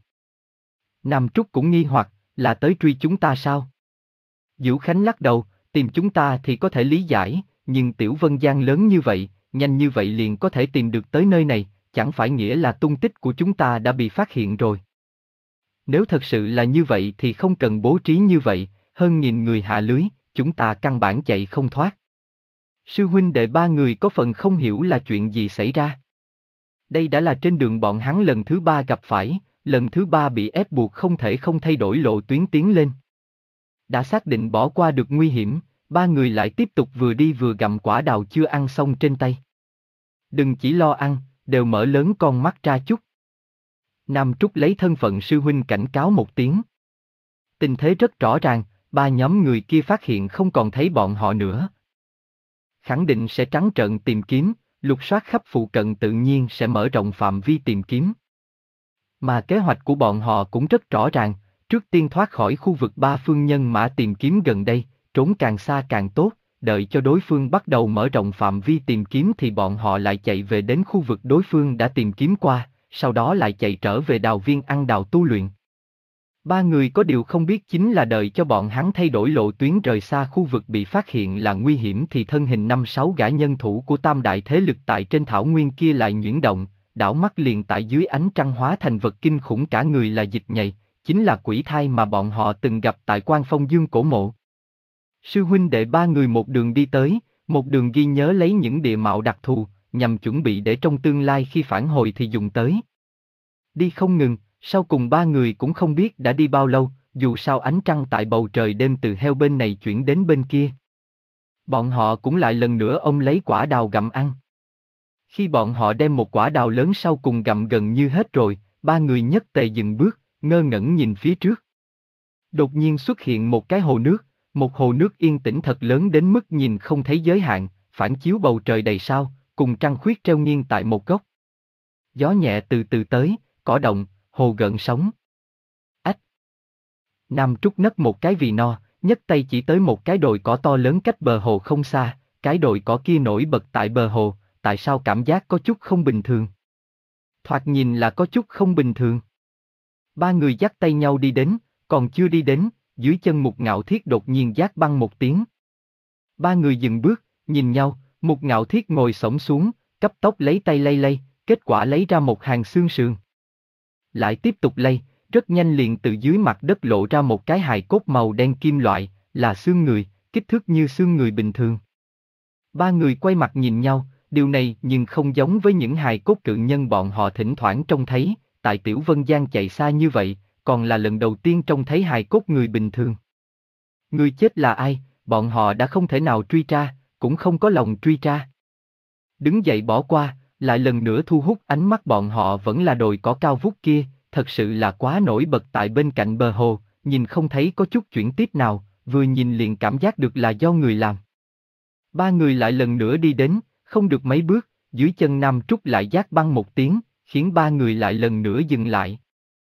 S1: Nam Trúc cũng nghi hoặc, là tới truy chúng ta sao? Dữu Khánh lắc đầu, tìm chúng ta thì có thể lý giải, nhưng Tiểu Vân Giang lớn như vậy, nhanh như vậy liền có thể tìm được tới nơi này, chẳng phải nghĩa là tung tích của chúng ta đã bị phát hiện rồi. Nếu thật sự là như vậy thì không cần bố trí như vậy, hơn nghìn người hạ lưới, chúng ta căn bản chạy không thoát. Sư huynh đệ ba người có phần không hiểu là chuyện gì xảy ra. Đây đã là trên đường bọn hắn lần thứ ba gặp phải, lần thứ ba bị ép buộc không thể không thay đổi lộ tuyến tiến lên. Đã xác định bỏ qua được nguy hiểm, ba người lại tiếp tục vừa đi vừa gặm quả đào chưa ăn xong trên tay. Đừng chỉ lo ăn, đều mở lớn con mắt ra chút. Nam Trúc lấy thân phận sư huynh cảnh cáo một tiếng. Tình thế rất rõ ràng, ba nhóm người kia phát hiện không còn thấy bọn họ nữa. Khẳng định sẽ trắng trợn tìm kiếm, lục soát khắp phụ cận tự nhiên sẽ mở rộng phạm vi tìm kiếm. Mà kế hoạch của bọn họ cũng rất rõ ràng, trước tiên thoát khỏi khu vực ba phương nhân mã tìm kiếm gần đây, trốn càng xa càng tốt, đợi cho đối phương bắt đầu mở rộng phạm vi tìm kiếm thì bọn họ lại chạy về đến khu vực đối phương đã tìm kiếm qua, sau đó lại chạy trở về đào viên ăn đào tu luyện. Ba người có điều không biết chính là đợi cho bọn hắn thay đổi lộ tuyến rời xa khu vực bị phát hiện là nguy hiểm thì thân hình năm sáu gã nhân thủ của tam đại thế lực tại trên thảo nguyên kia lại nhuyễn động, đảo mắt liền tại dưới ánh trăng hóa thành vật kinh khủng cả người là dịch nhầy, chính là quỷ thai mà bọn họ từng gặp tại Quan Phong Dương cổ mộ. Sư huynh đệ ba người một đường đi tới, một đường ghi nhớ lấy những địa mạo đặc thù, nhằm chuẩn bị để trong tương lai khi phản hồi thì dùng tới. Đi không ngừng, sau cùng ba người cũng không biết đã đi bao lâu, dù sao ánh trăng tại bầu trời đêm từ heo bên này chuyển đến bên kia. Bọn họ cũng lại lần nữa ôm lấy quả đào gặm ăn. Khi bọn họ đem một quả đào lớn sau cùng gặm gần như hết rồi, ba người nhất tề dừng bước, ngơ ngẩn nhìn phía trước. Đột nhiên xuất hiện một cái hồ nước, một hồ nước yên tĩnh thật lớn đến mức nhìn không thấy giới hạn, phản chiếu bầu trời đầy sao, cùng trăng khuyết treo nghiêng tại một góc. Gió nhẹ từ từ tới, cỏ động, hồ gợn sóng. Ách! Nam Trúc nấc một cái vì no, nhấc tay chỉ tới một cái đồi cỏ to lớn cách bờ hồ không xa, cái đồi cỏ kia nổi bật tại bờ hồ, tại sao cảm giác có chút không bình thường? Thoạt nhìn là có chút không bình thường. Ba người dắt tay nhau đi đến, còn chưa đi đến, dưới chân Mục Ngạo Thiết đột nhiên giác băng một tiếng. Ba người dừng bước, nhìn nhau, Mục Ngạo Thiết ngồi xổm xuống, cấp tốc lấy tay lay lay, kết quả lấy ra một hàng xương sườn. Lại tiếp tục lay, rất nhanh liền từ dưới mặt đất lộ ra một cái hài cốt màu đen kim loại, là xương người, kích thước như xương người bình thường. Ba người quay mặt nhìn nhau, điều này nhưng không giống với những hài cốt cự nhân bọn họ thỉnh thoảng trông thấy, tại Tiểu Vân Giang chạy xa như vậy, còn là lần đầu tiên trông thấy hài cốt người bình thường. Người chết là ai, bọn họ đã không thể nào truy tra, cũng không có lòng truy tra. Đứng dậy bỏ qua, lại lần nữa thu hút ánh mắt bọn họ vẫn là đồi cỏ cao vút kia, thật sự là quá nổi bật tại bên cạnh bờ hồ, nhìn không thấy có chút chuyển tiếp nào, vừa nhìn liền cảm giác được là do người làm. Ba người lại lần nữa đi đến, không được mấy bước, dưới chân Nam Trúc lại giác băng một tiếng, khiến ba người lại lần nữa dừng lại.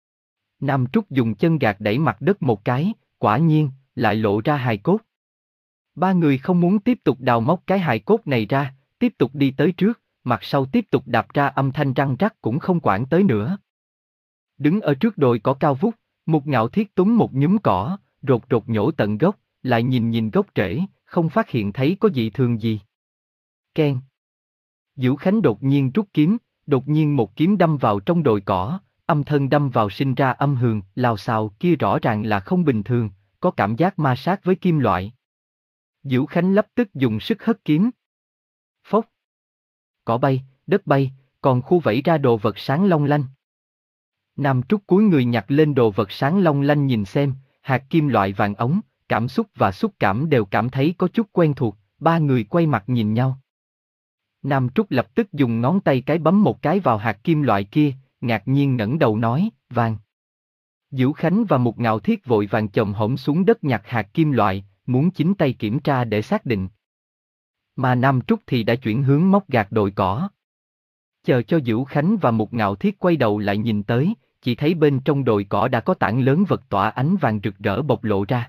S1: Nam Trúc dùng chân gạt đẩy mặt đất một cái, quả nhiên, lại lộ ra hài cốt. Ba người không muốn tiếp tục đào móc cái hài cốt này ra, tiếp tục đi tới trước, mặt sau tiếp tục đạp ra âm thanh răng rắc cũng không quản tới nữa. Đứng ở trước đồi cỏ cao vút, một Ngạo Thiết túm một nhúm cỏ, rột rột nhổ tận gốc, lại nhìn nhìn gốc rễ, không phát hiện thấy có dị thường gì. Keng. Dữu Khánh đột nhiên rút kiếm, đột nhiên một kiếm đâm vào trong đồi cỏ, âm thân đâm vào sinh ra âm hưởng, lào xào kia rõ ràng là không bình thường, có cảm giác ma sát với kim loại. Dữu Khánh lập tức dùng sức hất kiếm. Phốc. Cỏ bay, đất bay, còn khu vẩy ra đồ vật sáng long lanh. Nam Trúc cúi người nhặt lên đồ vật sáng long lanh nhìn xem, hạt kim loại vàng ống, cảm xúc và xúc cảm đều cảm thấy có chút quen thuộc, ba người quay mặt nhìn nhau. Nam Trúc lập tức dùng ngón tay cái bấm một cái vào hạt kim loại kia, ngạc nhiên ngẩng đầu nói, vàng. Dữu Khánh và một Ngạo Thiết vội vàng chồm hổm xuống đất nhặt hạt kim loại, muốn chính tay kiểm tra để xác định. Mà Nam Trúc thì đã chuyển hướng móc gạt đồi cỏ. Chờ cho Dữu Khánh và một Ngạo Thiết quay đầu lại nhìn tới, chỉ thấy bên trong đồi cỏ đã có tảng lớn vật tỏa ánh vàng rực rỡ bộc lộ ra.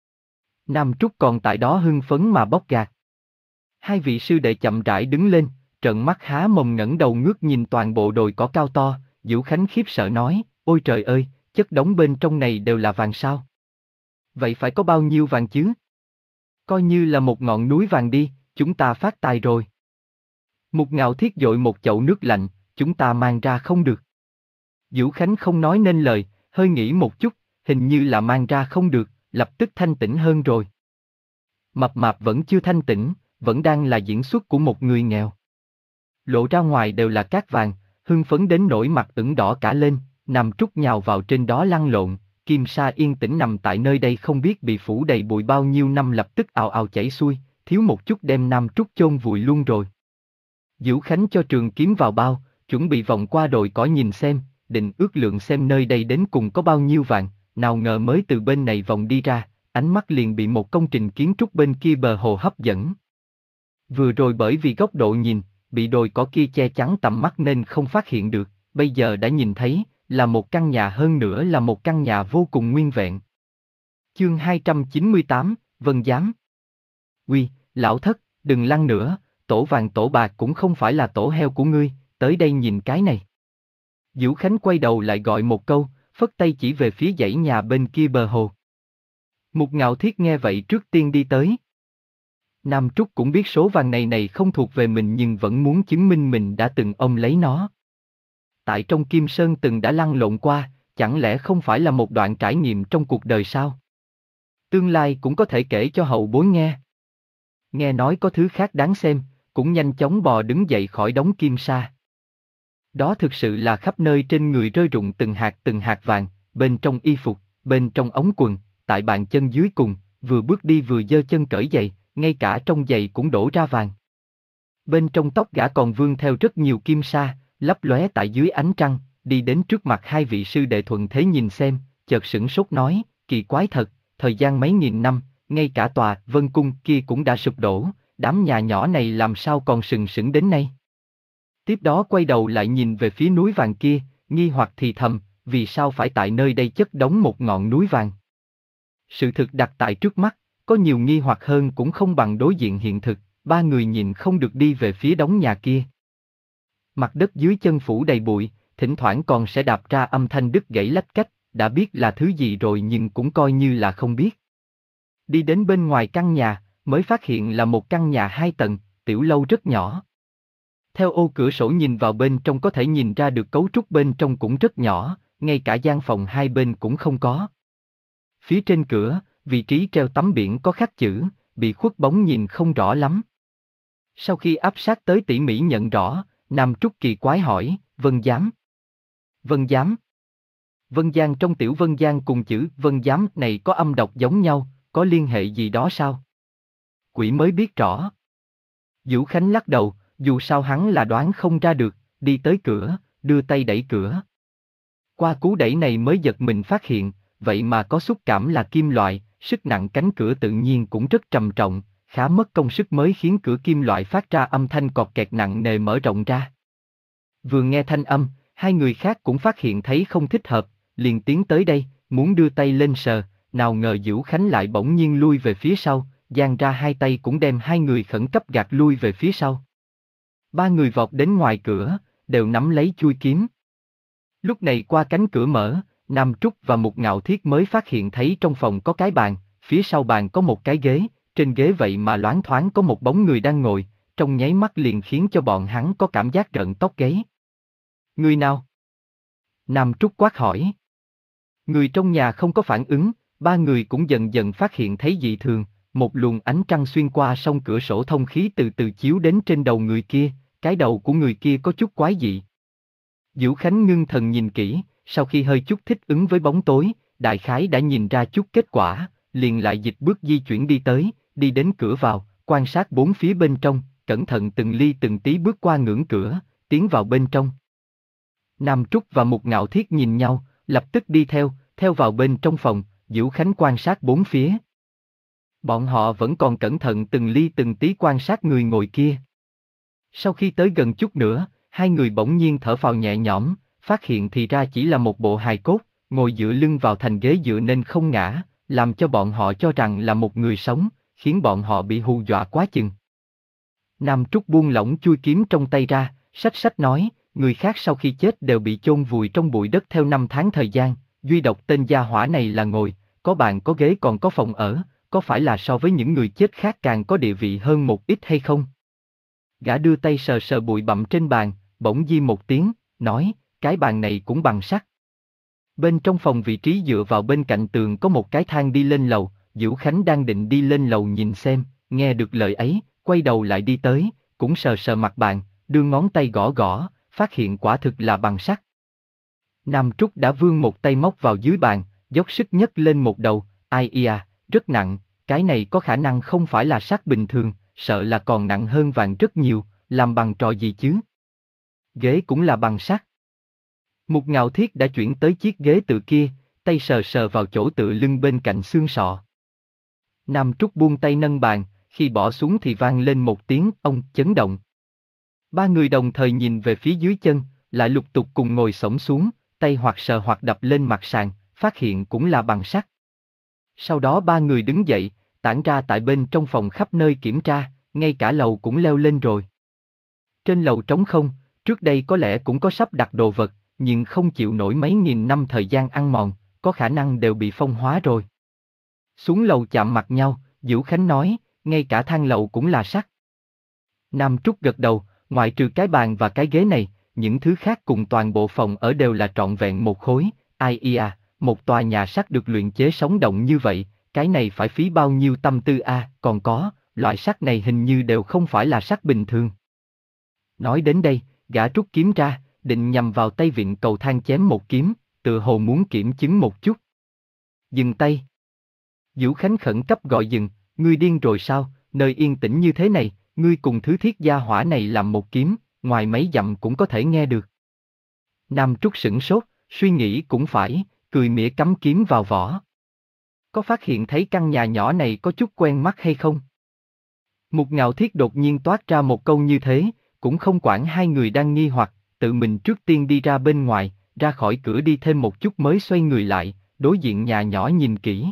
S1: Nam Trúc còn tại đó hưng phấn mà bóc gạt. Hai vị sư đệ chậm rãi đứng lên, trợn mắt há mồm ngẩng đầu ngước nhìn toàn bộ đồi cỏ cao to, Dữu Khánh khiếp sợ nói, ôi trời ơi, chất đống bên trong này đều là vàng sao? Vậy phải có bao nhiêu vàng chứ? Coi như là một ngọn núi vàng đi, chúng ta phát tài rồi. Một Ngạo Thiết dội một chậu nước lạnh, chúng ta mang ra không được. Dữu Khánh không nói nên lời, hơi nghĩ một chút, hình như là mang ra không được, lập tức thanh tĩnh hơn rồi. Mập mạp vẫn chưa thanh tĩnh, vẫn đang là diễn xuất của một người nghèo. Lộ ra ngoài đều là cát vàng, hưng phấn đến nỗi mặt ửng đỏ cả lên, Nam Trúc nhào vào trên đó lăn lộn, Kim Sa yên tĩnh nằm tại nơi đây không biết bị phủ đầy bụi bao nhiêu năm lập tức ào ào chảy xuôi, thiếu một chút đem Nam Trúc chôn vùi luôn rồi. Dữu Khánh cho trường kiếm vào bao, chuẩn bị vòng qua đồi cỏ nhìn xem, định ước lượng xem nơi đây đến cùng có bao nhiêu vàng, nào ngờ mới từ bên này vòng đi ra, ánh mắt liền bị một công trình kiến trúc bên kia bờ hồ hấp dẫn. Vừa rồi bởi vì góc độ nhìn, bị đồi cỏ kia che chắn tầm mắt nên không phát hiện được, bây giờ đã nhìn thấy, là một căn nhà hơn nữa là một căn nhà vô cùng nguyên vẹn. Chương hai trăm chín mươi tám, Vân Giám. Uy, lão thất, đừng lăn nữa, tổ vàng tổ bạc cũng không phải là tổ heo của ngươi, tới đây nhìn cái này. Dữu Khánh quay đầu lại gọi một câu, phất tay chỉ về phía dãy nhà bên kia bờ hồ. Một Ngạo Thiết nghe vậy trước tiên đi tới. Nam Trúc cũng biết số vàng này này không thuộc về mình nhưng vẫn muốn chứng minh mình đã từng ôm lấy nó. Tại trong Kim Sơn từng đã lăn lộn qua, chẳng lẽ không phải là một đoạn trải nghiệm trong cuộc đời sao? Tương lai cũng có thể kể cho hậu bối nghe. Nghe nói có thứ khác đáng xem, cũng nhanh chóng bò đứng dậy khỏi đống kim sa. Đó thực sự là khắp nơi trên người rơi rụng từng hạt từng hạt vàng, bên trong y phục, bên trong ống quần, tại bàn chân dưới cùng, vừa bước đi vừa giơ chân cởi giày, ngay cả trong giày cũng đổ ra vàng. Bên trong tóc gã còn vương theo rất nhiều kim sa, lấp lóe tại dưới ánh trăng, đi đến trước mặt hai vị sư đệ thuận thế nhìn xem, chợt sửng sốt nói, kỳ quái thật, thời gian mấy nghìn năm, ngay cả tòa Vân Cung kia cũng đã sụp đổ, đám nhà nhỏ này làm sao còn sừng sững đến nay. Tiếp đó quay đầu lại nhìn về phía núi vàng kia, nghi hoặc thì thầm, vì sao phải tại nơi đây chất đống một ngọn núi vàng. Sự thực đặt tại trước mắt, có nhiều nghi hoặc hơn cũng không bằng đối diện hiện thực, ba người nhìn không được đi về phía đống nhà kia. Mặt đất dưới chân phủ đầy bụi, thỉnh thoảng còn sẽ đạp ra âm thanh đứt gãy lách cách, đã biết là thứ gì rồi nhưng cũng coi như là không biết. Đi đến bên ngoài căn nhà, mới phát hiện là một căn nhà hai tầng, tiểu lâu rất nhỏ. Theo ô cửa sổ nhìn vào bên trong có thể nhìn ra được cấu trúc bên trong cũng rất nhỏ, ngay cả gian phòng hai bên cũng không có. Phía trên cửa, vị trí treo tấm biển có khắc chữ, bị khuất bóng nhìn không rõ lắm. Sau khi áp sát tới tỉ mỉ nhận rõ, Nam Trúc kỳ quái hỏi, Vân Giám. Vân Giám. Vân Giang trong Tiểu Vân Giang cùng chữ Vân Giám này có âm đọc giống nhau, có liên hệ gì đó sao? Quỷ mới biết rõ. Vũ Khánh lắc đầu, dù sao hắn là đoán không ra được, đi tới cửa, đưa tay đẩy cửa. Qua cú đẩy này mới giật mình phát hiện, vậy mà có xúc cảm là kim loại, sức nặng cánh cửa tự nhiên cũng rất trầm trọng, khá mất công sức mới khiến cửa kim loại phát ra âm thanh cọt kẹt nặng nề mở rộng ra. Vừa nghe thanh âm, hai người khác cũng phát hiện thấy không thích hợp, liền tiến tới đây, muốn đưa tay lên sờ, nào ngờ Vũ Khánh lại bỗng nhiên lui về phía sau, giang ra hai tay cũng đem hai người khẩn cấp gạt lui về phía sau. Ba người vọt đến ngoài cửa, đều nắm lấy chuôi kiếm. Lúc này qua cánh cửa mở, Nam Trúc và Mục Ngạo Thiết mới phát hiện thấy trong phòng có cái bàn, phía sau bàn có một cái ghế, trên ghế vậy mà loáng thoáng có một bóng người đang ngồi, trong nháy mắt liền khiến cho bọn hắn có cảm giác rợn tóc gáy. Người nào? Nam Trúc quát hỏi. Người trong nhà không có phản ứng, ba người cũng dần dần phát hiện thấy dị thường, một luồng ánh trăng xuyên qua song cửa sổ thông khí từ từ chiếu đến trên đầu người kia, cái đầu của người kia có chút quái dị. Vũ Khánh ngưng thần nhìn kỹ, sau khi hơi chút thích ứng với bóng tối, đại khái đã nhìn ra chút kết quả, liền lại dịch bước di chuyển đi tới, đi đến cửa vào, quan sát bốn phía bên trong, cẩn thận từng ly từng tí bước qua ngưỡng cửa, tiến vào bên trong. Nam Trúc và Mục Ngạo Thiết nhìn nhau, lập tức đi theo, theo vào bên trong phòng, Vũ Khánh quan sát bốn phía. Bọn họ vẫn còn cẩn thận từng ly từng tí quan sát người ngồi kia. Sau khi tới gần chút nữa, hai người bỗng nhiên thở phào nhẹ nhõm, phát hiện thì ra chỉ là một bộ hài cốt, ngồi dựa lưng vào thành ghế dựa nên không ngã, làm cho bọn họ cho rằng là một người sống, khiến bọn họ bị hù dọa quá chừng. Nam Trúc buông lỏng chui kiếm trong tay ra, sách sách nói, người khác sau khi chết đều bị chôn vùi trong bụi đất theo năm tháng thời gian, duy độc tên gia hỏa này là ngồi, có bàn có ghế còn có phòng ở, có phải là so với những người chết khác càng có địa vị hơn một ít hay không? Gã đưa tay sờ sờ bụi bặm trên bàn, bỗng di một tiếng, nói, cái bàn này cũng bằng sắt. Bên trong phòng vị trí dựa vào bên cạnh tường có một cái thang đi lên lầu, Vũ Khánh đang định đi lên lầu nhìn xem, nghe được lời ấy, quay đầu lại đi tới, cũng sờ sờ mặt bàn, đưa ngón tay gõ gõ, phát hiện quả thực là bằng sắt. Nam Trúc đã vươn một tay móc vào dưới bàn, dốc sức nhấc lên một đầu, ai ia, rất nặng, cái này có khả năng không phải là sắt bình thường, sợ là còn nặng hơn vàng rất nhiều, làm bằng trò gì chứ? Ghế cũng là bằng sắt. Mục Ngạo Thiết đã chuyển tới chiếc ghế tựa kia, tay sờ sờ vào chỗ tựa lưng bên cạnh xương sọ. Nam Trúc buông tay nâng bàn, khi bỏ xuống thì vang lên một tiếng ông chấn động. Ba người đồng thời nhìn về phía dưới chân, lại lục tục cùng ngồi xổm xuống, tay hoặc sờ hoặc đập lên mặt sàn, phát hiện cũng là bằng sắt. Sau đó ba người đứng dậy, tản ra tại bên trong phòng khắp nơi kiểm tra, ngay cả lầu cũng leo lên rồi. Trên lầu trống không, trước đây có lẽ cũng có sắp đặt đồ vật, nhưng không chịu nổi mấy nghìn năm thời gian ăn mòn, có khả năng đều bị phong hóa rồi. Xuống lầu chạm mặt nhau, Vũ Khánh nói, ngay cả thang lầu cũng là sắt. Nam Trúc gật đầu, ngoại trừ cái bàn và cái ghế này, những thứ khác cùng toàn bộ phòng ở đều là trọn vẹn một khối, ai ia, một tòa nhà sắt được luyện chế sống động như vậy, cái này phải phí bao nhiêu tâm tư a, à, còn có, loại sắt này hình như đều không phải là sắt bình thường. Nói đến đây, gã rút kiếm ra, định nhằm vào tay vịn cầu thang chém một kiếm, tựa hồ muốn kiểm chứng một chút. Dừng tay. Vũ Khánh khẩn cấp gọi dừng, ngươi điên rồi sao, nơi yên tĩnh như thế này, ngươi cùng thứ thiết gia hỏa này làm một kiếm, ngoài mấy dặm cũng có thể nghe được. Nam Trúc sửng sốt, suy nghĩ cũng phải, cười mỉa cắm kiếm vào vỏ. Có phát hiện thấy căn nhà nhỏ này có chút quen mắt hay không? Mục Ngạo Thiết đột nhiên toát ra một câu như thế, cũng không quản hai người đang nghi hoặc, tự mình trước tiên đi ra bên ngoài, ra khỏi cửa đi thêm một chút mới xoay người lại, đối diện nhà nhỏ nhìn kỹ.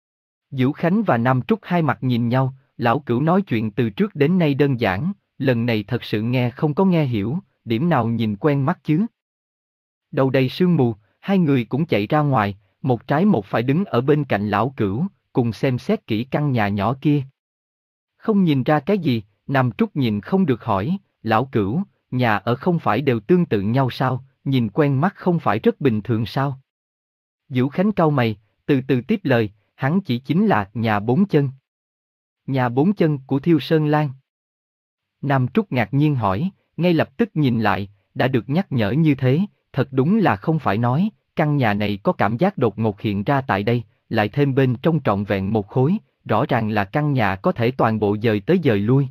S1: Vũ Khánh và Nam Trúc hai mặt nhìn nhau, lão Cửu nói chuyện từ trước đến nay đơn giản, lần này thật sự nghe không có nghe hiểu, điểm nào nhìn quen mắt chứ. Đầu đầy sương mù, hai người cũng chạy ra ngoài, một trái một phải đứng ở bên cạnh lão Cửu, cùng xem xét kỹ căn nhà nhỏ kia. Không nhìn ra cái gì, Nam Trúc nhìn không được hỏi, lão Cửu, nhà ở không phải đều tương tự nhau sao, nhìn quen mắt không phải rất bình thường sao? Vũ Khánh cau mày, từ từ tiếp lời, hắn chỉ chính là nhà bốn chân. Nhà bốn chân của Thiêu Sơn Lan. Nam Trúc ngạc nhiên hỏi, ngay lập tức nhìn lại, đã được nhắc nhở như thế, thật đúng là không phải nói, căn nhà này có cảm giác đột ngột hiện ra tại đây, lại thêm bên trong trọn vẹn một khối, rõ ràng là căn nhà có thể toàn bộ dời tới dời lui.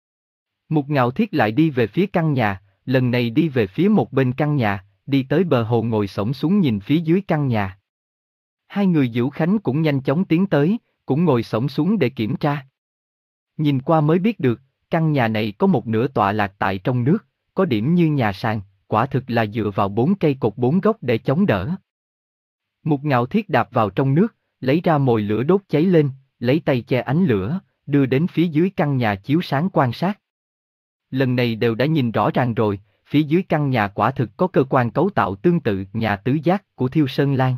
S1: Mục Ngạo Thiết lại đi về phía căn nhà, lần này đi về phía một bên căn nhà, đi tới bờ hồ ngồi xổm xuống nhìn phía dưới căn nhà. Hai người Dữu Khánh cũng nhanh chóng tiến tới, cũng ngồi xổm xuống để kiểm tra. Nhìn qua mới biết được, căn nhà này có một nửa tọa lạc tại trong nước, có điểm như nhà sàn, quả thực là dựa vào bốn cây cột bốn góc để chống đỡ. Mục Ngạo Thiết đạp vào trong nước, lấy ra mồi lửa đốt cháy lên, lấy tay che ánh lửa, đưa đến phía dưới căn nhà chiếu sáng quan sát. Lần này đều đã nhìn rõ ràng rồi, phía dưới căn nhà quả thực có cơ quan cấu tạo tương tự nhà tứ giác của Thiêu Sơn Lan.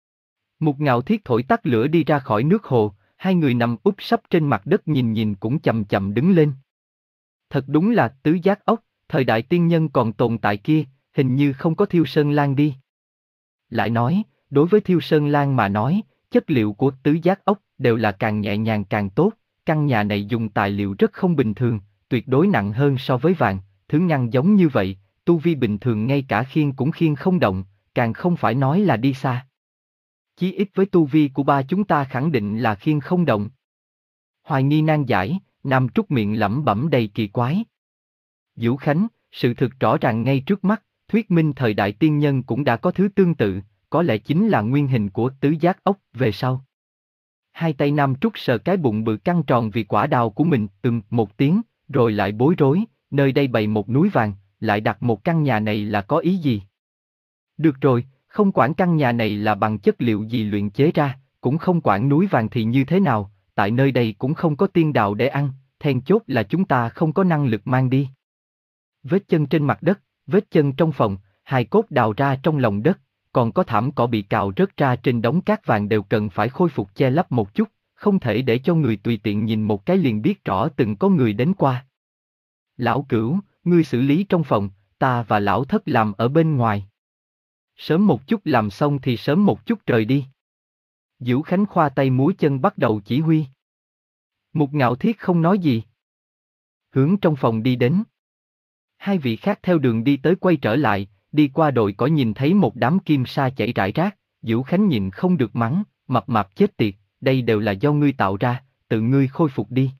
S1: Mục Ngạo Thiết thổi tắt lửa đi ra khỏi nước hồ, hai người nằm úp sấp trên mặt đất nhìn nhìn cũng chậm chậm đứng lên. Thật đúng là tứ giác ốc, thời đại tiên nhân còn tồn tại kia, hình như không có Thiêu Sơn Lan đi. Lại nói, đối với Thiêu Sơn Lan mà nói, chất liệu của tứ giác ốc đều là càng nhẹ nhàng càng tốt, căn nhà này dùng tài liệu rất không bình thường, tuyệt đối nặng hơn so với vàng, thứ ngăn giống như vậy, tu vi bình thường ngay cả khiêng cũng khiêng không động, càng không phải nói là đi xa. Chí ít với tu vi của ba chúng ta khẳng định là khiêng không động. Hoài nghi nan giải, Nam Trúc miệng lẩm bẩm đầy kỳ quái. Dữu Khánh, sự thực rõ ràng ngay trước mắt, thuyết minh thời đại tiên nhân cũng đã có thứ tương tự, có lẽ chính là nguyên hình của tứ giác ốc về sau. Hai tay Nam Trúc sờ cái bụng bự căng tròn vì quả đào của mình, ừm một tiếng, rồi lại bối rối, nơi đây bày một núi vàng, lại đặt một căn nhà này là có ý gì? Được rồi, không quản căn nhà này là bằng chất liệu gì luyện chế ra, cũng không quản núi vàng thì như thế nào, tại nơi đây cũng không có tiên đào để ăn, then chốt là chúng ta không có năng lực mang đi. Vết chân trên mặt đất, vết chân trong phòng, hài cốt đào ra trong lòng đất, còn có thảm cỏ bị cào rớt ra trên đống cát vàng đều cần phải khôi phục che lấp một chút, không thể để cho người tùy tiện nhìn một cái liền biết rõ từng có người đến qua. Lão Cửu, ngươi xử lý trong phòng, ta và lão Thất làm ở bên ngoài. Sớm một chút làm xong thì sớm một chút rời đi. Dữu Khánh khoa tay múa chân bắt đầu chỉ huy. Mục Ngạo Thiết không nói gì. Hướng trong phòng đi đến. Hai vị khác theo đường đi tới quay trở lại, đi qua đồi cỏ nhìn thấy một đám kim sa chảy rải rác, Dữu Khánh nhìn không được mắng, mập mạp chết tiệt, đây đều là do ngươi tạo ra, tự ngươi khôi phục đi.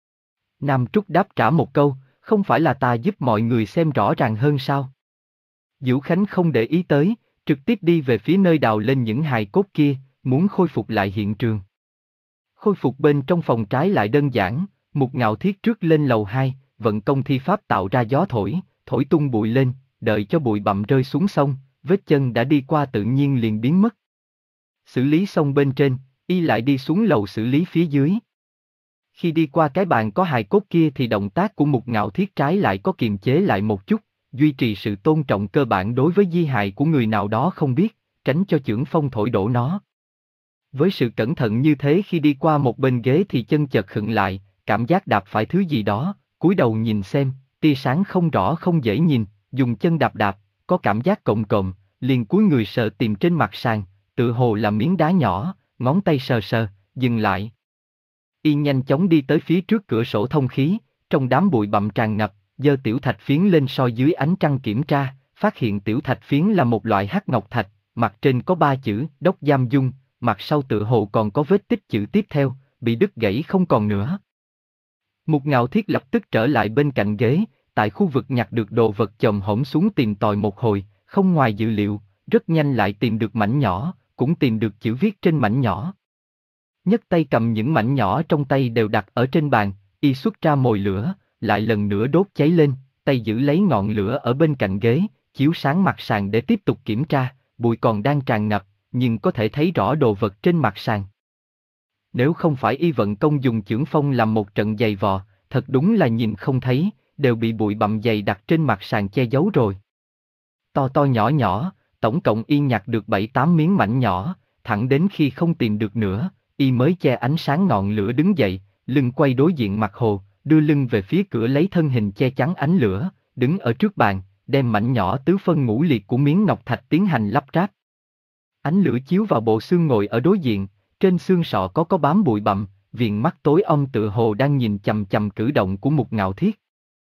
S1: Nam Trúc đáp trả một câu, không phải là ta giúp mọi người xem rõ ràng hơn sao? Dữu Khánh không để ý tới, trực tiếp đi về phía nơi đào lên những hài cốt kia, muốn khôi phục lại hiện trường. Khôi phục bên trong phòng trái lại đơn giản, Mục Ngạo Thiết trước lên lầu hai, vận công thi pháp tạo ra gió thổi, thổi tung bụi lên, đợi cho bụi bặm rơi xuống sông, vết chân đã đi qua tự nhiên liền biến mất. Xử lý xong bên trên, y lại đi xuống lầu xử lý phía dưới. Khi đi qua cái bàn có hài cốt kia thì động tác của Mục Ngạo Thiết trái lại có kiềm chế lại một chút, duy trì sự tôn trọng cơ bản đối với di hài của người nào đó không biết, tránh cho chưởng phong thổi đổ nó. Với sự cẩn thận như thế khi đi qua một bên ghế thì chân chợt khựng lại, cảm giác đạp phải thứ gì đó, cúi đầu nhìn xem, tia sáng không rõ không dễ nhìn, dùng chân đạp đạp, có cảm giác cộm cộm, liền cúi người sờ tìm trên mặt sàn, tự hồ là miếng đá nhỏ, ngón tay sờ sờ, dừng lại. Y nhanh chóng đi tới phía trước cửa sổ thông khí, trong đám bụi bặm tràn ngập, giơ tiểu thạch phiến lên soi dưới ánh trăng kiểm tra, phát hiện tiểu thạch phiến là một loại hắc ngọc thạch, mặt trên có ba chữ Đốc Giam Dung, mặt sau tự hồ còn có vết tích chữ tiếp theo, bị đứt gãy không còn nữa. Mục Ngạo Thiết lập tức trở lại bên cạnh ghế, tại khu vực nhặt được đồ vật chồng hổm xuống tìm tòi một hồi, không ngoài dự liệu, rất nhanh lại tìm được mảnh nhỏ, cũng tìm được chữ viết trên mảnh nhỏ. Nhấc tay cầm những mảnh nhỏ trong tay đều đặt ở trên bàn, y xuất ra mồi lửa, lại lần nữa đốt cháy lên, tay giữ lấy ngọn lửa ở bên cạnh ghế, chiếu sáng mặt sàn để tiếp tục kiểm tra, bụi còn đang tràn ngập, nhưng có thể thấy rõ đồ vật trên mặt sàn. Nếu không phải y vận công dùng chưởng phong làm một trận giày vò, thật đúng là nhìn không thấy, đều bị bụi bặm dày đặt trên mặt sàn che giấu rồi. To to nhỏ nhỏ, tổng cộng y nhặt được bảy tám miếng mảnh nhỏ, thẳng đến khi không tìm được nữa, y mới che ánh sáng ngọn lửa đứng dậy, lưng quay đối diện mặt hồ, đưa lưng về phía cửa lấy thân hình che chắn ánh lửa, đứng ở trước bàn, đem mảnh nhỏ tứ phân ngũ liệt của miếng ngọc thạch tiến hành lắp ráp. Ánh lửa chiếu vào bộ xương ngồi ở đối diện, trên xương sọ có có bám bụi bặm, viền mắt tối om tự hồ đang nhìn chằm chằm cử động của Mục Ngạo Thiết.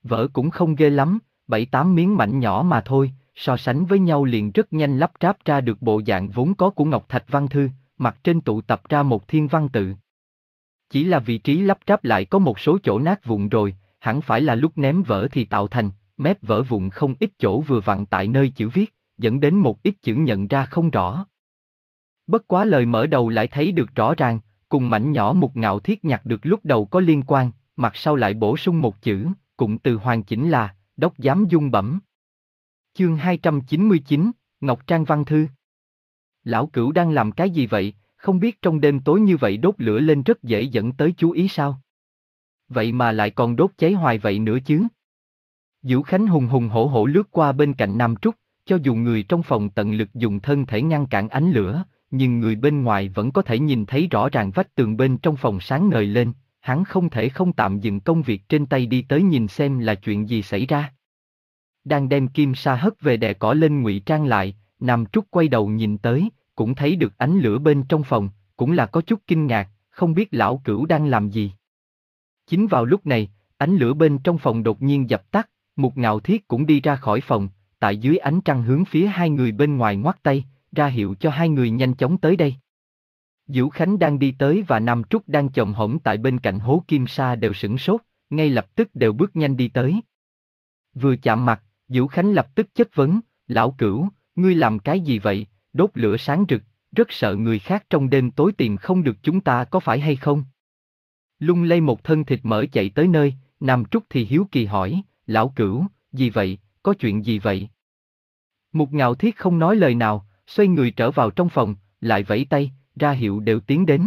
S1: Vỡ cũng không ghê lắm, bảy tám miếng mảnh nhỏ mà thôi, so sánh với nhau liền rất nhanh lắp ráp ra được bộ dạng vốn có của Ngọc Thạch Văn Thư, mặt trên tụ tập ra một thiên văn tự. Chỉ là vị trí lắp ráp lại có một số chỗ nát vụn rồi, hẳn phải là lúc ném vỡ thì tạo thành, mép vỡ vụn không ít chỗ vừa vặn tại nơi chữ viết, dẫn đến một ít chữ nhận ra không rõ. Bất quá lời mở đầu lại thấy được rõ ràng, cùng mảnh nhỏ Mục Ngạo Thiết nhặt được lúc đầu có liên quan, mặt sau lại bổ sung một chữ, cụm từ hoàn chỉnh là, đốc giám dung bẩm. Chương hai trăm chín mươi chín, Ngọc Trang Văn Thư. Lão Cửu đang làm cái gì vậy, không biết trong đêm tối như vậy đốt lửa lên rất dễ dẫn tới chú ý sao? Vậy mà lại còn đốt cháy hoài vậy nữa chứ? Vũ Khánh hùng hùng hổ hổ lướt qua bên cạnh Nam Trúc, cho dù người trong phòng tận lực dùng thân thể ngăn cản ánh lửa, nhưng người bên ngoài vẫn có thể nhìn thấy rõ ràng vách tường bên trong phòng sáng ngời lên, hắn không thể không tạm dừng công việc trên tay đi tới nhìn xem là chuyện gì xảy ra. Đang đem kim sa hất về đè cỏ lên ngụy trang lại, Nam Trúc quay đầu nhìn tới, cũng thấy được ánh lửa bên trong phòng, cũng là có chút kinh ngạc, không biết lão Cửu đang làm gì. Chính vào lúc này, ánh lửa bên trong phòng đột nhiên dập tắt, Mục Ngạo Thiết cũng đi ra khỏi phòng, tại dưới ánh trăng hướng phía hai người bên ngoài ngoắc tay, ra hiệu cho hai người nhanh chóng tới đây. Vũ Khánh đang đi tới và Nam Trúc đang chồm hổm tại bên cạnh hố kim sa đều sửng sốt, ngay lập tức đều bước nhanh đi tới. Vừa chạm mặt, Vũ Khánh lập tức chất vấn, lão Cửu, ngươi làm cái gì vậy, đốt lửa sáng rực, rất sợ người khác trong đêm tối tìm không được chúng ta có phải hay không? Lung lay một thân thịt mỡ chạy tới nơi, Nam Trúc thì hiếu kỳ hỏi, lão Cửu, gì vậy, có chuyện gì vậy? Mục Ngạo Thiết không nói lời nào, xoay người trở vào trong phòng, lại vẫy tay, ra hiệu đều tiến đến.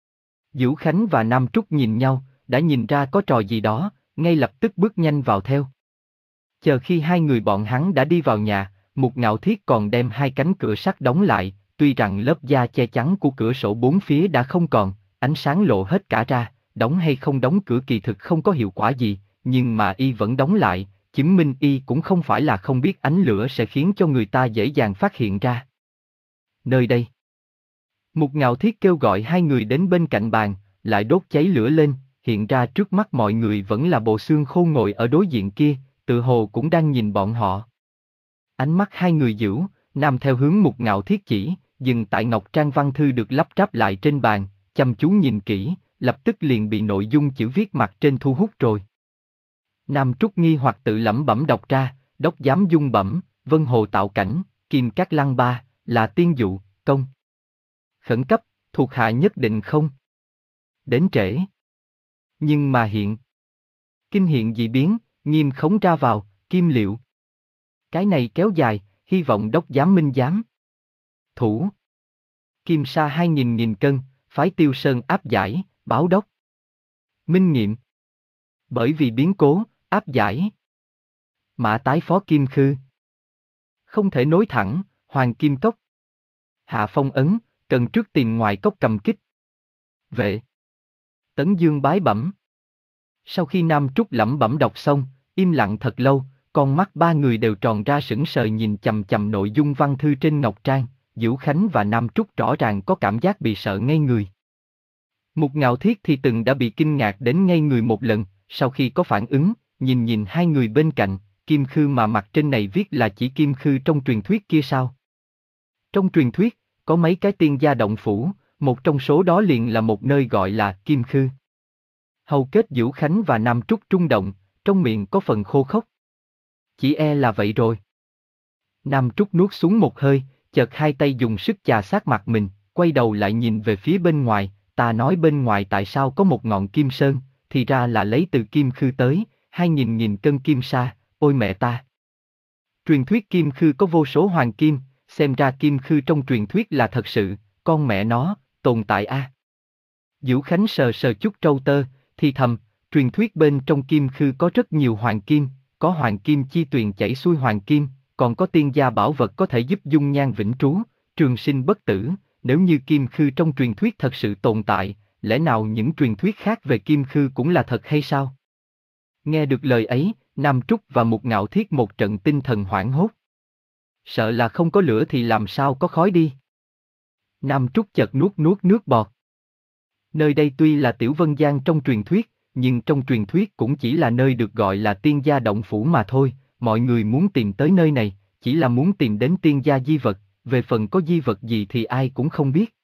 S1: Vũ Khánh và Nam Trúc nhìn nhau, đã nhìn ra có trò gì đó, ngay lập tức bước nhanh vào theo. Chờ khi hai người bọn hắn đã đi vào nhà, Mục Ngạo Thiết còn đem hai cánh cửa sắt đóng lại, tuy rằng lớp da che chắn của cửa sổ bốn phía đã không còn, ánh sáng lộ hết cả ra, đóng hay không đóng cửa kỳ thực không có hiệu quả gì, nhưng mà y vẫn đóng lại, chứng minh y cũng không phải là không biết ánh lửa sẽ khiến cho người ta dễ dàng phát hiện ra. Nơi đây. Mục Ngạo Thiết kêu gọi hai người đến bên cạnh bàn, lại đốt cháy lửa lên, hiện ra trước mắt mọi người vẫn là bộ xương khô ngồi ở đối diện kia, tự hồ cũng đang nhìn bọn họ. Ánh mắt hai người dữ, Nam theo hướng Mục Ngạo Thiết chỉ, dừng tại Ngọc Trang Văn Thư được lắp ráp lại trên bàn, chăm chú nhìn kỹ, lập tức liền bị nội dung chữ viết mặt trên thu hút rồi. Nam Trúc nghi hoặc tự lẩm bẩm đọc ra, đốc giám dung bẩm, vân hồ tạo cảnh, kim cát lăng ba, là tiên dụ, công. Khẩn cấp, thuộc hạ nhất định không. Đến trễ. Nhưng mà hiện. Kinh hiện dị biến, nghiêm khống ra vào, kim liệu. Cái này kéo dài, hy vọng đốc giám minh giám. Thủ. Kim sa hai nghìn nghìn cân, phái Tiêu Sơn áp giải, báo đốc. Minh nghiệm. Bởi vì biến cố, áp giải. Mã tái phó Kim Khư. Không thể nối thẳng, Hoàng Kim Cốc. Hạ phong ấn, cần trước tìm ngoài cốc cầm kích. Vệ. Tấn Dương bái bẩm. Sau khi Nam Trúc lẩm bẩm đọc xong, im lặng thật lâu, con mắt ba người đều tròn ra sững sờ nhìn chằm chằm nội dung văn thư trên ngọc trang, Vũ Khánh và Nam Trúc rõ ràng có cảm giác bị sợ ngây người. Mục Ngạo Thiết thì từng đã bị kinh ngạc đến ngây người một lần, sau khi có phản ứng, nhìn nhìn hai người bên cạnh, Kim Khư mà mặt trên này viết là chỉ Kim Khư trong truyền thuyết kia sao? Trong truyền thuyết, có mấy cái tiên gia động phủ, một trong số đó liền là một nơi gọi là Kim Khư. Hầu kết Vũ Khánh và Nam Trúc trung động, trong miệng có phần khô khốc. Chỉ e là vậy rồi. Nam Trúc nuốt xuống một hơi, chợt hai tay dùng sức chà sát mặt mình, quay đầu lại nhìn về phía bên ngoài, ta nói bên ngoài tại sao có một ngọn kim sơn, thì ra là lấy từ Kim Khư tới, hai nghìn nghìn cân kim sa, ôi mẹ ta. Truyền thuyết Kim Khư có vô số hoàng kim, xem ra Kim Khư trong truyền thuyết là thật sự, con mẹ nó, tồn tại a. À. Vũ Khánh sờ sờ chút trâu tơ, thì thầm, truyền thuyết bên trong Kim Khư có rất nhiều hoàng kim, có hoàng kim chi tuyền chảy xuôi hoàng kim, còn có tiên gia bảo vật có thể giúp dung nhan vĩnh trú, trường sinh bất tử, nếu như Kim Khư trong truyền thuyết thật sự tồn tại, lẽ nào những truyền thuyết khác về Kim Khư cũng là thật hay sao? Nghe được lời ấy, Nam Trúc và Mục Ngạo Thiết một trận tinh thần hoảng hốt. Sợ là không có lửa thì làm sao có khói đi. Nam Trúc chợt nuốt nuốt nước bọt. Nơi đây tuy là Tiểu Vân Giang trong truyền thuyết, nhưng trong truyền thuyết cũng chỉ là nơi được gọi là tiên gia động phủ mà thôi, mọi người muốn tìm tới nơi này, chỉ là muốn tìm đến tiên gia di vật, về phần có di vật gì thì ai cũng không biết.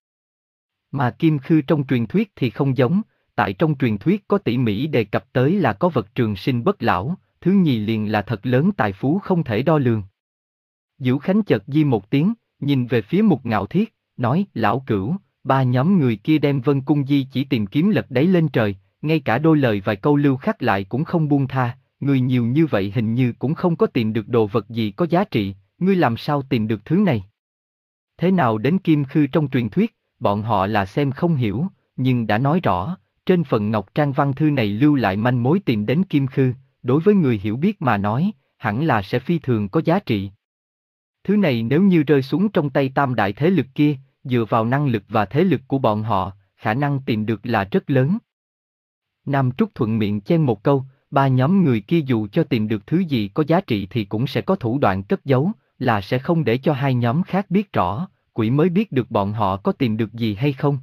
S1: Mà kim khư trong truyền thuyết thì không giống, tại trong truyền thuyết có tỉ mỉ đề cập tới là có vật trường sinh bất lão, thứ nhì liền là thật lớn tài phú không thể đo lường. Dữu Khánh chợt di một tiếng, nhìn về phía Mục Ngạo Thiết, nói, lão cửu, ba nhóm người kia đem Vân Cung di chỉ tìm kiếm lật đáy lên trời, ngay cả đôi lời vài câu lưu khắc lại cũng không buông tha, người nhiều như vậy hình như cũng không có tìm được đồ vật gì có giá trị, ngươi làm sao tìm được thứ này? Thế nào đến kim khư trong truyền thuyết, bọn họ là xem không hiểu, nhưng đã nói rõ, trên phần ngọc trang văn thư này lưu lại manh mối tìm đến kim khư, đối với người hiểu biết mà nói, hẳn là sẽ phi thường có giá trị. Thứ này nếu như rơi xuống trong tay tam đại thế lực kia, dựa vào năng lực và thế lực của bọn họ, khả năng tìm được là rất lớn. Nam Trúc thuận miệng chen một câu, ba nhóm người kia dù cho tìm được thứ gì có giá trị thì cũng sẽ có thủ đoạn cất giấu, là sẽ không để cho hai nhóm khác biết rõ, quỷ mới biết được bọn họ có tìm được gì hay không.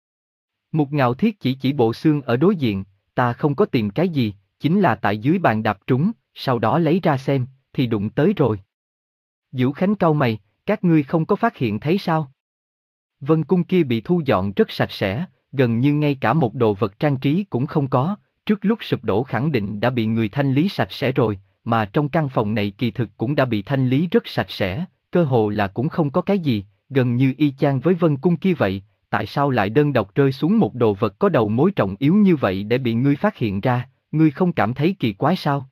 S1: Mục Ngạo Thiết chỉ chỉ bộ xương ở đối diện, ta không có tìm cái gì, chính là tại dưới bàn đạp trúng, sau đó lấy ra xem, thì đụng tới rồi. Dữu Khánh cau mày, các ngươi không có phát hiện thấy sao? Vân cung kia bị thu dọn rất sạch sẽ, gần như ngay cả một đồ vật trang trí cũng không có, trước lúc sụp đổ khẳng định đã bị người thanh lý sạch sẽ rồi, mà trong căn phòng này kỳ thực cũng đã bị thanh lý rất sạch sẽ, cơ hồ là cũng không có cái gì, gần như y chang với Vân cung kia vậy, tại sao lại đơn độc rơi xuống một đồ vật có đầu mối trọng yếu như vậy để bị ngươi phát hiện ra, ngươi không cảm thấy kỳ quái sao?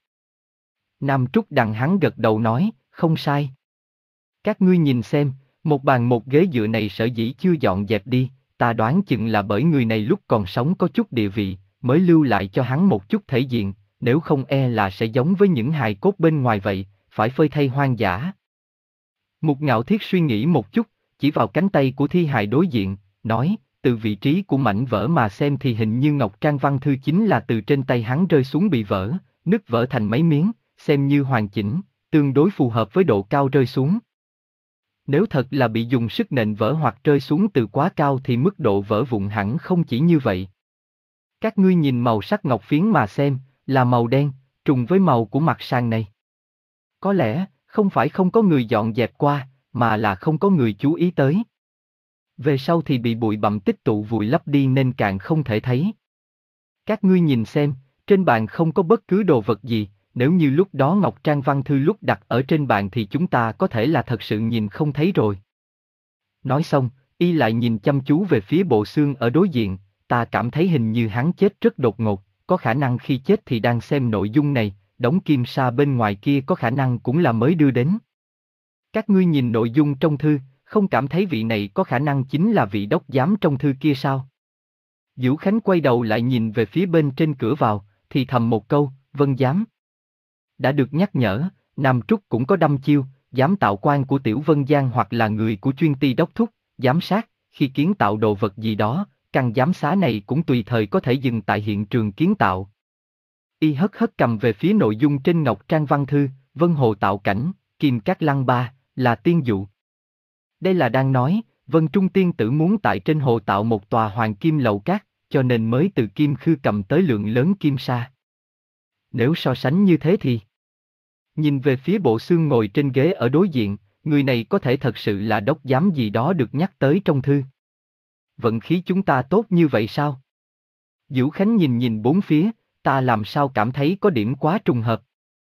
S1: Nam Trúc đằng hắn gật đầu nói, không sai. Các ngươi nhìn xem, một bàn một ghế dựa này sở dĩ chưa dọn dẹp đi, ta đoán chừng là bởi người này lúc còn sống có chút địa vị, mới lưu lại cho hắn một chút thể diện, nếu không e là sẽ giống với những hài cốt bên ngoài vậy, phải phơi thay hoang dã. Mục Ngạo Thiết suy nghĩ một chút, chỉ vào cánh tay của thi hài đối diện, nói, từ vị trí của mảnh vỡ mà xem thì hình như ngọc trang văn thư chính là từ trên tay hắn rơi xuống bị vỡ, nứt vỡ thành mấy miếng, xem như hoàn chỉnh, tương đối phù hợp với độ cao rơi xuống. Nếu thật là bị dùng sức nện vỡ hoặc rơi xuống từ quá cao thì mức độ vỡ vụn hẳn không chỉ như vậy. Các ngươi nhìn màu sắc ngọc phiến mà xem, là màu đen, trùng với màu của mặt sàn này. Có lẽ, không phải không có người dọn dẹp qua, mà là không có người chú ý tới. Về sau thì bị bụi bặm tích tụ vùi lấp đi nên càng không thể thấy. Các ngươi nhìn xem, trên bàn không có bất cứ đồ vật gì, nếu như lúc đó ngọc trang văn thư lúc đặt ở trên bàn thì chúng ta có thể là thật sự nhìn không thấy rồi. Nói xong, y lại nhìn chăm chú về phía bộ xương ở đối diện, ta cảm thấy hình như hắn chết rất đột ngột, có khả năng khi chết thì đang xem nội dung này, đống kim sa bên ngoài kia có khả năng cũng là mới đưa đến. Các ngươi nhìn nội dung trong thư, không cảm thấy vị này có khả năng chính là vị đốc giám trong thư kia sao? Dữu Khánh quay đầu lại nhìn về phía bên trên cửa vào, thì thầm một câu, vân giám. Đã được nhắc nhở, Nam Trúc cũng có đâm chiêu, giám tạo quan của Tiểu Vân Giang hoặc là người của chuyên ty đốc thúc, giám sát, khi kiến tạo đồ vật gì đó, căn giám xá này cũng tùy thời có thể dừng tại hiện trường kiến tạo. Y hất hất cầm về phía nội dung trên ngọc trang văn thư, Vân Hồ tạo cảnh, Kim Cát Lăng Ba, là tiên dụ. Đây là đang nói, Vân Trung tiên tử muốn tại trên hồ tạo một tòa hoàng kim lầu cát, cho nên mới từ kim khư cầm tới lượng lớn kim sa. Nếu so sánh như thế thì... Nhìn về phía bộ xương ngồi trên ghế ở đối diện, người này có thể thật sự là đốc giám gì đó được nhắc tới trong thư. Vận khí chúng ta tốt như vậy sao? Dữu Khánh nhìn nhìn bốn phía, ta làm sao cảm thấy có điểm quá trùng hợp.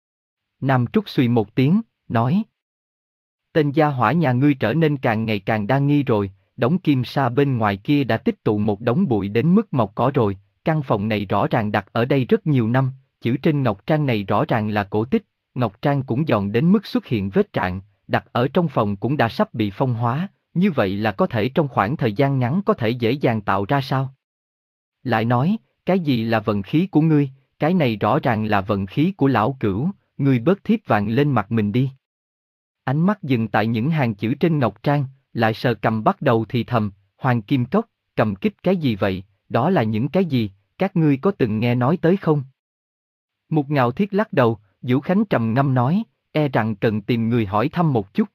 S1: Nam Trúc suy một tiếng, nói. Tên gia hỏa nhà ngươi trở nên càng ngày càng đa nghi rồi, đống kim sa bên ngoài kia đã tích tụ một đống bụi đến mức mọc cỏ rồi, căn phòng này rõ ràng đặt ở đây rất nhiều năm, chữ trên ngọc trang này rõ ràng là cổ tích, ngọc trang cũng giòn đến mức xuất hiện vết trạng, đặt ở trong phòng cũng đã sắp bị phong hóa, như vậy là có thể trong khoảng thời gian ngắn có thể dễ dàng tạo ra sao? Lại nói, cái gì là vận khí của ngươi, cái này rõ ràng là vận khí của lão cửu, ngươi bớt thiếp vàng lên mặt mình đi. Ánh mắt dừng tại những hàng chữ trên ngọc trang, lại sờ cầm bắt đầu thì thầm, hoàng kim cốc, cầm kích cái gì vậy, đó là những cái gì, các ngươi có từng nghe nói tới không? Mục Ngạo Thiết lắc đầu, Dữu Khánh trầm ngâm nói, e rằng cần tìm người hỏi thăm một chút.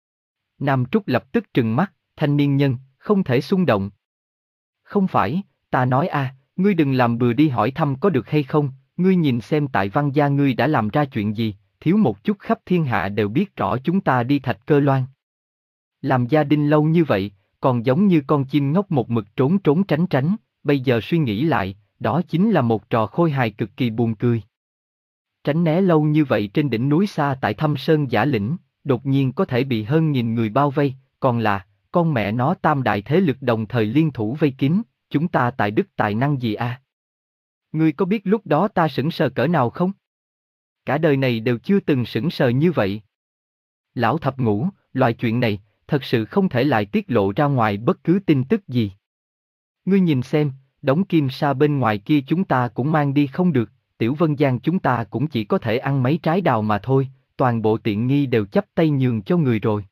S1: Nam Trúc lập tức trừng mắt, thanh niên nhân, không thể xung động. Không phải, ta nói a, Ngươi đừng làm bừa đi hỏi thăm có được hay không, ngươi nhìn xem tại Văn gia ngươi đã làm ra chuyện gì, thiếu một chút khắp thiên hạ đều biết rõ chúng ta đi Thạch Cơ Loan. Làm gia đình lâu như vậy, còn giống như con chim ngốc một mực trốn trốn tránh tránh, bây giờ suy nghĩ lại, đó chính là một trò khôi hài cực kỳ buồn cười. Tránh né lâu như vậy trên đỉnh núi xa tại Thâm Sơn Giả Lĩnh, đột nhiên có thể bị hơn nghìn người bao vây, còn là, con mẹ nó tam đại thế lực đồng thời liên thủ vây kín, chúng ta tại đức tài năng gì à? Ngươi có biết lúc đó ta sững sờ cỡ nào không? Cả đời này đều chưa từng sững sờ như vậy. Lão thập ngũ, loại chuyện này, thật sự không thể lại tiết lộ ra ngoài bất cứ tin tức gì. Ngươi nhìn xem, đống kim sa bên ngoài kia chúng ta cũng mang đi không được, Tiểu Vân Giang chúng ta cũng chỉ có thể ăn mấy trái đào mà thôi, toàn bộ tiện nghi đều chắp tay nhường cho người rồi.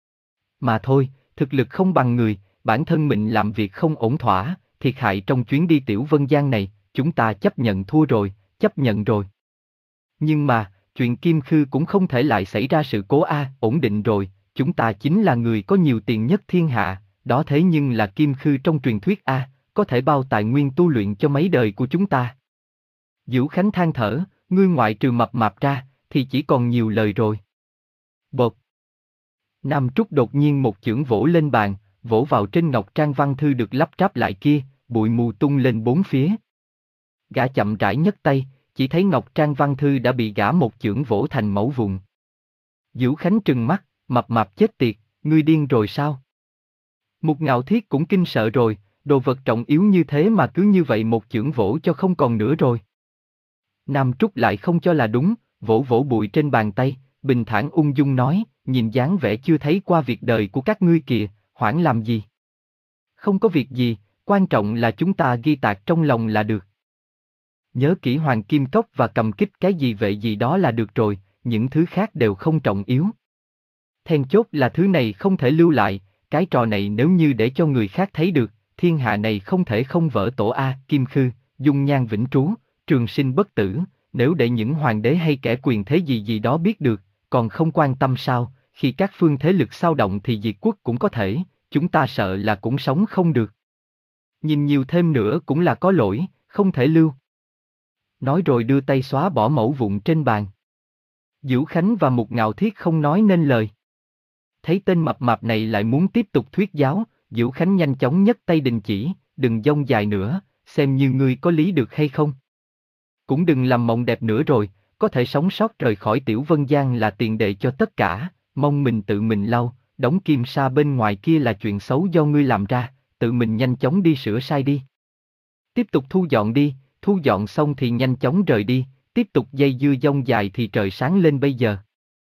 S1: Mà thôi, thực lực không bằng người, bản thân mình làm việc không ổn thỏa, thiệt hại trong chuyến đi Tiểu Vân Giang này, chúng ta chấp nhận thua rồi, chấp nhận rồi. Nhưng mà, chuyện Kim Khư cũng không thể lại xảy ra sự cố a, ổn định rồi, chúng ta chính là người có nhiều tiền nhất thiên hạ, đó thế nhưng là Kim Khư trong truyền thuyết a, có thể bao tài nguyên tu luyện cho mấy đời của chúng ta. Dữu Khánh than thở, ngươi ngoại trừ mập mạp ra, thì chỉ còn nhiều lời rồi. Bột. Nam Trúc đột nhiên một chưởng vỗ lên bàn, vỗ vào trên ngọc trang văn thư được lắp ráp lại kia, bụi mù tung lên bốn phía. Gã chậm rãi nhấc tay, chỉ thấy ngọc trang văn thư đã bị gã một chưởng vỗ thành mẩu vụn. Dữu Khánh trừng mắt, mập mạp chết tiệt, ngươi điên rồi sao? Mục Ngạo Thiết cũng kinh sợ rồi, đồ vật trọng yếu như thế mà cứ như vậy một chưởng vỗ cho không còn nữa rồi. Nam Trúc lại không cho là đúng, vỗ vỗ bụi trên bàn tay, bình thản ung dung nói, nhìn dáng vẻ chưa thấy qua việc đời của các ngươi kìa, hoảng làm gì? Không có việc gì, quan trọng là chúng ta ghi tạc trong lòng là được. Nhớ kỹ Hoàng Kim Cốc và cầm kích cái gì vậy gì đó là được rồi, những thứ khác đều không trọng yếu. Then chốt là thứ này không thể lưu lại, cái trò này nếu như để cho người khác thấy được, thiên hạ này không thể không vỡ tổ a, Kim Khư, dung nhan vĩnh trú, trường sinh bất tử, nếu để những hoàng đế hay kẻ quyền thế gì gì đó biết được, còn không quan tâm sao, khi các phương thế lực xao động thì diệt quốc cũng có thể, chúng ta sợ là cũng sống không được. Nhìn nhiều thêm nữa cũng là có lỗi, không thể lưu. Nói rồi đưa tay xóa bỏ mẩu vụn trên bàn. Dữu Khánh và Mục Ngạo Thiết không nói nên lời. Thấy tên mập mạp này lại muốn tiếp tục thuyết giáo, Dữu Khánh nhanh chóng nhấc tay đình chỉ, đừng dông dài nữa, xem như ngươi có lý được hay không. Cũng đừng làm mộng đẹp nữa rồi, có thể sống sót rời khỏi Tiểu Vân Giang là tiền đề cho tất cả, mong mình tự mình lau, đống kim sa bên ngoài kia là chuyện xấu do ngươi làm ra, tự mình nhanh chóng đi sửa sai đi. Tiếp tục thu dọn đi, thu dọn xong thì nhanh chóng rời đi, tiếp tục dây dưa dông dài thì trời sáng lên bây giờ.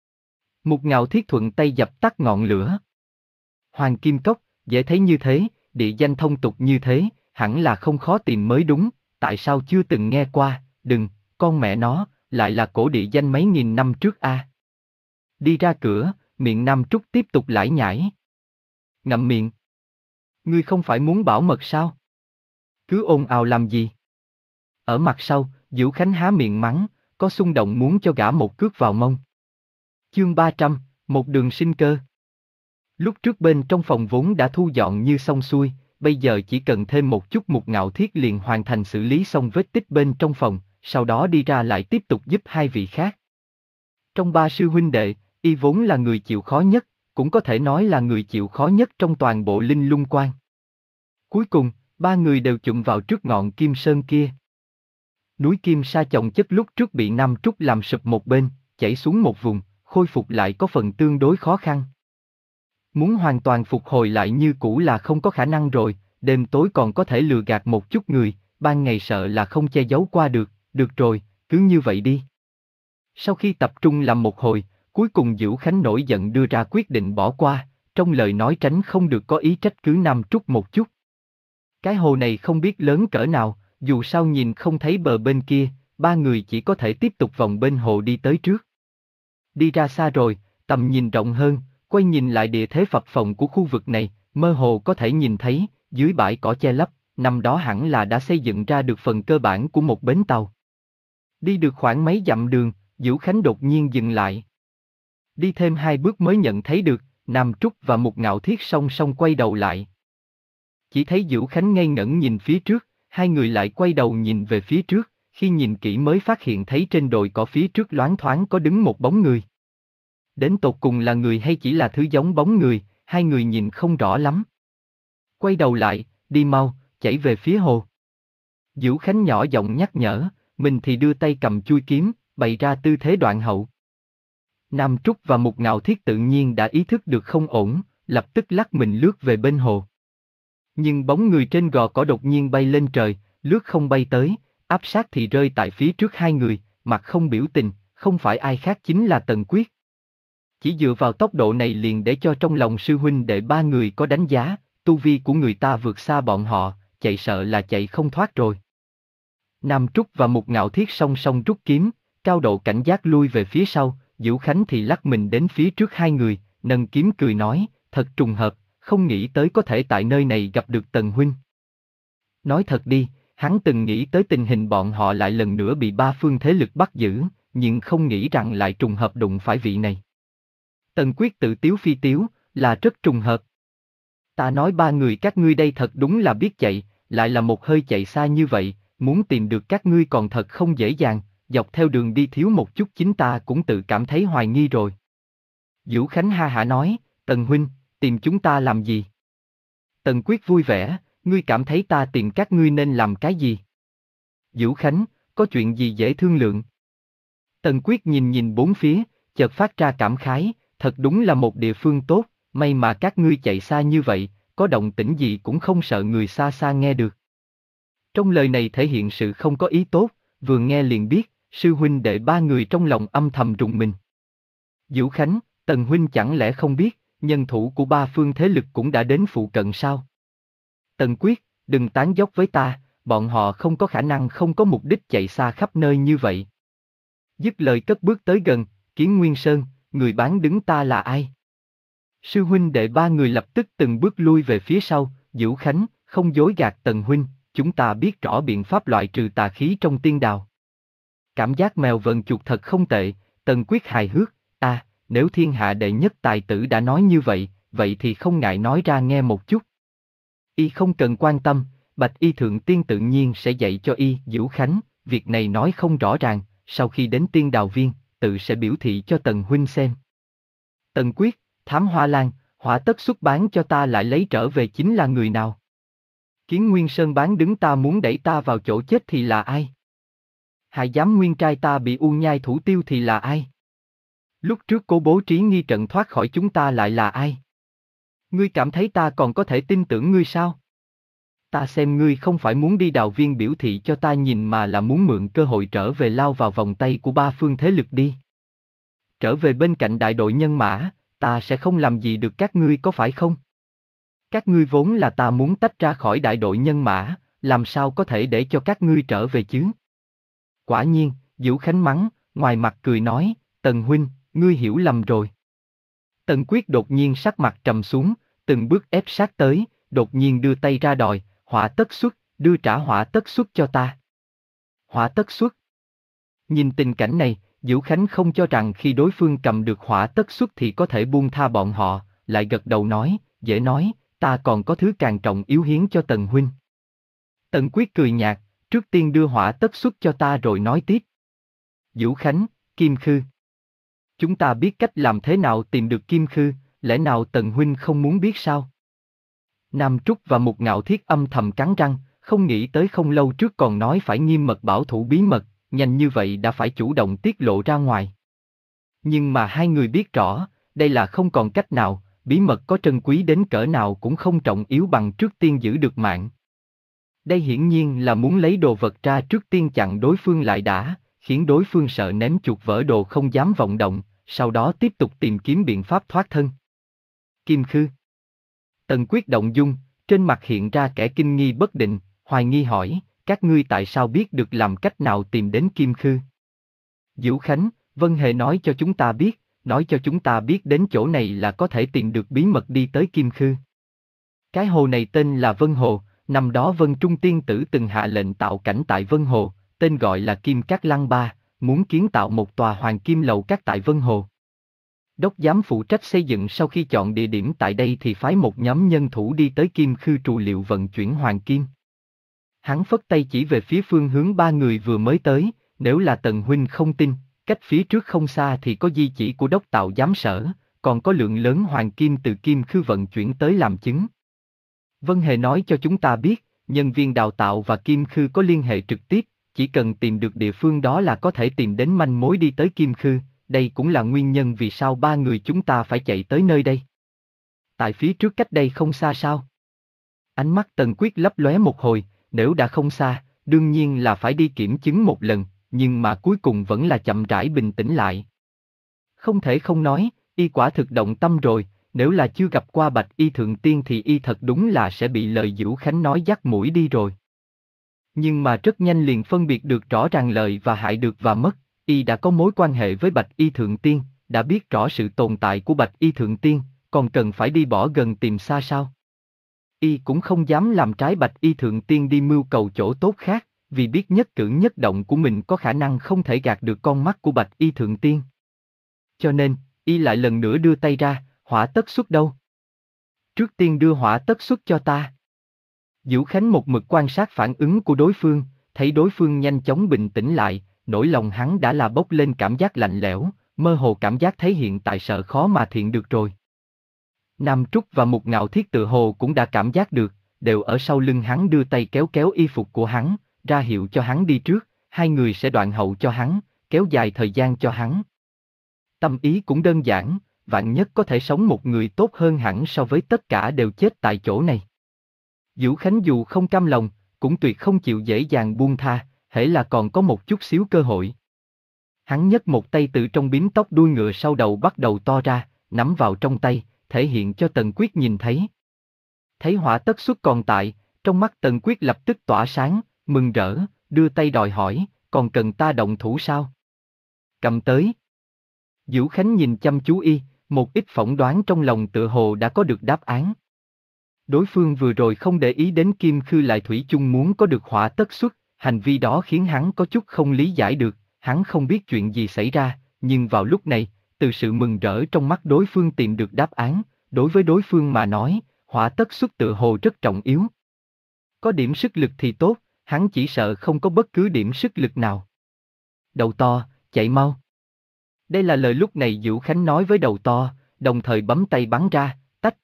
S1: Mục Ngạo Thiết thuận tay dập tắt ngọn lửa. Hoàng Kim Cốc, dễ thấy như thế, địa danh thông tục như thế, hẳn là không khó tìm mới đúng, tại sao chưa từng nghe qua, đừng, con mẹ nó, lại là cổ địa danh mấy nghìn năm trước a. À. Đi ra cửa, miệng Nam Trúc tiếp tục lải nhải. Ngậm miệng. Ngươi không phải muốn bảo mật sao? Cứ ồn ào làm gì? Ở mặt sau, Dữu Khánh há miệng mắng, có xung động muốn cho gã một cước vào mông. Chương ba trăm, một đường sinh cơ. Lúc trước bên trong phòng vốn đã thu dọn như xong xuôi, bây giờ chỉ cần thêm một chút Mục Ngạo Thiết liền hoàn thành xử lý xong vết tích bên trong phòng, sau đó đi ra lại tiếp tục giúp hai vị khác. Trong ba sư huynh đệ, y vốn là người chịu khó nhất, cũng có thể nói là người chịu khó nhất trong toàn bộ Linh Lung Quan. Cuối cùng, ba người đều chụm vào trước ngọn Kim Sơn kia. Núi Kim Sa chồng chất lúc trước bị Nam Trúc làm sụp một bên, chảy xuống một vùng, khôi phục lại có phần tương đối khó khăn. Muốn hoàn toàn phục hồi lại như cũ là không có khả năng rồi, đêm tối còn có thể lừa gạt một chút người, ban ngày sợ là không che giấu qua được, được rồi, cứ như vậy đi. Sau khi tập trung làm một hồi, cuối cùng Dữu Khánh nổi giận đưa ra quyết định bỏ qua, trong lời nói tránh không được có ý trách cứ Nam Trúc một chút. Cái hồ này không biết lớn cỡ nào, dù sao nhìn không thấy bờ bên kia, ba người chỉ có thể tiếp tục vòng bên hồ đi tới trước. Đi ra xa rồi, tầm nhìn rộng hơn, quay nhìn lại địa thế phập phồng của khu vực này, mơ hồ có thể nhìn thấy, dưới bãi cỏ che lấp, năm đó hẳn là đã xây dựng ra được phần cơ bản của một bến tàu. Đi được khoảng mấy dặm đường, Dữu Khánh đột nhiên dừng lại. Đi thêm hai bước mới nhận thấy được, Nam Trúc và Mục Ngạo Thiết song song quay đầu lại. Chỉ thấy Dữu Khánh ngây ngẩn nhìn phía trước, Hai người lại quay đầu nhìn về phía trước, khi nhìn kỹ mới phát hiện thấy trên đồi cỏ phía trước loáng thoáng có đứng một bóng người. Đến tột cùng là người hay chỉ là thứ giống bóng người, hai người nhìn không rõ lắm. Quay đầu lại, đi mau, chạy về phía hồ. Vũ Khánh nhỏ giọng nhắc nhở, mình thì đưa tay cầm chuôi kiếm, bày ra tư thế đoạn hậu. Nam Trúc và Mục Ngạo Thiết tự nhiên đã ý thức được không ổn, lập tức lắc mình lướt về bên hồ. Nhưng bóng người trên gò cỏ đột nhiên bay lên trời, lướt không bay tới, áp sát thì rơi tại phía trước hai người, mặt không biểu tình, không phải ai khác chính là Tần Quyết. Chỉ dựa vào tốc độ này liền để cho trong lòng sư huynh đệ ba người có đánh giá, tu vi của người ta vượt xa bọn họ, chạy sợ là chạy không thoát rồi. Nam Trúc và Mục Ngạo Thiết song song rút kiếm, cao độ cảnh giác lui về phía sau, Vũ Khánh thì lắc mình đến phía trước hai người, nâng kiếm cười nói, thật trùng hợp, không nghĩ tới có thể tại nơi này gặp được Tần huynh. Nói thật đi, hắn từng nghĩ tới tình hình bọn họ lại lần nữa bị ba phương thế lực bắt giữ, nhưng không nghĩ rằng lại trùng hợp đụng phải vị này. Tần Quyết tự tiếu phi tiếu, là rất trùng hợp. Ta nói ba người các ngươi đây thật đúng là biết chạy, lại là một hơi chạy xa như vậy, muốn tìm được các ngươi còn thật không dễ dàng, dọc theo đường đi thiếu một chút chính ta cũng tự cảm thấy hoài nghi rồi. Vũ Khánh ha hả nói, Tần huynh, tìm chúng ta làm gì? Tần Quyết vui vẻ, ngươi cảm thấy ta tìm các ngươi nên làm cái gì? Vũ Khánh, có chuyện gì dễ thương lượng? Tần Quyết nhìn nhìn bốn phía, chợt phát ra cảm khái, thật đúng là một địa phương tốt, may mà các ngươi chạy xa như vậy, có động tĩnh gì cũng không sợ người xa xa nghe được. Trong lời này thể hiện sự không có ý tốt, vừa nghe liền biết, sư huynh đệ ba người trong lòng âm thầm rùng mình. Vũ Khánh, Tần huynh chẳng lẽ không biết, nhân thủ của ba phương thế lực cũng đã đến phụ cận sao? Tần Quyết, đừng tán dóc với ta, bọn họ không có khả năng không có mục đích chạy xa khắp nơi như vậy. Dứt lời cất bước tới gần, Kiến Nguyên Sơn, người bán đứng ta là ai? Sư huynh đệ ba người lập tức từng bước lui về phía sau, Vũ Khánh, không dối gạt Tần huynh, chúng ta biết rõ biện pháp loại trừ tà khí trong tiên đào. Cảm giác mèo vần chuột thật không tệ, Tần Quyết hài hước, à, nếu thiên hạ đệ nhất tài tử đã nói như vậy, vậy thì không ngại nói ra nghe một chút. Y không cần quan tâm, Bạch Y Thượng Tiên tự nhiên sẽ dạy cho Y, Vũ Khánh, việc này nói không rõ ràng, sau khi đến tiên đào viên, tự sẽ biểu thị cho Tần huynh xem. Tần Quyết, Thám Hoa Lan, hỏa tất xuất bán cho ta lại lấy trở về chính là người nào? Kiến Nguyên Sơn bán đứng ta muốn đẩy ta vào chỗ chết thì là ai? Hại giám nguyên trai ta bị u nhai thủ tiêu thì là ai? Lúc trước cố bố trí nghi trận thoát khỏi chúng ta lại là ai? Ngươi cảm thấy ta còn có thể tin tưởng ngươi sao? Ta xem ngươi không phải muốn đi đào viên biểu thị cho ta nhìn mà là muốn mượn cơ hội trở về lao vào vòng tay của ba phương thế lực đi. Trở về bên cạnh đại đội nhân mã, ta sẽ không làm gì được các ngươi có phải không? Các ngươi vốn là ta muốn tách ra khỏi đại đội nhân mã, làm sao có thể để cho các ngươi trở về chứ? Quả nhiên, Vũ Khánh mắng, ngoài mặt cười nói, Tần huynh, ngươi hiểu lầm rồi. Tần Quyết đột nhiên sắc mặt trầm xuống, từng bước ép sát tới, đột nhiên đưa tay ra đòi, hỏa tất xuất, đưa trả hỏa tất xuất cho ta. Hỏa tất xuất. Nhìn tình cảnh này, Vũ Khánh không cho rằng khi đối phương cầm được hỏa tất xuất thì có thể buông tha bọn họ, lại gật đầu nói, dễ nói, ta còn có thứ càng trọng yếu hiến cho Tần huynh. Tần Quyết cười nhạt, trước tiên đưa hỏa tất xuất cho ta rồi nói tiếp. Vũ Khánh, Kim Khư. Chúng ta biết cách làm thế nào tìm được Kim Khư, lẽ nào Tần huynh không muốn biết sao? Nam Trúc và Mục Ngạo Thiết âm thầm cắn răng, không nghĩ tới không lâu trước còn nói phải nghiêm mật bảo thủ bí mật, nhanh như vậy đã phải chủ động tiết lộ ra ngoài. Nhưng mà hai người biết rõ, đây là không còn cách nào, bí mật có trân quý đến cỡ nào cũng không trọng yếu bằng trước tiên giữ được mạng. Đây hiển nhiên là muốn lấy đồ vật ra trước tiên chặn đối phương lại đã, khiến đối phương sợ ném chuột vỡ đồ không dám vọng động, sau đó tiếp tục tìm kiếm biện pháp thoát thân. Kim Khư. Tần Quyết động dung, trên mặt hiện ra kẻ kinh nghi bất định, hoài nghi hỏi, các ngươi tại sao biết được làm cách nào tìm đến Kim Khư? Vũ Khánh, Vân Hề nói cho chúng ta biết, nói cho chúng ta biết đến chỗ này là có thể tìm được bí mật đi tới Kim Khư. Cái hồ này tên là Vân Hồ, năm đó Vân Trung Tiên Tử từng hạ lệnh tạo cảnh tại Vân Hồ, tên gọi là Kim Cát Lăng Ba, muốn kiến tạo một tòa hoàng kim lầu cát tại Vân Hồ. Đốc giám phụ trách xây dựng sau khi chọn địa điểm tại đây thì phái một nhóm nhân thủ đi tới Kim Khư trù liệu vận chuyển hoàng kim. Hắn phất tay chỉ về phía phương hướng ba người vừa mới tới, nếu là Tần huynh không tin, cách phía trước không xa thì có di chỉ của đốc tạo giám sở, còn có lượng lớn hoàng kim từ kim khư vận chuyển tới làm chứng. Vân Hề nói cho chúng ta biết, nhân viên đào tạo và kim khư có liên hệ trực tiếp, chỉ cần tìm được địa phương đó là có thể tìm đến manh mối đi tới kim khư, đây cũng là nguyên nhân vì sao ba người chúng ta phải chạy tới nơi đây. Tại phía trước cách đây không xa sao? Ánh mắt Tần Quyết lấp lóe một hồi, nếu đã không xa, đương nhiên là phải đi kiểm chứng một lần, nhưng mà cuối cùng vẫn là chậm rãi bình tĩnh lại. Không thể không nói, y quả thực động tâm rồi, nếu là chưa gặp qua Bạch Y Thượng Tiên thì y thật đúng là sẽ bị lời Dữu Khánh nói dắt mũi đi rồi. Nhưng mà rất nhanh liền phân biệt được rõ ràng lợi và hại được và mất, y đã có mối quan hệ với Bạch Y Thượng Tiên, đã biết rõ sự tồn tại của Bạch Y Thượng Tiên, còn cần phải đi bỏ gần tìm xa sao? Y cũng không dám làm trái Bạch Y Thượng Tiên đi mưu cầu chỗ tốt khác, vì biết nhất cử nhất động của mình có khả năng không thể gạt được con mắt của Bạch Y Thượng Tiên. Cho nên, y lại lần nữa đưa tay ra, hỏa tất xuất đâu? Trước tiên đưa hỏa tất xuất cho ta. Dữu Khánh một mực quan sát phản ứng của đối phương, thấy đối phương nhanh chóng bình tĩnh lại, nỗi lòng hắn đã là bốc lên cảm giác lạnh lẽo, mơ hồ cảm giác thấy hiện tại sợ khó mà thiện được rồi. Nam Trúc và Mục Ngạo Thiết tự hồ cũng đã cảm giác được, đều ở sau lưng hắn đưa tay kéo kéo y phục của hắn, ra hiệu cho hắn đi trước, hai người sẽ đoạn hậu cho hắn, kéo dài thời gian cho hắn. Tâm ý cũng đơn giản, vạn nhất có thể sống một người tốt hơn hẳn so với tất cả đều chết tại chỗ này. Dữu Khánh dù không cam lòng, cũng tuyệt không chịu dễ dàng buông tha, hễ là còn có một chút xíu cơ hội. Hắn nhấc một tay từ trong bím tóc đuôi ngựa sau đầu bắt đầu to ra, nắm vào trong tay, thể hiện cho Tần Quyết nhìn thấy. Thấy hỏa tất xuất còn tại, trong mắt Tần Quyết lập tức tỏa sáng, mừng rỡ, đưa tay đòi hỏi, còn cần ta động thủ sao? Cầm tới. Dữu Khánh nhìn chăm chú y, một ít phỏng đoán trong lòng tựa hồ đã có được đáp án. Đối phương vừa rồi không để ý đến kim khư lại thủy chung muốn có được hỏa tất xuất, hành vi đó khiến hắn có chút không lý giải được, hắn không biết chuyện gì xảy ra, nhưng vào lúc này, từ sự mừng rỡ trong mắt đối phương tìm được đáp án, đối với đối phương mà nói, hỏa tất xuất tựa hồ rất trọng yếu. Có điểm sức lực thì tốt, hắn chỉ sợ không có bất cứ điểm sức lực nào. Đầu to, chạy mau. Đây là lời lúc này Dữu Khánh nói với đầu to, đồng thời bấm tay bắn ra, tách.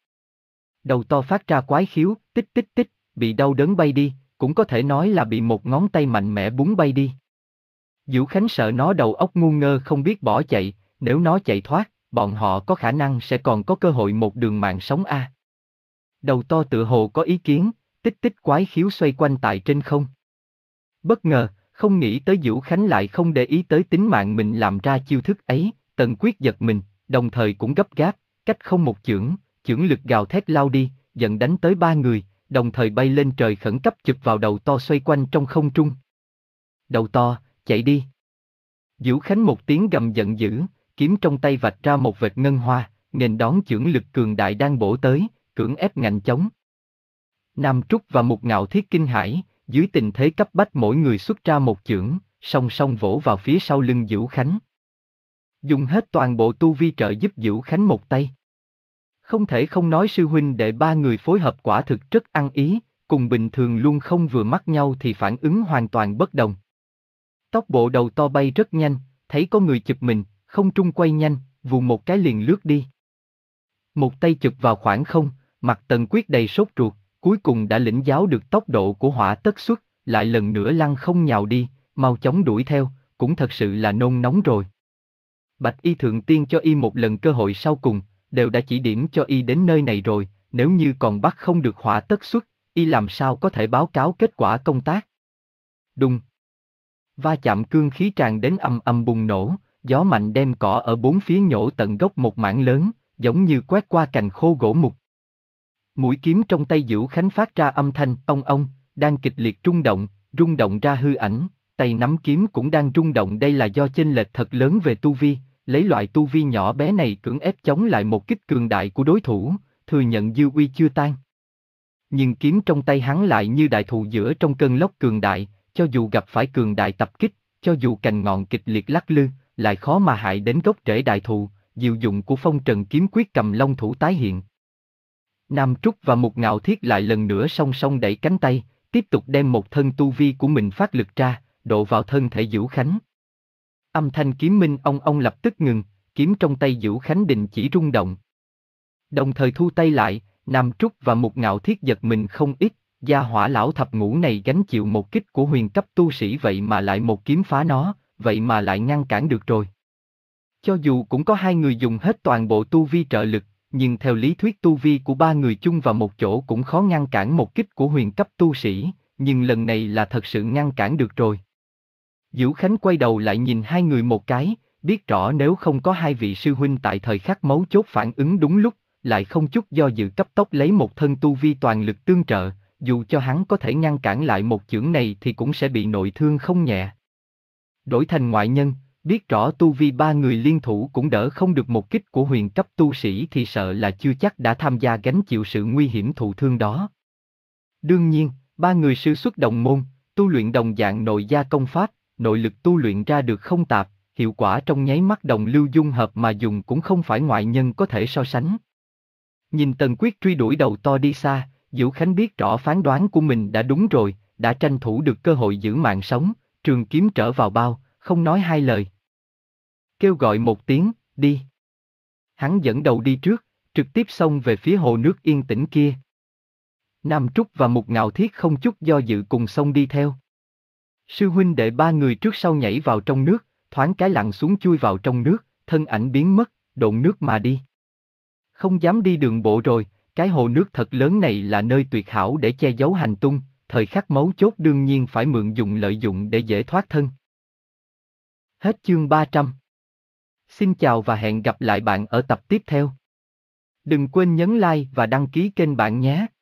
S1: Đầu to phát ra quái khiếu, tích tích tích, bị đau đớn bay đi, cũng có thể nói là bị một ngón tay mạnh mẽ búng bay đi. Dữu Khánh sợ nó đầu óc ngu ngơ không biết bỏ chạy, nếu nó chạy thoát, bọn họ có khả năng sẽ còn có cơ hội một đường mạng sống a. À. Đầu to tựa hồ có ý kiến, tích tích quái khiếu xoay quanh tại trên không. Bất ngờ, không nghĩ tới Dữu Khánh lại không để ý tới tính mạng mình làm ra chiêu thức ấy, Tần Quyết giật mình, đồng thời cũng gấp gáp, cách không một chưởng, chưởng lực gào thét lao đi, giận đánh tới ba người, đồng thời bay lên trời khẩn cấp chụp vào đầu to xoay quanh trong không trung. Đầu to, chạy đi. Dữu Khánh một tiếng gầm giận dữ, kiếm trong tay vạch ra một vệt ngân hoa, nghênh đón chưởng lực cường đại đang bổ tới, cưỡng ép ngạnh chống. Nam Trúc và Mục Ngạo Thiết kinh hãi, dưới tình thế cấp bách mỗi người xuất ra một chưởng, song song vỗ vào phía sau lưng Dữu Khánh. Dùng hết toàn bộ tu vi trợ giúp Dữu Khánh một tay. Không thể không nói sư huynh đệ ba người phối hợp quả thực rất ăn ý, cùng bình thường luôn không vừa mắt nhau thì phản ứng hoàn toàn bất đồng. Tốc bộ đầu to bay rất nhanh, thấy có người chụp mình, không trung quay nhanh, vù một cái liền lướt đi. Một tay chụp vào khoảng không, mặt Tần Quyết đầy sốt ruột, cuối cùng đã lĩnh giáo được tốc độ của hỏa tất xuất, lại lần nữa lăn không nhào đi, mau chóng đuổi theo, cũng thật sự là nôn nóng rồi. Bạch Y Thượng Tiên cho y một lần cơ hội sau cùng, đều đã chỉ điểm cho y đến nơi này rồi, nếu như còn bắt không được hỏa tất xuất, y làm sao có thể báo cáo kết quả công tác. Đùng. Va chạm cương khí tràn đến ầm ầm bùng nổ, gió mạnh đem cỏ ở bốn phía nhổ tận gốc một mảng lớn, giống như quét qua cành khô gỗ mục. Mũi kiếm trong tay Dữu Khánh phát ra âm thanh ong ong, đang kịch liệt rung động, rung động ra hư ảnh, tay nắm kiếm cũng đang rung động, đây là do chênh lệch thật lớn về tu vi, lấy loại tu vi nhỏ bé này cưỡng ép chống lại một kích cường đại của đối thủ, thừa nhận dư uy chưa tan. Nhưng kiếm trong tay hắn lại như đại thụ giữa trong cơn lốc cường đại, cho dù gặp phải cường đại tập kích, cho dù cành ngọn kịch liệt lắc lư, lại khó mà hại đến gốc rễ đại thụ, diệu dụng của phong trần kiếm quyết cầm long thủ tái hiện. Nam Trúc và Mục Ngạo Thiết lại lần nữa song song đẩy cánh tay, tiếp tục đem một thân tu vi của mình phát lực ra, độ vào thân thể Dữu Khánh. Âm thanh kiếm minh ong ong lập tức ngừng, kiếm trong tay Dữu Khánh đình chỉ rung động. Đồng thời thu tay lại, Nam Trúc và Mục Ngạo Thiết giật mình không ít, gia hỏa lão thập ngũ này gánh chịu một kích của huyền cấp tu sĩ vậy mà lại một kiếm phá nó, vậy mà lại ngăn cản được rồi. Cho dù cũng có hai người dùng hết toàn bộ tu vi trợ lực, nhưng theo lý thuyết tu vi của ba người chung vào một chỗ cũng khó ngăn cản một kích của huyền cấp tu sĩ, nhưng lần này là thật sự ngăn cản được rồi. Dữu Khánh quay đầu lại nhìn hai người một cái, biết rõ nếu không có hai vị sư huynh tại thời khắc mấu chốt phản ứng đúng lúc, lại không chút do dự cấp tốc lấy một thân tu vi toàn lực tương trợ, dù cho hắn có thể ngăn cản lại một chưởng này thì cũng sẽ bị nội thương không nhẹ. Đổi thành ngoại nhân, biết rõ tu vi ba người liên thủ cũng đỡ không được một kích của huyền cấp tu sĩ thì sợ là chưa chắc đã tham gia gánh chịu sự nguy hiểm thụ thương đó. Đương nhiên, ba người sư xuất đồng môn, tu luyện đồng dạng nội gia công pháp, nội lực tu luyện ra được không tạp, hiệu quả trong nháy mắt đồng lưu dung hợp mà dùng cũng không phải ngoại nhân có thể so sánh. Nhìn Tần Quyết truy đuổi đầu to đi xa, Dữu Khánh biết rõ phán đoán của mình đã đúng rồi, đã tranh thủ được cơ hội giữ mạng sống, trường kiếm trở vào bao, không nói hai lời. Kêu gọi một tiếng, đi. Hắn dẫn đầu đi trước, trực tiếp xông về phía hồ nước yên tĩnh kia. Nam Trúc và Mục Ngạo Thiết không chút do dự cùng xông đi theo. Sư huynh đệ ba người trước sau nhảy vào trong nước, thoáng cái lặn xuống chui vào trong nước, thân ảnh biến mất, độn nước mà đi. Không dám đi đường bộ rồi, cái hồ nước thật lớn này là nơi tuyệt hảo để che giấu hành tung, thời khắc mấu chốt đương nhiên phải mượn dùng lợi dụng để dễ thoát thân. Hết chương ba trăm. Xin chào và hẹn gặp lại bạn ở tập tiếp theo. Đừng quên nhấn like và đăng ký kênh bạn nhé.